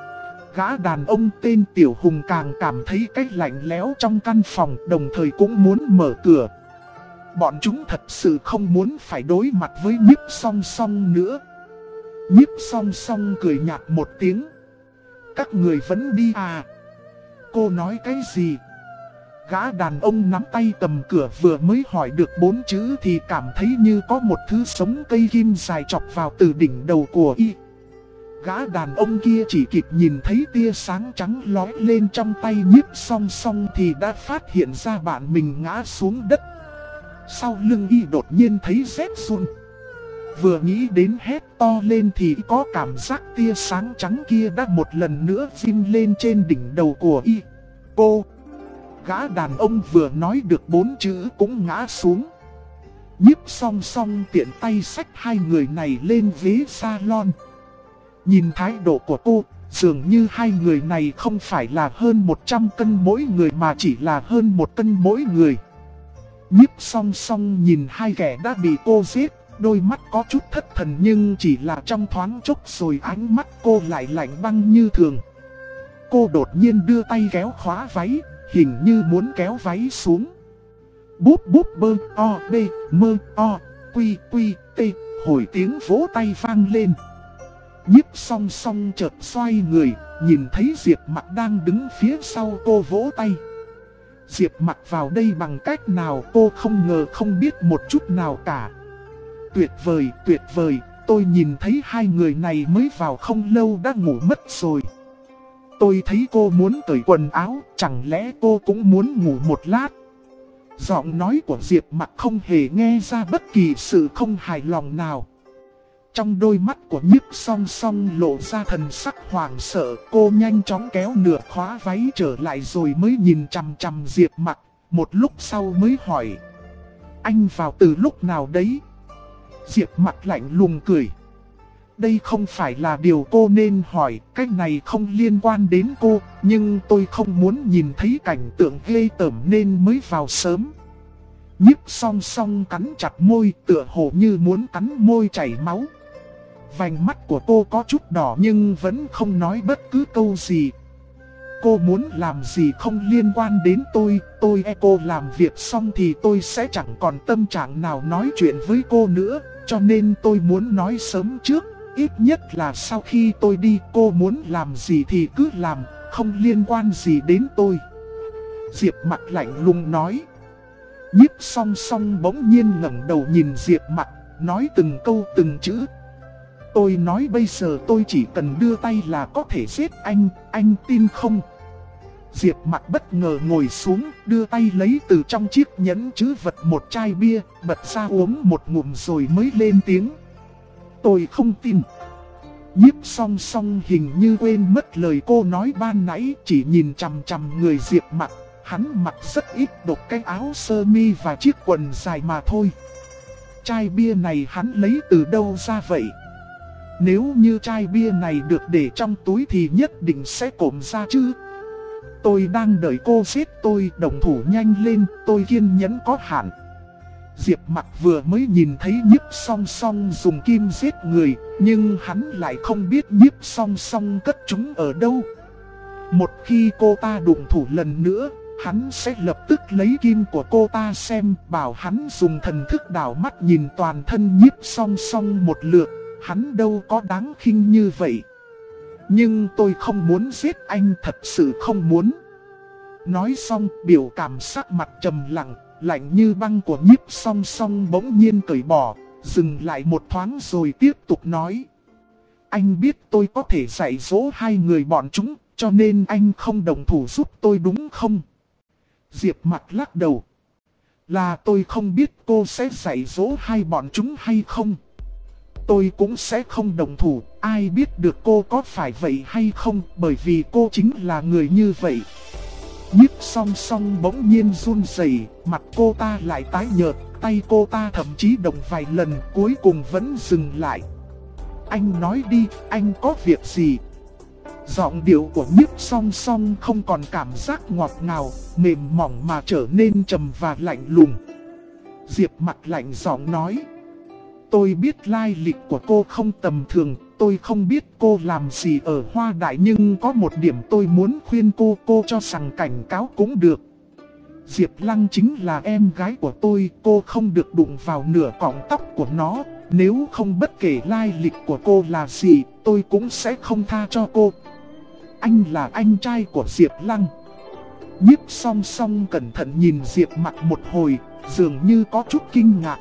Gã đàn ông tên Tiểu Hùng càng cảm thấy cái lạnh lẽo trong căn phòng, đồng thời cũng muốn mở cửa. Bọn chúng thật sự không muốn phải đối mặt với Nhiếp Song Song nữa. Nhiếp Song Song cười nhạt một tiếng. Các người vẫn đi à? Cô nói cái gì? Gã đàn ông nắm tay cầm cửa vừa mới hỏi được 4 chữ thì cảm thấy như có một thứ sống cây kim dài chọc vào từ đỉnh đầu của y. Gã đàn ông kia chỉ kịp nhìn thấy tia sáng trắng lóe lên trong tay Nhiếp Song Song thì đã phát hiện ra bạn mình ngã xuống đất. Sau lưng y đột nhiên thấy rét run. Vừa nghĩ đến hét to lên thì có cảm giác tia sáng trắng kia đã một lần nữa phim lên trên đỉnh đầu của y. Cô! Gã đàn ông vừa nói được 4 chữ cũng ngã xuống. Nhiếp Song Song tiện tay xách hai người này lên ghế salon. Nhìn thái độ của cô, dường như hai người này không phải là hơn 100 cân mỗi người mà chỉ là hơn 1 cân mỗi người. Nhiếp Song Song nhìn hai kẻ đã bị cô giết, đôi mắt có chút thất thần nhưng chỉ là trong thoáng chốc rồi ánh mắt cô lại lạnh băng như thường. Cô đột nhiên đưa tay kéo khóa váy, hình như muốn kéo váy xuống. Búp búp bơ o b mơ o quy quy t, hồi tiếng vỗ tay vang lên. Nhiếp Song Song chợt xoay người, nhìn thấy Diệp Mặc đang đứng phía sau cô vỗ tay. Diệp Mặc vào đây bằng cách nào cô không ngờ không biết một chút nào cả. Tuyệt vời, tôi nhìn thấy hai người này mới vào không lâu đã ngủ mất rồi. Tôi thấy cô muốn cởi quần áo, chẳng lẽ cô cũng muốn ngủ một lát? Giọng nói của Diệp Mặc không hề nghe ra bất kỳ sự không hài lòng nào. Trong đôi mắt của Nhiếp Song Song lộ ra thần sắc hoảng sợ, cô nhanh chóng kéo nửa khóa váy trở lại rồi mới nhìn chằm chằm Diệp Mặc, một lúc sau mới hỏi. Anh vào từ lúc nào đấy? Diệp Mặc lạnh lùng cười. Đây không phải là điều cô nên hỏi, cái này không liên quan đến cô, nhưng tôi không muốn nhìn thấy cảnh tượng ghê tởm nên mới vào sớm. Nhiếp Song Song cắn chặt môi, tựa hồ như muốn cắn môi chảy máu. Vành mắt của cô có chút đỏ nhưng vẫn không nói bất cứ câu gì. Cô muốn làm gì không liên quan đến tôi cô làm việc xong thì tôi sẽ chẳng còn tâm trạng nào nói chuyện với cô nữa, cho nên tôi muốn nói sớm trước, ít nhất là sau khi tôi đi cô muốn làm gì thì cứ làm, không liên quan gì đến tôi. Diệp Mặc lạnh lùng nói. Nhiếp Song Song bỗng nhiên ngẩng đầu nhìn Diệp Mặc, nói từng câu từng chữ. Tôi nói bây giờ tôi chỉ cần đưa tay là có thể giết anh tin không? Diệp Mặc bất ngờ ngồi xuống, đưa tay lấy từ trong chiếc nhẫn trữ vật một chai bia, bật ra uống một ngụm rồi mới lên tiếng. Tôi không tin. Nhiếp Song Song hình như quên mất lời cô nói ban nãy, chỉ nhìn chằm chằm người Diệp Mặc. Hắn mặc rất ít độc cái áo sơ mi và chiếc quần dài mà thôi. Chai bia này hắn lấy từ đâu ra vậy? Nếu như chai bia này được để trong túi thì nhất định sẽ cộm ra chứ. Tôi đang đợi cô giết tôi, động thủ nhanh lên, tôi kiên nhẫn có hạn. Diệp Mặc vừa mới nhìn thấy Nhiếp Song Song dùng kim giết người, nhưng hắn lại không biết Nhiếp Song Song cất chúng ở đâu. Một khi cô ta đụng thủ lần nữa, hắn sẽ lập tức lấy kim của cô ta xem, bảo hắn dùng thần thức đảo mắt nhìn toàn thân Nhiếp Song Song một lượt, hắn đâu có đáng khinh như vậy. Nhưng tôi không muốn giết anh, thật sự không muốn. Nói xong, biểu cảm sắc mặt trầm lặng, lạnh như băng của Nhiếp Song Song bỗng nhiên cởi bỏ, dừng lại một thoáng rồi tiếp tục nói. Anh biết tôi có thể dạy dỗ hai người bọn chúng, cho nên anh không đồng thủ giúp tôi đúng không? Diệp Mặc lắc đầu. Là tôi không biết cô sẽ dạy dỗ hai bọn chúng hay không. Tôi cũng sẽ không đồng thủ, ai biết được cô có phải vậy hay không, bởi vì cô chính là người như vậy. Nhiếp Song Song bỗng nhiên run rẩy, mặt cô ta lại tái nhợt, tay cô ta thậm chí động vài lần, cuối cùng vẫn dừng lại. Anh nói đi, anh có việc gì? Giọng điệu của Nhiếp Song Song không còn cảm giác ngọt ngào, mềm mỏng mà trở nên trầm và lạnh lùng. Diệp Mặc lạnh giọng nói. Tôi biết lai lịch của cô không tầm thường, tôi không biết cô làm gì ở Hoa Đại, nhưng có một điểm tôi muốn khuyên cô cho rằng cảnh cáo cũng được. Diệp Lăng chính là em gái của tôi, cô không được đụng vào nửa cọng tóc của nó, nếu không bất kể lai lịch của cô là gì, tôi cũng sẽ không tha cho cô. Anh là anh trai của Diệp Lăng. Nhiếp Song Song cẩn thận nhìn Diệp Mặc một hồi, dường như có chút kinh ngạc.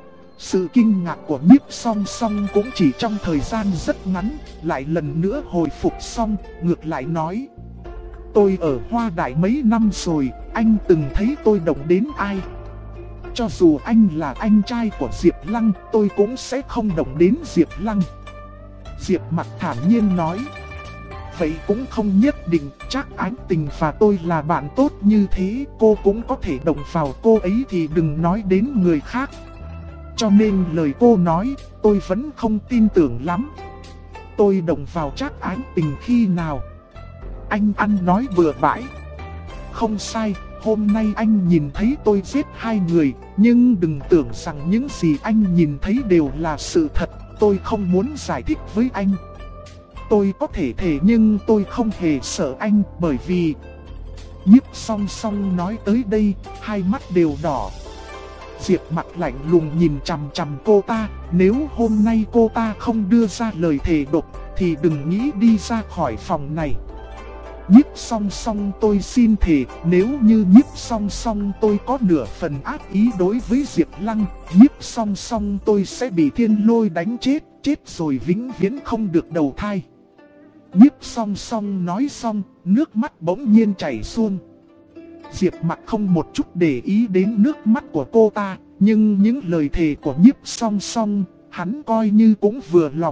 Sự kinh ngạc của Nhiếp Song Song cũng chỉ trong thời gian rất ngắn, lại lần nữa hồi phục xong, ngược lại nói. Tôi ở Hoa Đại mấy năm rồi, anh từng thấy tôi động đến ai? Cho dù anh là anh trai của Diệp Lăng, tôi cũng sẽ không động đến Diệp Lăng. Diệp Mặc thản nhiên nói. Vậy cũng không nhất định, chắc Ánh Tình và tôi là bạn tốt như thế, cô cũng có thể động vào cô ấy thì đừng nói đến người khác. Cho nên lời cô nói, tôi vẫn không tin tưởng lắm. Tôi động vào Trác Ánh Tình khi nào? Anh ăn nói bừa bãi. Không sai, hôm nay anh nhìn thấy tôi giết hai người, nhưng đừng tưởng rằng những gì anh nhìn thấy đều là sự thật, tôi không muốn giải thích với anh. Tôi có thể thề nhưng tôi không hề sợ anh, bởi vì... Nhiếp Song Song nói tới đây, hai mắt đều đỏ. Diệp Mặc lạnh lùng nhìn chằm chằm cô ta, nếu hôm nay cô ta không đưa ra lời thề độc, thì đừng nghĩ đi ra khỏi phòng này. Nhiếp Song Song, tôi xin thề, nếu như Nhiếp Song Song tôi có nửa phần ác ý đối với Diệp Lăng, Nhiếp Song Song tôi sẽ bị thiên lôi đánh chết, chết rồi vĩnh viễn không được đầu thai. Nhiếp Song Song nói xong, nước mắt bỗng nhiên chảy xuông. Diệp Mặc không một chút để ý đến nước mắt của cô ta, nhưng những lời thề của Nhiếp Song Song, hắn coi như cũng vừa lòng.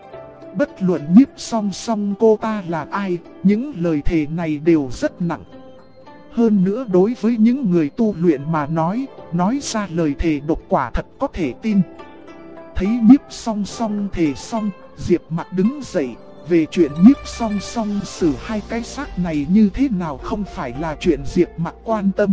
Bất luận Nhiếp Song Song cô ta là ai, những lời thề này đều rất nặng. Hơn nữa đối với những người tu luyện mà nói ra lời thề độc quả thật có thể tin. Thấy Nhiếp Song Song thề xong, Diệp Mặc đứng dậy. Về chuyện Nhiếp Song Song xử hai cái xác này như thế nào không phải là chuyện Diệp Mặc quan tâm.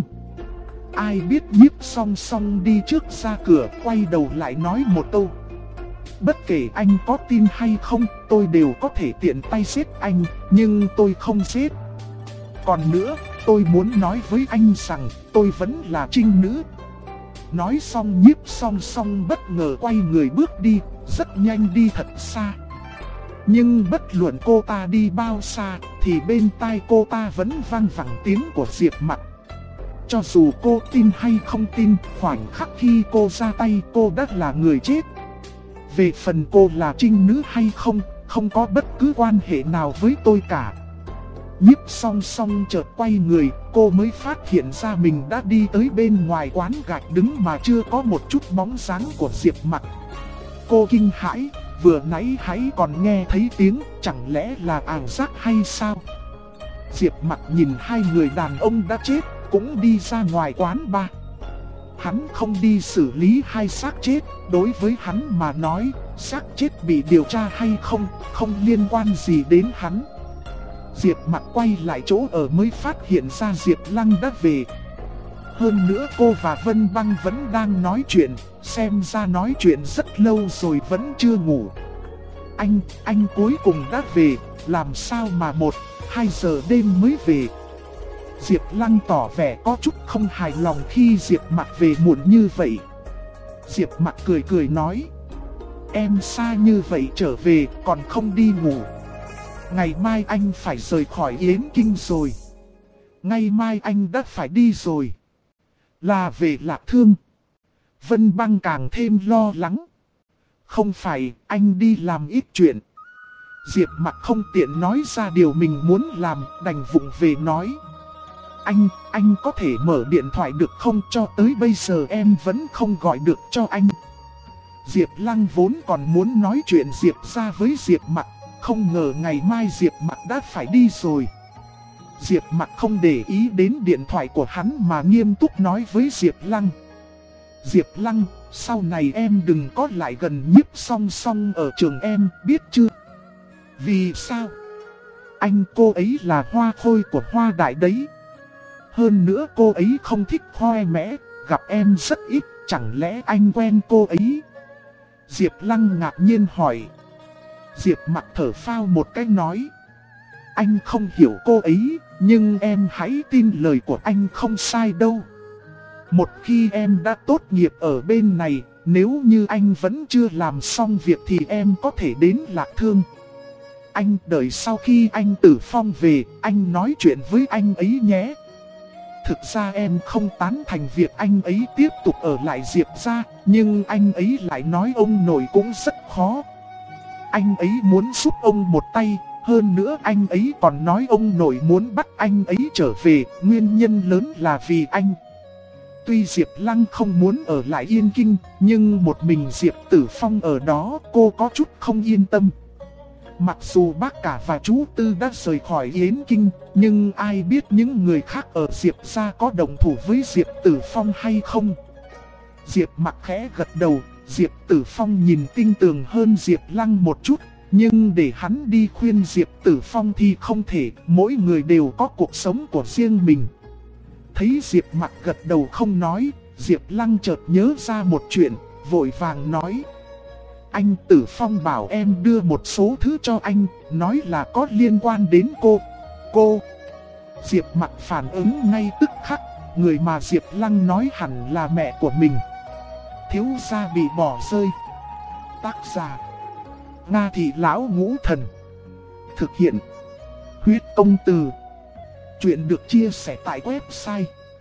Ai biết Nhiếp Song Song đi trước ra cửa, quay đầu lại nói một câu. Bất kể anh có tin hay không, tôi đều có thể tiện tay giết anh, nhưng tôi không giết. Còn nữa, tôi muốn nói với anh rằng, tôi vẫn là trinh nữ. Nói xong Nhiếp Song Song bất ngờ quay người bước đi, rất nhanh đi thật xa. Nhưng bất luận cô ta đi bao xa, thì bên tai cô ta vẫn vang vẳng tiếng của Diệp Mặc. Cho dù cô tin hay không tin, khoảnh khắc khi cô ra tay cô đã là người chết. Về phần cô là trinh nữ hay không, không có bất cứ quan hệ nào với tôi cả. Nhiếp Song Song chợt quay người, cô mới phát hiện ra mình đã đi tới bên ngoài quán gạch đứng mà chưa có một chút bóng dáng của Diệp Mặc. Cô kinh hãi, vừa nãy hãy còn nghe thấy tiếng, chẳng lẽ là ảo giác hay sao? Diệp Mặc nhìn hai người đàn ông đã chết, cũng đi ra ngoài quán bar. Hắn không đi xử lý hai xác chết, đối với hắn mà nói, xác chết bị điều tra hay không, không liên quan gì đến hắn. Diệp Mặc quay lại chỗ ở mới phát hiện ra Diệp Lăng đã về. Hơn nữa cô và Vân Băng vẫn đang nói chuyện, xem ra nói chuyện rất lâu rồi vẫn chưa ngủ. Anh cuối cùng đã về, làm sao mà 1-2 giờ đêm mới về? Diệp Lăng tỏ vẻ có chút không hài lòng khi Diệp Mặc về muộn như vậy. Diệp Mặc cười cười nói, em xa như vậy trở về còn không đi ngủ. Ngày mai anh phải rời khỏi Yến Kinh rồi. Ngày mai anh đã phải đi rồi. Là về Lạc Thương. Vân Băng càng thêm lo lắng. Không phải, anh đi làm ít chuyện. Diệp Mặc không tiện nói ra điều mình muốn làm, đành vụng về nói. Anh có thể mở điện thoại được không? Cho tới bây giờ em vẫn không gọi được cho anh. Diệp Lăng vốn còn muốn nói chuyện Diệp ra với Diệp Mặc, không ngờ ngày mai Diệp Mặc đã phải đi rồi. Diệp Mặc không để ý đến điện thoại của hắn mà nghiêm túc nói với Diệp Lăng. Diệp Lăng, sau này em đừng có lại gần Nhiếp Song Song ở trường em, biết chưa? Vì sao? Anh cô ấy là hoa khôi của Hoa Đại đấy. Hơn nữa cô ấy không thích khoe mẽ, gặp em rất ít, chẳng lẽ anh quen cô ấy? Diệp Lăng ngạc nhiên hỏi. Diệp Mặc thở phào một cái nói. Anh không hiểu cô ấy, nhưng em hãy tin lời của anh không sai đâu. Một khi em đã tốt nghiệp ở bên này, nếu như anh vẫn chưa làm xong việc thì em có thể đến Lạc Thương. Anh đợi sau khi anh Tử Phong về, anh nói chuyện với anh ấy nhé. Thực ra em không tán thành việc anh ấy tiếp tục ở lại Diệp gia, nhưng anh ấy lại nói ông nội cũng rất khó. Anh ấy muốn giúp ông một tay, hơn nữa anh ấy còn nói ông nội muốn bắt anh ấy trở về, nguyên nhân lớn là vì anh. Tuy Diệp Lăng không muốn ở lại Yên Kinh, nhưng một mình Diệp Tử Phong ở đó cô có chút không yên tâm. Mặc dù bác cả và chú Tư đã rời khỏi Yến Kinh, nhưng ai biết những người khác ở Diệp gia có đồng thủ với Diệp Tử Phong hay không? Diệp Mặc khẽ gật đầu, Diệp Tử Phong nhìn tinh tường hơn Diệp Lăng một chút, nhưng để hắn đi khuyên Diệp Tử Phong thì không thể, mỗi người đều có cuộc sống của riêng mình. Thấy Diệp Mặc gật đầu không nói, Diệp Lăng chợt nhớ ra một chuyện, vội vàng nói. Anh Tử Phong bảo em đưa một số thứ cho anh, nói là có liên quan đến cô. Diệp Mặc phản ứng ngay tức khắc, người mà Diệp Lăng nói hẳn là mẹ của mình. Thiếu gia bị bỏ rơi. Tác giả Nga Thị Lão Ngũ Thần. Thực hiện Huyết Công Từ. Chuyện được chia sẻ tại website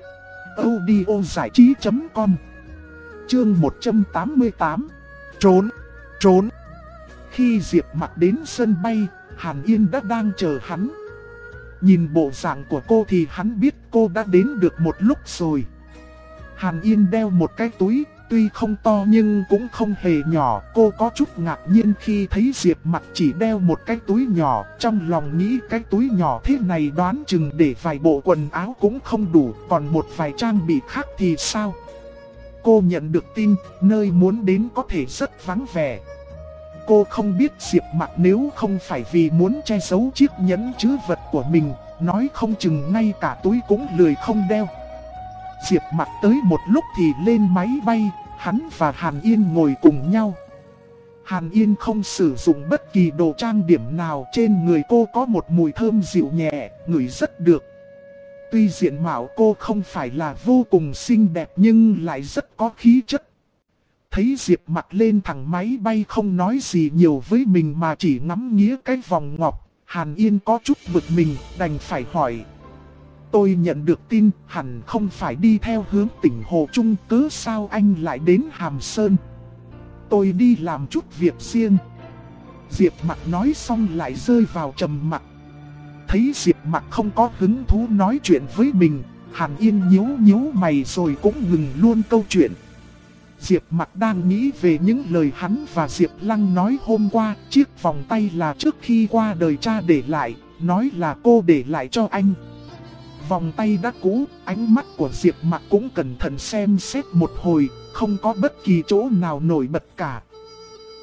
audiozảichí.com. Chương 188. Trốn. Khi Diệp Mặc đến sân bay, Hàn Yên đã đang chờ hắn. Nhìn bộ dạng của cô thì hắn biết cô đã đến được một lúc rồi. Hàn Yên đeo một cái túi, tuy không to nhưng cũng không hề nhỏ. Cô có chút ngạc nhiên khi thấy Diệp Mặc chỉ đeo một cái túi nhỏ. Trong lòng nghĩ cái túi nhỏ thế này đoán chừng để vài bộ quần áo cũng không đủ, còn một vài trang bị khác thì sao? Cô nhận được tin, nơi muốn đến có thể rất vắng vẻ. Cô không biết Diệp Mặc nếu không phải vì muốn che giấu chiếc nhẫn trữ vật của mình, nói không chừng ngay cả túi cũng lười không đeo. Diệp Mặc tới một lúc thì lên máy bay, hắn và Hàn Yên ngồi cùng nhau. Hàn Yên không sử dụng bất kỳ đồ trang điểm nào, trên người cô có một mùi thơm dịu nhẹ, ngửi rất được. Tuy diện mạo cô không phải là vô cùng xinh đẹp nhưng lại rất có khí chất. Thấy Diệp Mặc lên thẳng máy bay không nói gì nhiều với mình mà chỉ ngắm nghía cái vòng ngọc, Hàn Yên có chút bực mình, đành phải hỏi. Tôi nhận được tin hẳn không phải đi theo hướng tỉnh Hồ Trung, cớ sao anh lại đến Hàm Sơn? Tôi đi làm chút việc riêng. Diệp Mặc nói xong lại rơi vào trầm mặc. Thấy Diệp Mặc không có hứng thú nói chuyện với mình, Hàn Yên nhíu mày rồi cũng ngừng luôn câu chuyện. Diệp Mặc đang nghĩ về những lời hắn và Diệp Lăng nói hôm qua, chiếc vòng tay là trước khi qua đời cha để lại, nói là cô để lại cho anh. Vòng tay đã cũ, ánh mắt của Diệp Mặc cũng cẩn thận xem xét một hồi, không có bất kỳ chỗ nào nổi bật cả.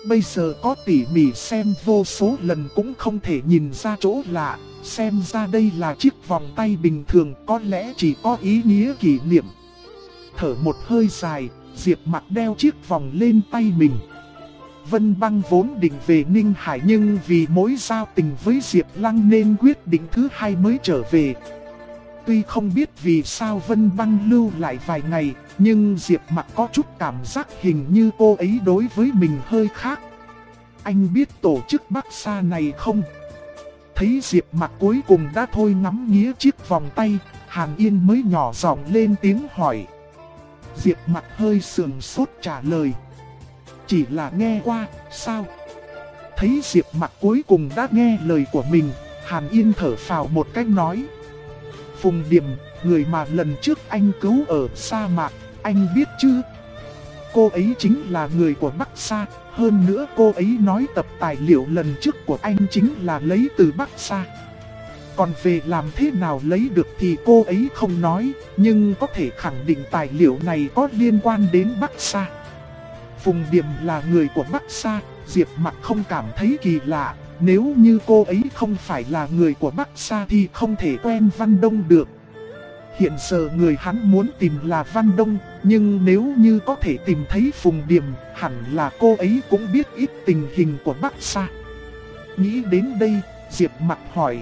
Bây giờ có tỉ mỉ xem vô số lần cũng không thể nhìn ra chỗ lạ. Xem ra đây là chiếc vòng tay bình thường, có lẽ chỉ có ý nghĩa kỷ niệm. Thở một hơi dài, Diệp Mặc đeo chiếc vòng lên tay mình. Vân Băng vốn định về Ninh Hải nhưng vì mối giao tình với Diệp Lăng nên quyết định thứ hai mới trở về. Tuy không biết vì sao Vân Băng lưu lại vài ngày, nhưng Diệp Mặc có chút cảm giác hình như cô ấy đối với mình hơi khác. Anh biết tổ chức Bắc Sa này không? Thấy Diệp Mặc cuối cùng đã thôi ngắm nghía chiếc vòng tay, Hàn Yên mới nhỏ giọng lên tiếng hỏi. Diệp Mặc hơi sườn sốt trả lời. Chỉ là nghe qua, sao? Thấy Diệp Mặc cuối cùng đã nghe lời của mình, Hàn Yên thở phào một cách nói. Phùng Điềm, người mà lần trước anh cứu ở sa mạc, anh biết chứ? Cô ấy chính là người của Bắc Sa, hơn nữa cô ấy nói tập tài liệu lần trước của anh chính là lấy từ Bắc Sa. Còn về làm thế nào lấy được thì cô ấy không nói, nhưng có thể khẳng định tài liệu này có liên quan đến Bắc Sa. Phùng Điềm là người của Bắc Sa, Diệp Mặc không cảm thấy kỳ lạ. Nếu như cô ấy không phải là người của Bắc Sa thì không thể quen Văn Đông được. Hiện giờ người hắn muốn tìm là Văn Đông, nhưng nếu như có thể tìm thấy Phùng Điềm, hẳn là cô ấy cũng biết ít tình hình của Bắc Sa. Nghĩ đến đây, Diệp Mặc hỏi.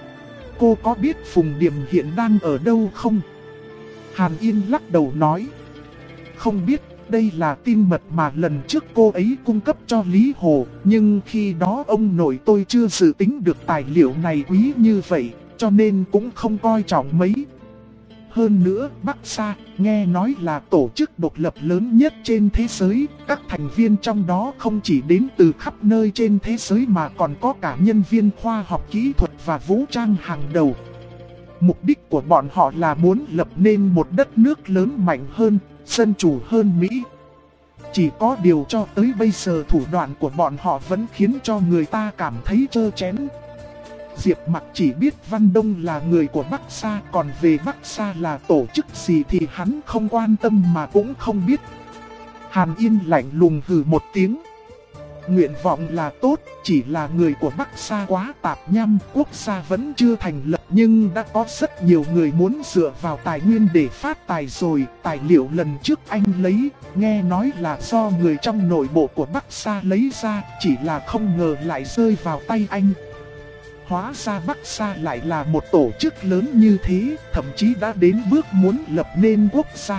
Cô có biết Phùng Điềm hiện đang ở đâu không? Hàn Yên lắc đầu nói. Không biết. Đây là tin mật mà lần trước cô ấy cung cấp cho Lý Hồ, nhưng khi đó ông nội tôi chưa dự tính được tài liệu này quý như vậy, cho nên cũng không coi trọng mấy. Hơn nữa, Bắc Sa, nghe nói là tổ chức độc lập lớn nhất trên thế giới, các thành viên trong đó không chỉ đến từ khắp nơi trên thế giới mà còn có cả nhân viên khoa học kỹ thuật và vũ trang hàng đầu. Mục đích của bọn họ là muốn lập nên một đất nước lớn mạnh hơn, dân chủ hơn Mỹ. Chỉ có điều cho tới bây giờ thủ đoạn của bọn họ vẫn khiến cho người ta cảm thấy trơ chén. Diệp Mặc chỉ biết Văn Đông là người của Bắc Sa, còn về Bắc Sa là tổ chức gì thì hắn không quan tâm mà cũng không biết. Hàn Yên lạnh lùng hừ một tiếng. Nguyện vọng là tốt, chỉ là người của Bắc Sa quá tạp nham, quốc gia vẫn chưa thành lập nhưng đã có rất nhiều người muốn dựa vào tài nguyên để phát tài rồi. Tài liệu lần trước anh lấy, nghe nói là do người trong nội bộ của Bắc Sa lấy ra, chỉ là không ngờ lại rơi vào tay anh. Hóa ra Bắc Sa lại là một tổ chức lớn như thế, thậm chí đã đến bước muốn lập nên quốc gia.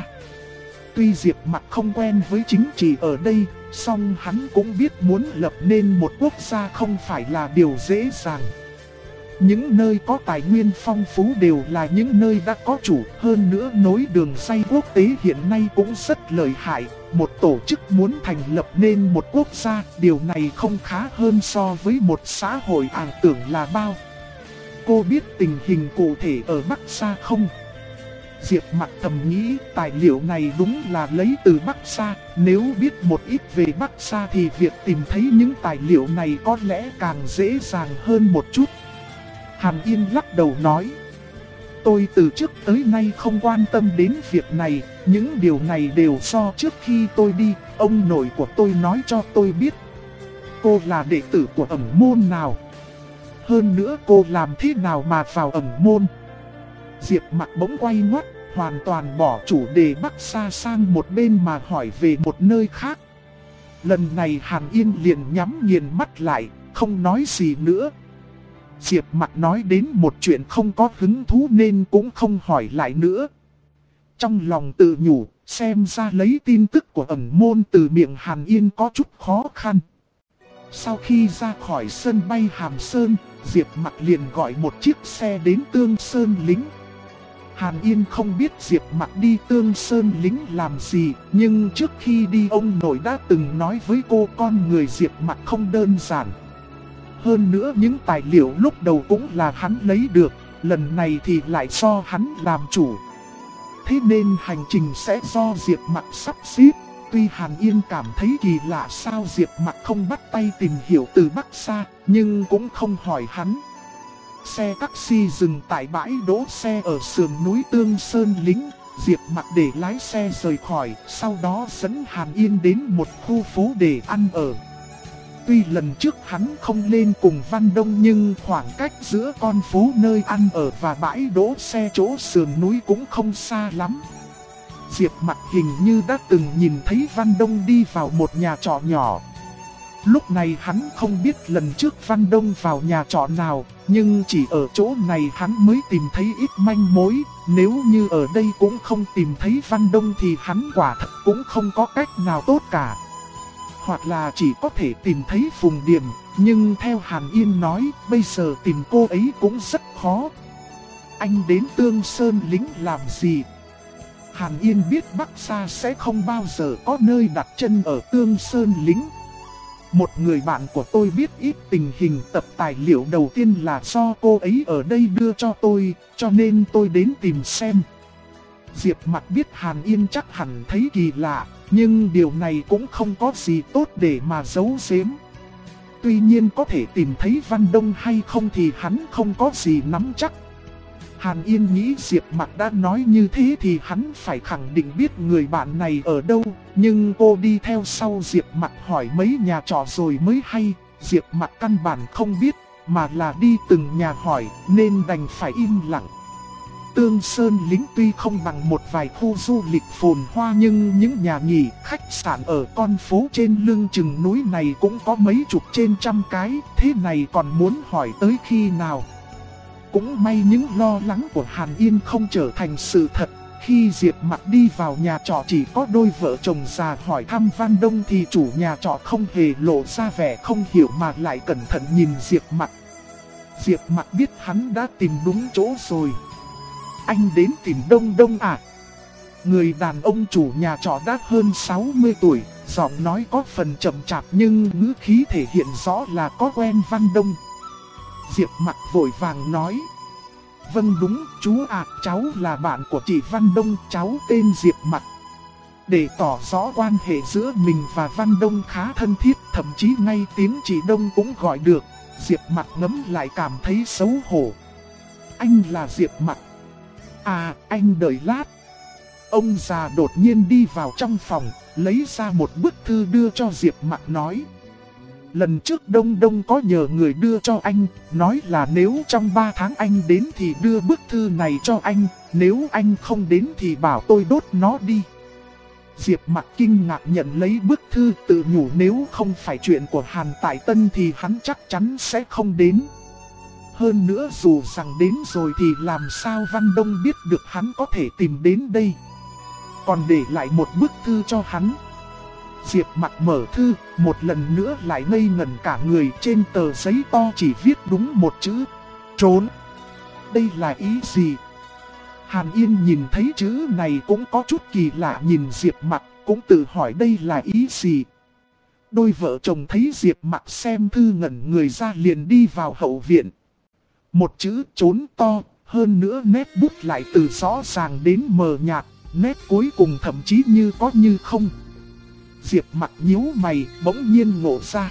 Tuy Diệp Mặc không quen với chính trị ở đây, song hắn cũng biết muốn lập nên một quốc gia không phải là điều dễ dàng. Những nơi có tài nguyên phong phú đều là những nơi đã có chủ, hơn nữa nối đường ray quốc tế hiện nay cũng rất lợi hại. Một tổ chức muốn thành lập nên một quốc gia, điều này không khá hơn so với một xã hội ảo tưởng là bao. Cô biết tình hình cụ thể ở Bắc Sa không? Diệp Mặc thầm nghĩ tài liệu này đúng là lấy từ Bắc Sa, nếu biết một ít về Bắc Sa thì việc tìm thấy những tài liệu này có lẽ càng dễ dàng hơn một chút. Hàn Yên lắc đầu nói. Tôi từ trước tới nay không quan tâm đến việc này, những điều này đều do trước khi tôi đi, ông nội của tôi nói cho tôi biết. Cô là đệ tử của Ẩn Môn nào? Hơn nữa cô làm thế nào mà vào Ẩn Môn? Diệp Mặc bỗng quay ngoắt, hoàn toàn bỏ chủ đề Bắc Sa sang một bên mà hỏi về một nơi khác. Lần này Hàn Yên liền nhắm nghiền mắt lại, không nói gì nữa. Diệp Mặc nói đến một chuyện không có hứng thú nên cũng không hỏi lại nữa. Trong lòng tự nhủ, xem ra lấy tin tức của Ẩn Môn từ miệng Hàn Yên có chút khó khăn. Sau khi ra khỏi sân bay Hàm Sơn, Diệp Mặc liền gọi một chiếc xe đến Tương Sơn Lính. Hàn Yên không biết Diệp Mặc đi Tương Sơn Lính làm gì, nhưng trước khi đi ông nội đã từng nói với cô con người Diệp Mặc không đơn giản. Hơn nữa những tài liệu lúc đầu cũng là hắn lấy được, lần này thì lại do hắn làm chủ. Thế nên hành trình sẽ do Diệp Mặc sắp xếp. Tuy Hàn Yên cảm thấy kỳ lạ sao Diệp Mặc không bắt tay tìm hiểu từ Bắc Sa, nhưng cũng không hỏi hắn. Xe taxi dừng tại bãi đỗ xe ở sườn núi Tương Sơn Lính. Diệp Mặc để lái xe rời khỏi, sau đó dẫn Hàn Yên đến một khu phố để ăn ở. Tuy lần trước hắn không lên cùng Văn Đông nhưng khoảng cách giữa con phố nơi ăn ở và bãi đỗ xe chỗ sườn núi cũng không xa lắm. Diệp Mặc hình như đã từng nhìn thấy Văn Đông đi vào một nhà trọ nhỏ. Lúc này hắn không biết lần trước Văn Đông vào nhà trọ nào, nhưng chỉ ở chỗ này hắn mới tìm thấy ít manh mối. Nếu như ở đây cũng không tìm thấy Văn Đông thì hắn quả thật cũng không có cách nào tốt cả. Hoặc là chỉ có thể tìm thấy Phùng Điểm, nhưng theo Hàn Yên nói, bây giờ tìm cô ấy cũng rất khó. Anh đến Tương Sơn Lĩnh làm gì? Hàn Yên biết Bắc Sa sẽ không bao giờ có nơi đặt chân ở Tương Sơn Lĩnh. Một người bạn của tôi biết ít tình hình, tập tài liệu đầu tiên là do cô ấy ở đây đưa cho tôi, cho nên tôi đến tìm xem. Diệp Mặc biết Hàn Yên chắc hẳn thấy kỳ lạ, nhưng điều này cũng không có gì tốt để mà giấu giếm. Tuy nhiên có thể tìm thấy Văn Đông hay không thì hắn không có gì nắm chắc. Hàn Yên nghĩ Diệp Mặc đã nói như thế thì hắn phải khẳng định biết người bạn này ở đâu. Nhưng cô đi theo sau Diệp Mặc hỏi mấy nhà trọ rồi mới hay, Diệp Mặc căn bản không biết, mà là đi từng nhà hỏi nên đành phải im lặng. Tương Sơn Lĩnh tuy không bằng một vài khu du lịch phồn hoa nhưng những nhà nghỉ, khách sạn ở con phố trên lưng chừng núi này cũng có mấy chục trên trăm cái, thế này còn muốn hỏi tới khi nào? Cũng may những lo lắng của Hàn Yên không trở thành sự thật. Khi Diệp Mặc đi vào nhà trọ chỉ có đôi vợ chồng già hỏi thăm Văn Đông thì chủ nhà trọ không hề lộ ra vẻ không hiểu mà lại cẩn thận nhìn Diệp Mặc. Diệp Mặc biết hắn đã tìm đúng chỗ rồi. Anh đến tìm Đông Đông à? Người đàn ông chủ nhà trọ đã hơn 60 tuổi, giọng nói có phần chậm chạp nhưng ngữ khí thể hiện rõ là có quen Văn Đông. Diệp Mặc vội vàng nói. Vâng đúng, chú ạ, cháu là bạn của chị Văn Đông, cháu tên Diệp Mặc. Để tỏ rõ quan hệ giữa mình và Văn Đông khá thân thiết, thậm chí ngay tiếng chị Đông cũng gọi được. Diệp Mặc ngẫm lại cảm thấy xấu hổ. Anh là Diệp Mặc. À, anh đợi lát. Ông già đột nhiên đi vào trong phòng, lấy ra một bức thư đưa cho Diệp Mặc nói. Lần trước Đông Đông có nhờ người đưa cho anh, nói là nếu trong 3 tháng anh đến thì đưa bức thư này cho anh, nếu anh không đến thì bảo tôi đốt nó đi. Diệp Mặc kinh ngạc nhận lấy bức thư, tự nhủ nếu không phải chuyện của Hàn Tại Tân thì hắn chắc chắn sẽ không đến. Hơn nữa dù rằng đến rồi thì làm sao Văn Đông biết được hắn có thể tìm đến đây. Còn để lại một bức thư cho hắn. Diệp Mặc mở thư, một lần nữa lại ngây ngẩn cả người, trên tờ giấy to chỉ viết đúng một chữ, trốn. Đây là ý gì? Hàn Yên nhìn thấy chữ này cũng có chút kỳ lạ nhìn Diệp Mặc, cũng tự hỏi đây là ý gì. Đôi vợ chồng thấy Diệp Mặc xem thư ngẩn người ra liền đi vào hậu viện. Một chữ trốn to, hơn nữa nét bút lại từ rõ ràng đến mờ nhạt, nét cuối cùng thậm chí như có như không. Diệp Mặc nhíu mày, bỗng nhiên ngộ ra.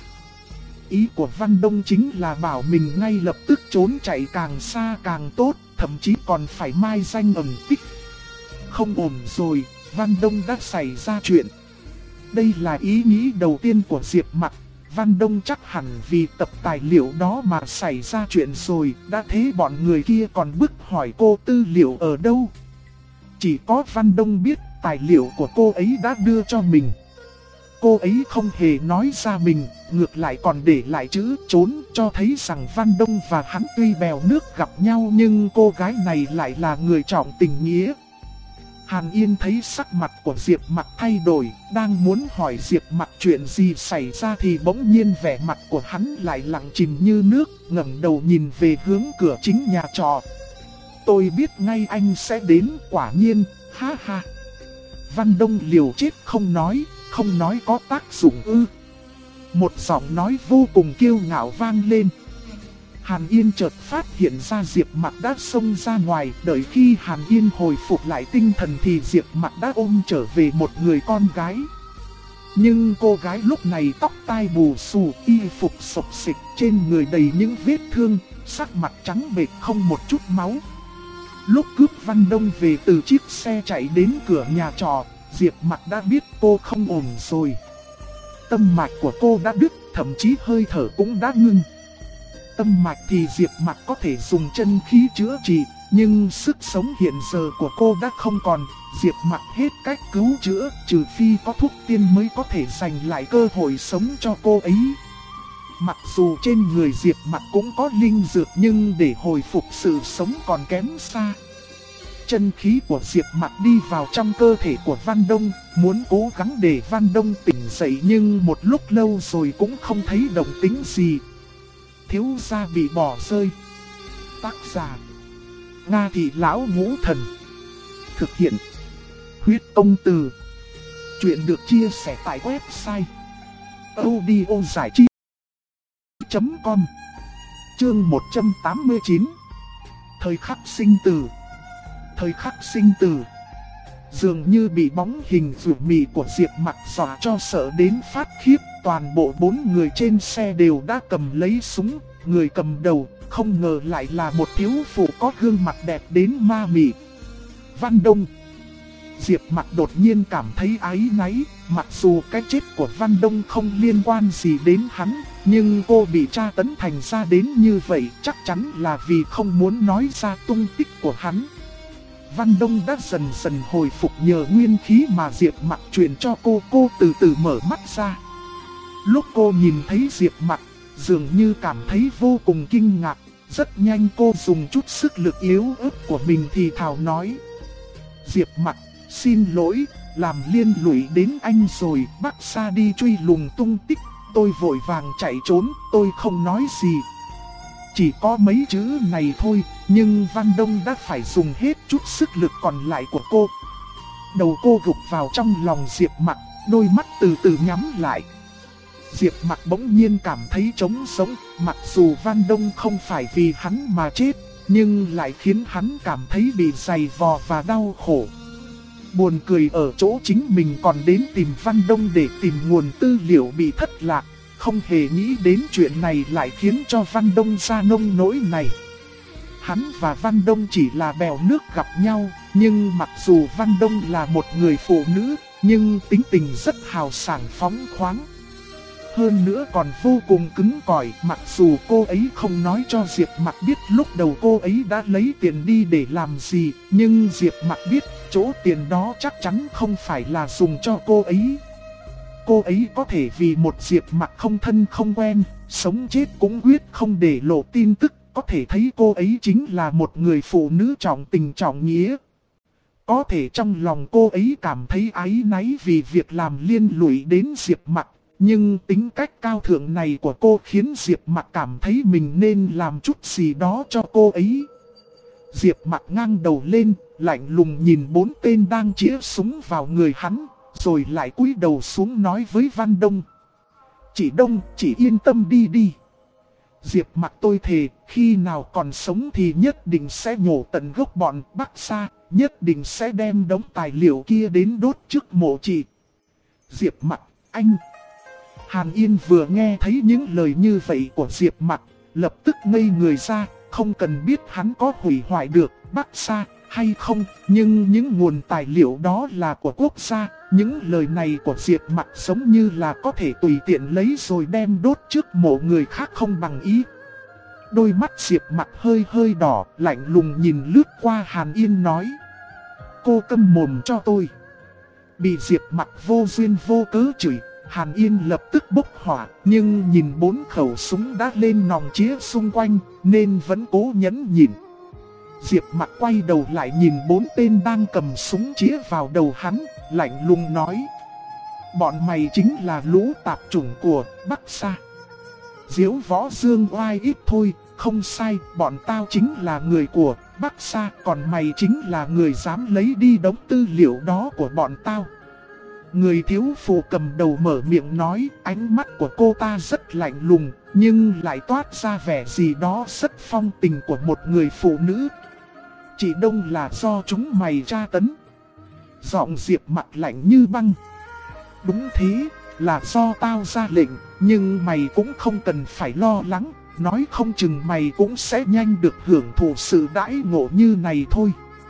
Ý của Văn Đông chính là bảo mình ngay lập tức trốn chạy càng xa càng tốt, thậm chí còn phải mai danh ẩn tích. Không ổn rồi, Văn Đông đã xảy ra chuyện. Đây là ý nghĩ đầu tiên của Diệp Mặc. Văn Đông chắc hẳn vì tập tài liệu đó mà xảy ra chuyện rồi, đã thế bọn người kia còn bức hỏi cô tư liệu ở đâu. Chỉ có Văn Đông biết tài liệu của cô ấy đã đưa cho mình. Cô ấy không hề nói ra mình, ngược lại còn để lại chữ trốn, cho thấy rằng Văn Đông và hắn tuy bèo nước gặp nhau nhưng cô gái này lại là người trọng tình nghĩa. Hàn Yên thấy sắc mặt của Diệp Mặc thay đổi, đang muốn hỏi Diệp Mặc chuyện gì xảy ra thì bỗng nhiên vẻ mặt của hắn lại lặng chìm như nước, ngẩng đầu nhìn về hướng cửa chính nhà trọ. Tôi biết ngay anh sẽ đến, quả nhiên, ha ha. Văn Đông liều chết không nói có tác dụng ư? Một giọng nói vô cùng kiêu ngạo vang lên. Hàn Yên chợt phát hiện ra Diệp Mặc đã xông ra ngoài, đợi khi Hàn Yên hồi phục lại tinh thần thì Diệp Mặc đã ôm trở về một người con gái. Nhưng cô gái lúc này tóc tai bù xù, y phục xộc xịch, trên người đầy những vết thương, sắc mặt trắng bệch không một chút máu. Lúc cướp Văn Đông về từ chiếc xe chạy đến cửa nhà trọ, Diệp Mặc đã biết cô không ổn rồi. Tâm mạch của cô đã đứt, thậm chí hơi thở cũng đã ngưng. Tâm mạch thì Diệp Mặc có thể dùng chân khí chữa trị, nhưng sức sống hiện giờ của cô đã không còn. Diệp Mặc hết cách cứu chữa, trừ phi có thuốc tiên mới có thể giành lại cơ hội sống cho cô ấy. Mặc dù trên người Diệp Mặc cũng có linh dược, nhưng để hồi phục sự sống còn kém xa. Chân khí của Diệp Mặc đi vào trong cơ thể của Văn Đông, muốn cố gắng để Văn Đông tỉnh dậy, nhưng một lúc lâu rồi cũng không thấy động tĩnh gì. Thiếu gia bị bỏ rơi. Tác giả: Nga Thị Lão Ngũ Thần. Thực hiện: Huyết Công Từ. Chuyện được chia sẻ tại website audiozảichi.com. Chương 189. Thời khắc sinh tử. Thời khắc sinh tử. Dường như bị bóng hình rủ mị của Diệp Mặc dọa cho sợ đến phát khiếp. Toàn bộ 4 người trên xe đều đã cầm lấy súng. Người cầm đầu không ngờ lại là một thiếu phụ có gương mặt đẹp đến ma mị. Văn Đông. Diệp Mặc đột nhiên cảm thấy áy náy. Mặc dù cái chết của Văn Đông không liên quan gì đến hắn, nhưng cô bị tra tấn thành ra đến như vậy chắc chắn là vì không muốn nói ra tung tích của hắn. Văn Đông đã dần dần hồi phục nhờ nguyên khí mà Diệp Mặc truyền cho cô từ từ mở mắt ra. Lúc cô nhìn thấy Diệp Mặc, dường như cảm thấy vô cùng kinh ngạc. Rất nhanh cô dùng chút sức lực yếu ớt của mình thì thào nói: Diệp Mặc, xin lỗi, làm liên lụy đến anh rồi. Bắc Sa đi truy lùng tung tích, tôi vội vàng chạy trốn, tôi không nói gì. Chỉ có mấy chữ này thôi, nhưng Văn Đông đã phải dùng hết chút sức lực còn lại của cô. Đầu cô gục vào trong lòng Diệp Mặc, đôi mắt từ từ nhắm lại. Diệp Mặc bỗng nhiên cảm thấy trống sống, mặc dù Văn Đông không phải vì hắn mà chết, nhưng lại khiến hắn cảm thấy bị dày vò và đau khổ. Buồn cười ở chỗ chính mình còn đến tìm Văn Đông để tìm nguồn tư liệu bị thất lạc, không hề nghĩ đến chuyện này lại khiến cho Văn Đông ra nông nỗi này. Hắn và Văn Đông chỉ là bèo nước gặp nhau, nhưng mặc dù Văn Đông là một người phụ nữ, nhưng tính tình rất hào sảng phóng khoáng. Hơn nữa còn vô cùng cứng cỏi, mặc dù cô ấy không nói cho Diệp Mặc biết lúc đầu cô ấy đã lấy tiền đi để làm gì, nhưng Diệp Mặc biết chỗ tiền đó chắc chắn không phải là dùng cho cô ấy. Cô ấy có thể vì một Diệp Mặc không thân không quen, sống chết cũng quyết không để lộ tin tức, có thể thấy cô ấy chính là một người phụ nữ trọng tình trọng nghĩa. Có thể trong lòng cô ấy cảm thấy áy náy vì việc làm liên lụy đến Diệp Mặc. Nhưng tính cách cao thượng này của cô khiến Diệp Mặc cảm thấy mình nên làm chút gì đó cho cô ấy. Diệp Mặc ngang đầu lên, lạnh lùng nhìn 4 tên đang chĩa súng vào người hắn, rồi lại cúi đầu xuống nói với Văn Đông: Chị Đông, chị yên tâm đi đi. Diệp Mặc tôi thề, khi nào còn sống thì nhất định sẽ nhổ tận gốc bọn Bắc Sa, nhất định sẽ đem đống tài liệu kia đến đốt trước mộ chị. Diệp Mặc, anh... Hàn Yên vừa nghe thấy những lời như vậy của Diệp Mặc, lập tức ngây người ra, không cần biết hắn có hủy hoại được Bắc Sa hay không, nhưng những nguồn tài liệu đó là của quốc gia, những lời này của Diệp Mặc giống như là có thể tùy tiện lấy rồi đem đốt trước mộ người khác không bằng ý. Đôi mắt Diệp Mặc hơi hơi đỏ, lạnh lùng nhìn lướt qua Hàn Yên nói: Cô câm mồm cho tôi. Bị Diệp Mặc vô duyên vô cớ chửi, Hàn Yên lập tức bốc hỏa, nhưng nhìn 4 khẩu súng đã lên nòng chĩa xung quanh, nên vẫn cố nhẫn nhịn. Diệp Mặc quay đầu lại nhìn 4 tên đang cầm súng chĩa vào đầu hắn, lạnh lùng nói: Bọn mày chính là lũ tạp chủng của Bắc Sa. Diếu võ dương oai ít thôi, không sai, bọn tao chính là người của Bắc Sa, còn mày chính là người dám lấy đi đống tư liệu đó của bọn tao. Người thiếu phụ cầm đầu mở miệng nói, ánh mắt của cô ta rất lạnh lùng, nhưng lại toát ra vẻ gì đó rất phong tình của một người phụ nữ. Chị Đông là do chúng mày tra tấn. Giọng Diệp Mặc lạnh như băng. Đúng thế, là do tao ra lệnh, nhưng mày cũng không cần phải lo lắng, nói không chừng mày cũng sẽ nhanh được hưởng thụ sự đãi ngộ như này thôi.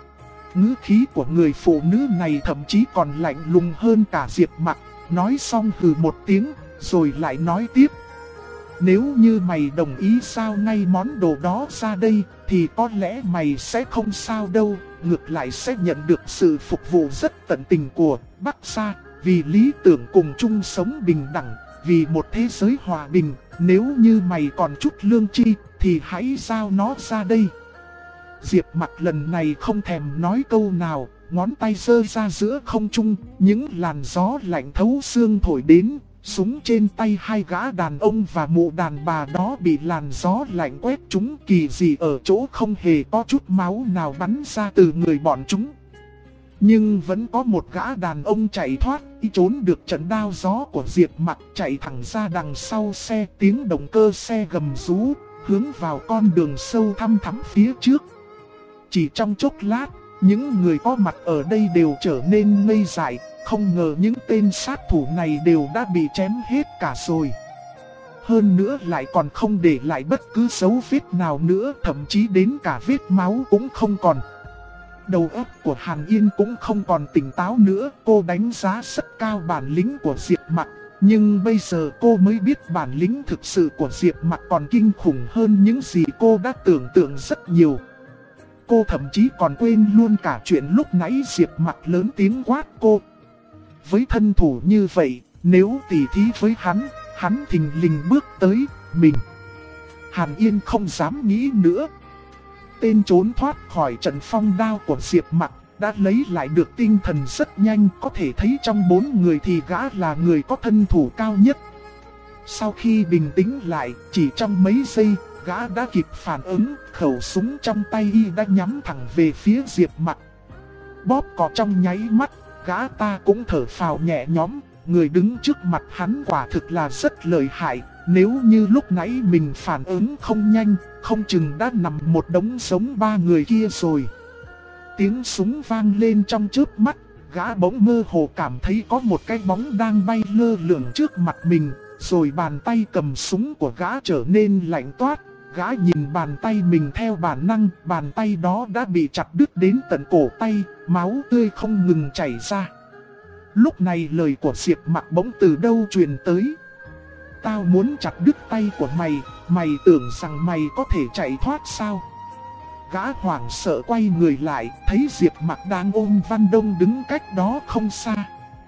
Ngữ khí của người phụ nữ này thậm chí còn lạnh lùng hơn cả Diệp Mặc, nói xong hừ một tiếng, rồi lại nói tiếp. Nếu như mày đồng ý giao ngay món đồ đó ra đây, thì có lẽ mày sẽ không sao đâu, ngược lại sẽ nhận được sự phục vụ rất tận tình của Bắc Sa, vì lý tưởng cùng chung sống bình đẳng, vì một thế giới hòa bình. Nếu như mày còn chút lương tri, thì hãy giao nó ra đây. Diệp Mặc lần này không thèm nói câu nào, ngón tay giơ ra giữa không trung, những làn gió lạnh thấu xương thổi đến. Súng trên tay hai gã đàn ông và mụ đàn bà đó bị làn gió lạnh quét chúng kỳ dị ở chỗ không hề có chút máu nào bắn ra từ người bọn chúng. Nhưng vẫn có một gã đàn ông chạy thoát, trốn được trận đao gió của Diệp Mặc, chạy thẳng ra đằng sau xe, tiếng động cơ xe gầm rú, hướng vào con đường sâu thăm thẳm phía trước. Chỉ trong chốc lát, những người có mặt ở đây đều trở nên ngây dại. Không ngờ những tên sát thủ này đều đã bị chém hết cả rồi. Hơn nữa lại còn không để lại bất cứ dấu vết nào nữa, thậm chí đến cả vết máu cũng không còn. Đầu óc của Hàn Yên cũng không còn tỉnh táo nữa, cô đánh giá rất cao bản lĩnh của Diệp Mặc. Nhưng bây giờ cô mới biết bản lĩnh thực sự của Diệp Mặc còn kinh khủng hơn những gì cô đã tưởng tượng rất nhiều. Cô thậm chí còn quên luôn cả chuyện lúc nãy Diệp Mặc lớn tiếng quát cô. Với thân thủ như vậy, nếu tỉ thí với hắn thình lình bước tới mình. Hàn Yên không dám nghĩ nữa. Tên trốn thoát khỏi trận phong đao của Diệp Mặc đã lấy lại được tinh thần rất nhanh, có thể thấy trong 4 người thì gã là người có thân thủ cao nhất. Sau khi bình tĩnh lại, chỉ trong mấy giây, gã đã kịp phản ứng, khẩu súng trong tay y đã nhắm thẳng về phía Diệp Mặc. Bóp cò trong nháy mắt, gã ta cũng thở phào nhẹ nhõm, người đứng trước mặt hắn quả thực là rất lợi hại. Nếu như lúc nãy mình phản ứng không nhanh, không chừng đã nằm một đống sống 3 người kia rồi. Tiếng súng vang lên trong chớp mắt, gã bỗng mơ hồ cảm thấy có một cái bóng đang bay lơ lửng trước mặt mình, rồi bàn tay cầm súng của gã trở nên lạnh toát. Gã nhìn bàn tay mình theo bản năng, bàn tay đó đã bị chặt đứt đến tận cổ tay, máu tươi không ngừng chảy ra. Lúc này lời của Diệp Mặc bỗng từ đâu truyền tới. Tao muốn chặt đứt tay của mày, mày tưởng rằng mày có thể chạy thoát sao? Gã hoảng sợ quay người lại, thấy Diệp Mặc đang ôm Văn Đông đứng cách đó không xa.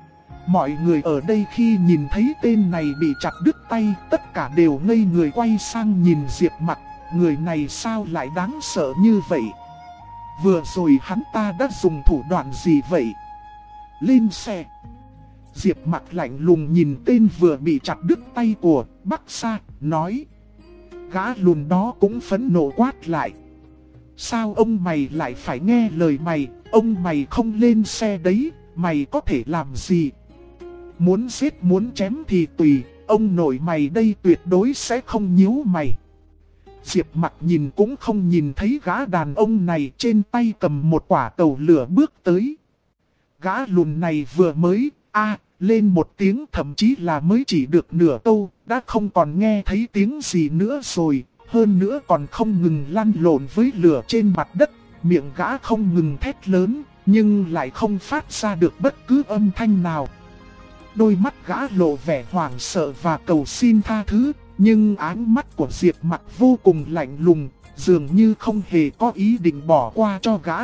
Mọi người ở đây khi nhìn thấy tên này bị chặt đứt tay, tất cả đều ngây người quay sang nhìn Diệp Mặc. Người này sao lại đáng sợ như vậy? Vừa rồi hắn ta đã dùng thủ đoạn gì vậy? Lên xe. Diệp Mặc lạnh lùng nhìn tên vừa bị chặt đứt tay của Bắc Sa, nói. Gã lùn đó cũng phẫn nộ quát lại. Sao ông mày lại phải nghe lời mày? Ông mày không lên xe đấy, mày có thể làm gì? Muốn giết muốn chém thì tùy, ông nội mày đây tuyệt đối sẽ không nhíu mày. Diệp Mặc nhìn cũng không nhìn thấy gã đàn ông này trên tay cầm một quả cầu lửa bước tới. Gã lùn này vừa mới lên một tiếng, thậm chí là mới chỉ được nửa câu, đã không còn nghe thấy tiếng gì nữa rồi. Hơn nữa còn không ngừng lăn lộn với lửa trên mặt đất, miệng gã không ngừng thét lớn, nhưng lại không phát ra được bất cứ âm thanh nào. Đôi mắt gã lộ vẻ hoảng sợ và cầu xin tha thứ, nhưng ánh mắt của Diệp Mặc vô cùng lạnh lùng, dường như không hề có ý định bỏ qua cho gã.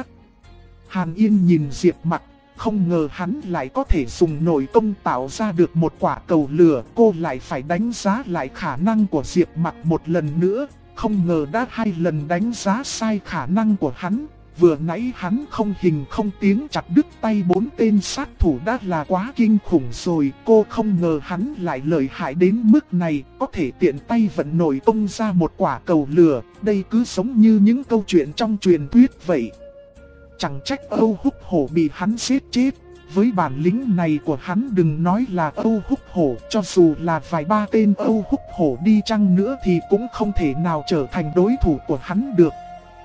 Hàn Yên nhìn Diệp Mặc, không ngờ hắn lại có thể dùng nội công tạo ra được một quả cầu lửa. Cô lại phải đánh giá lại khả năng của Diệp Mặc một lần nữa, không ngờ đã 2 lần đánh giá sai khả năng của hắn. Vừa nãy hắn không hình không tiếng chặt đứt tay 4 tên sát thủ đã là quá kinh khủng rồi. Cô không ngờ hắn lại lợi hại đến mức này, có thể tiện tay vận nội công ra một quả cầu lửa. Đây cứ giống như những câu chuyện trong truyền thuyết vậy. Chẳng trách Âu Húc Hổ bị hắn giết chết. Với bản lĩnh này của hắn, đừng nói là Âu Húc Hổ, cho dù là vài 3 tên Âu Húc Hổ đi chăng nữa thì cũng không thể nào trở thành đối thủ của hắn được.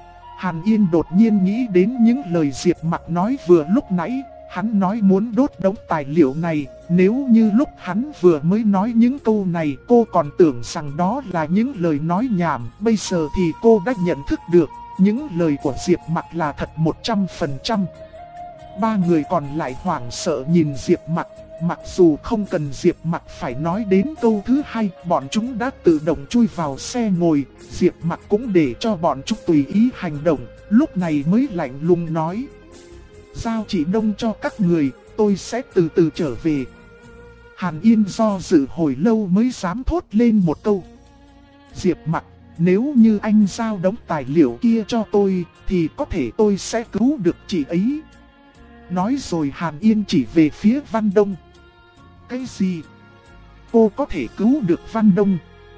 Hàn Yên đột nhiên nghĩ đến những lời Diệp Mặc nói vừa lúc nãy. Hắn nói muốn đốt đống tài liệu này. Nếu như lúc hắn vừa mới nói những câu này cô còn tưởng rằng đó là những lời nói nhảm, bây giờ thì cô đã nhận thức được những lời của Diệp Mặc là thật 100%. 3 người còn lại hoảng sợ nhìn Diệp Mặc, Mặc dù không cần Diệp Mặc phải nói đến câu thứ hai, bọn chúng đã tự động chui vào xe ngồi, Diệp Mặc cũng để cho bọn chúng tùy ý hành động, lúc này mới lạnh lùng nói. Giao chị Đông cho các người, tôi sẽ từ từ trở về. Hàn Yên do dự hồi lâu mới dám thốt lên một câu. Diệp Mặc, nếu như anh giao đống tài liệu kia cho tôi, thì có thể tôi sẽ cứu được chị ấy. Nói rồi Hàn Yên chỉ về phía Văn Đông. Cái gì? Cô có thể cứu được Văn Đông?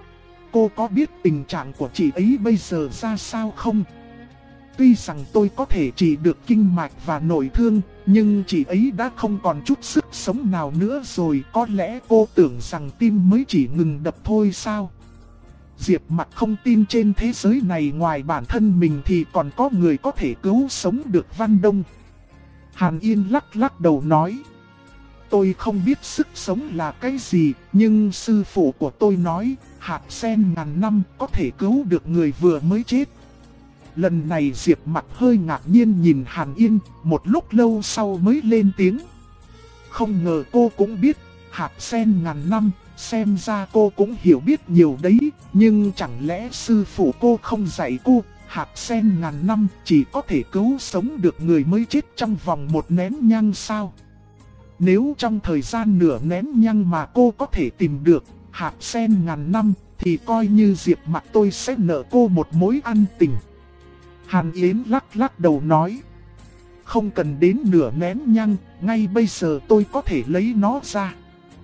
Cô có biết tình trạng của chị ấy bây giờ ra sao không? Tuy rằng tôi có thể trị được kinh mạch và nội thương, nhưng chị ấy đã không còn chút sức sống nào nữa rồi. Có lẽ cô tưởng rằng tim mới chỉ ngừng đập thôi sao? Diệp Mặc không tin trên thế giới này ngoài bản thân mình thì còn có người có thể cứu sống được Văn Đông. Hàn Yên lắc lắc đầu nói. Tôi không biết sức sống là cái gì, nhưng sư phụ của tôi nói, hạt sen ngàn năm có thể cứu được người vừa mới chết. Lần này Diệp Mặc hơi ngạc nhiên nhìn Hàn Yên, một lúc lâu sau mới lên tiếng. Không ngờ cô cũng biết, hạt sen ngàn năm, xem ra cô cũng hiểu biết nhiều đấy, nhưng chẳng lẽ sư phụ cô không dạy cô, hạt sen ngàn năm chỉ có thể cứu sống được người mới chết trong vòng một nén nhang sao? Nếu trong thời gian nửa nén nhang mà cô có thể tìm được hạt sen ngàn năm, thì coi như Diệp Mặc tôi sẽ nợ cô một mối ân tình. Hàn Yến lắc lắc đầu nói. Không cần đến nửa nén nhang, ngay bây giờ tôi có thể lấy nó ra.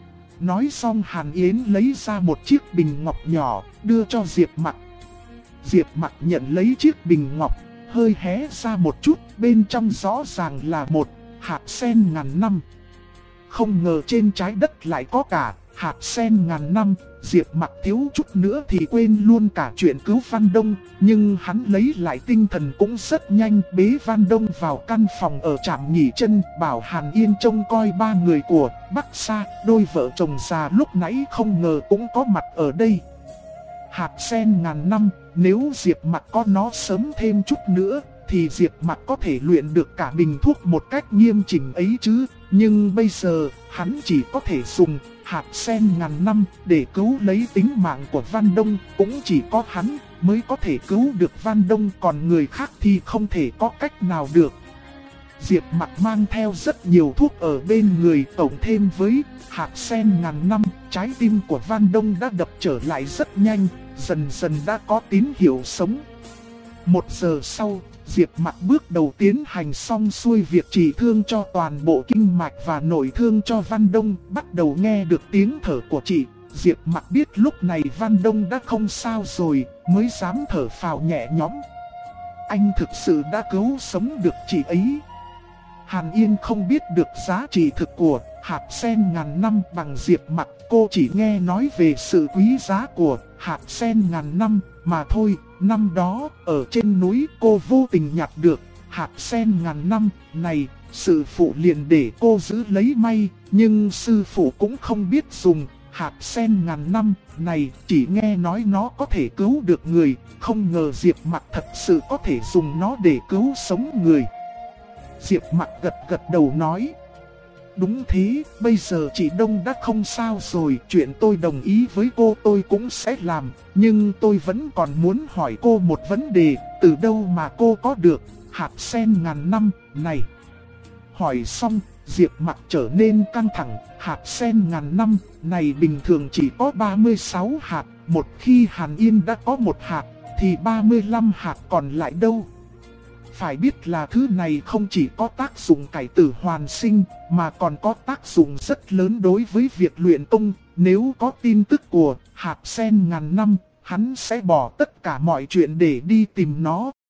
Nói xong Hàn Yến lấy ra một chiếc bình ngọc nhỏ, đưa cho Diệp Mặc. Diệp Mặc nhận lấy chiếc bình ngọc, hơi hé ra một chút, bên trong rõ ràng là một hạt sen ngàn năm. Không ngờ trên trái đất lại có cả hạt sen ngàn năm. Diệp Mặc thiếu chút nữa thì quên luôn cả chuyện cứu Văn Đông, nhưng hắn lấy lại tinh thần cũng rất nhanh, bế Văn Đông vào căn phòng ở trạm nghỉ chân, bảo Hàn Yên trông coi ba người của Bắc Sa, đôi vợ chồng già lúc nãy không ngờ cũng có mặt ở đây. Hạt sen ngàn năm, nếu Diệp Mặc có nó sớm thêm chút nữa, thì Diệp Mặc có thể luyện được cả bình thuốc một cách nghiêm chỉnh ấy chứ. Nhưng bây giờ, hắn chỉ có thể dùng hạt sen ngàn năm để cứu lấy tính mạng của Văn Đông. Cũng chỉ có hắn mới có thể cứu được Văn Đông, còn người khác thì không thể có cách nào được. Diệp Mặc mang theo rất nhiều thuốc ở bên người, cộng thêm với hạt sen ngàn năm, trái tim của Văn Đông đã đập trở lại rất nhanh, dần dần đã có tín hiệu sống. 1 giờ sau, Diệp Mặc bước đầu tiến hành xong xuôi việc trị thương cho toàn bộ kinh mạch và nội thương cho Văn Đông, bắt đầu nghe được tiếng thở của chị. Diệp Mặc biết lúc này Văn Đông đã không sao rồi, mới dám thở phào nhẹ nhõm. Anh thực sự đã cứu sống được chị ấy. Hàn Yên không biết được giá trị thực của hạt sen ngàn năm bằng Diệp Mặc, cô chỉ nghe nói về sự quý giá của hạt sen ngàn năm mà thôi. Năm đó, ở trên núi cô vô tình nhặt được hạt sen ngàn năm này, sư phụ liền để cô giữ lấy may, nhưng sư phụ cũng không biết dùng hạt sen ngàn năm này, chỉ nghe nói nó có thể cứu được người, không ngờ Diệp Mặc thật sự có thể dùng nó để cứu sống người. Diệp Mặc gật gật đầu nói. Đúng thế, bây giờ chị Đông đã không sao rồi, chuyện tôi đồng ý với cô tôi cũng sẽ làm, nhưng tôi vẫn còn muốn hỏi cô một vấn đề, từ đâu mà cô có được hạt sen ngàn năm này? Hỏi xong, Diệp Mặc trở nên căng thẳng, hạt sen ngàn năm này bình thường chỉ có 36 hạt, một khi Hàn Yên đã có một hạt, thì 35 hạt còn lại đâu? Phải biết là thứ này không chỉ có tác dụng cải tử hoàn sinh, mà còn có tác dụng rất lớn đối với việc luyện công. Nếu có tin tức của hạt sen ngàn năm, hắn sẽ bỏ tất cả mọi chuyện để đi tìm nó.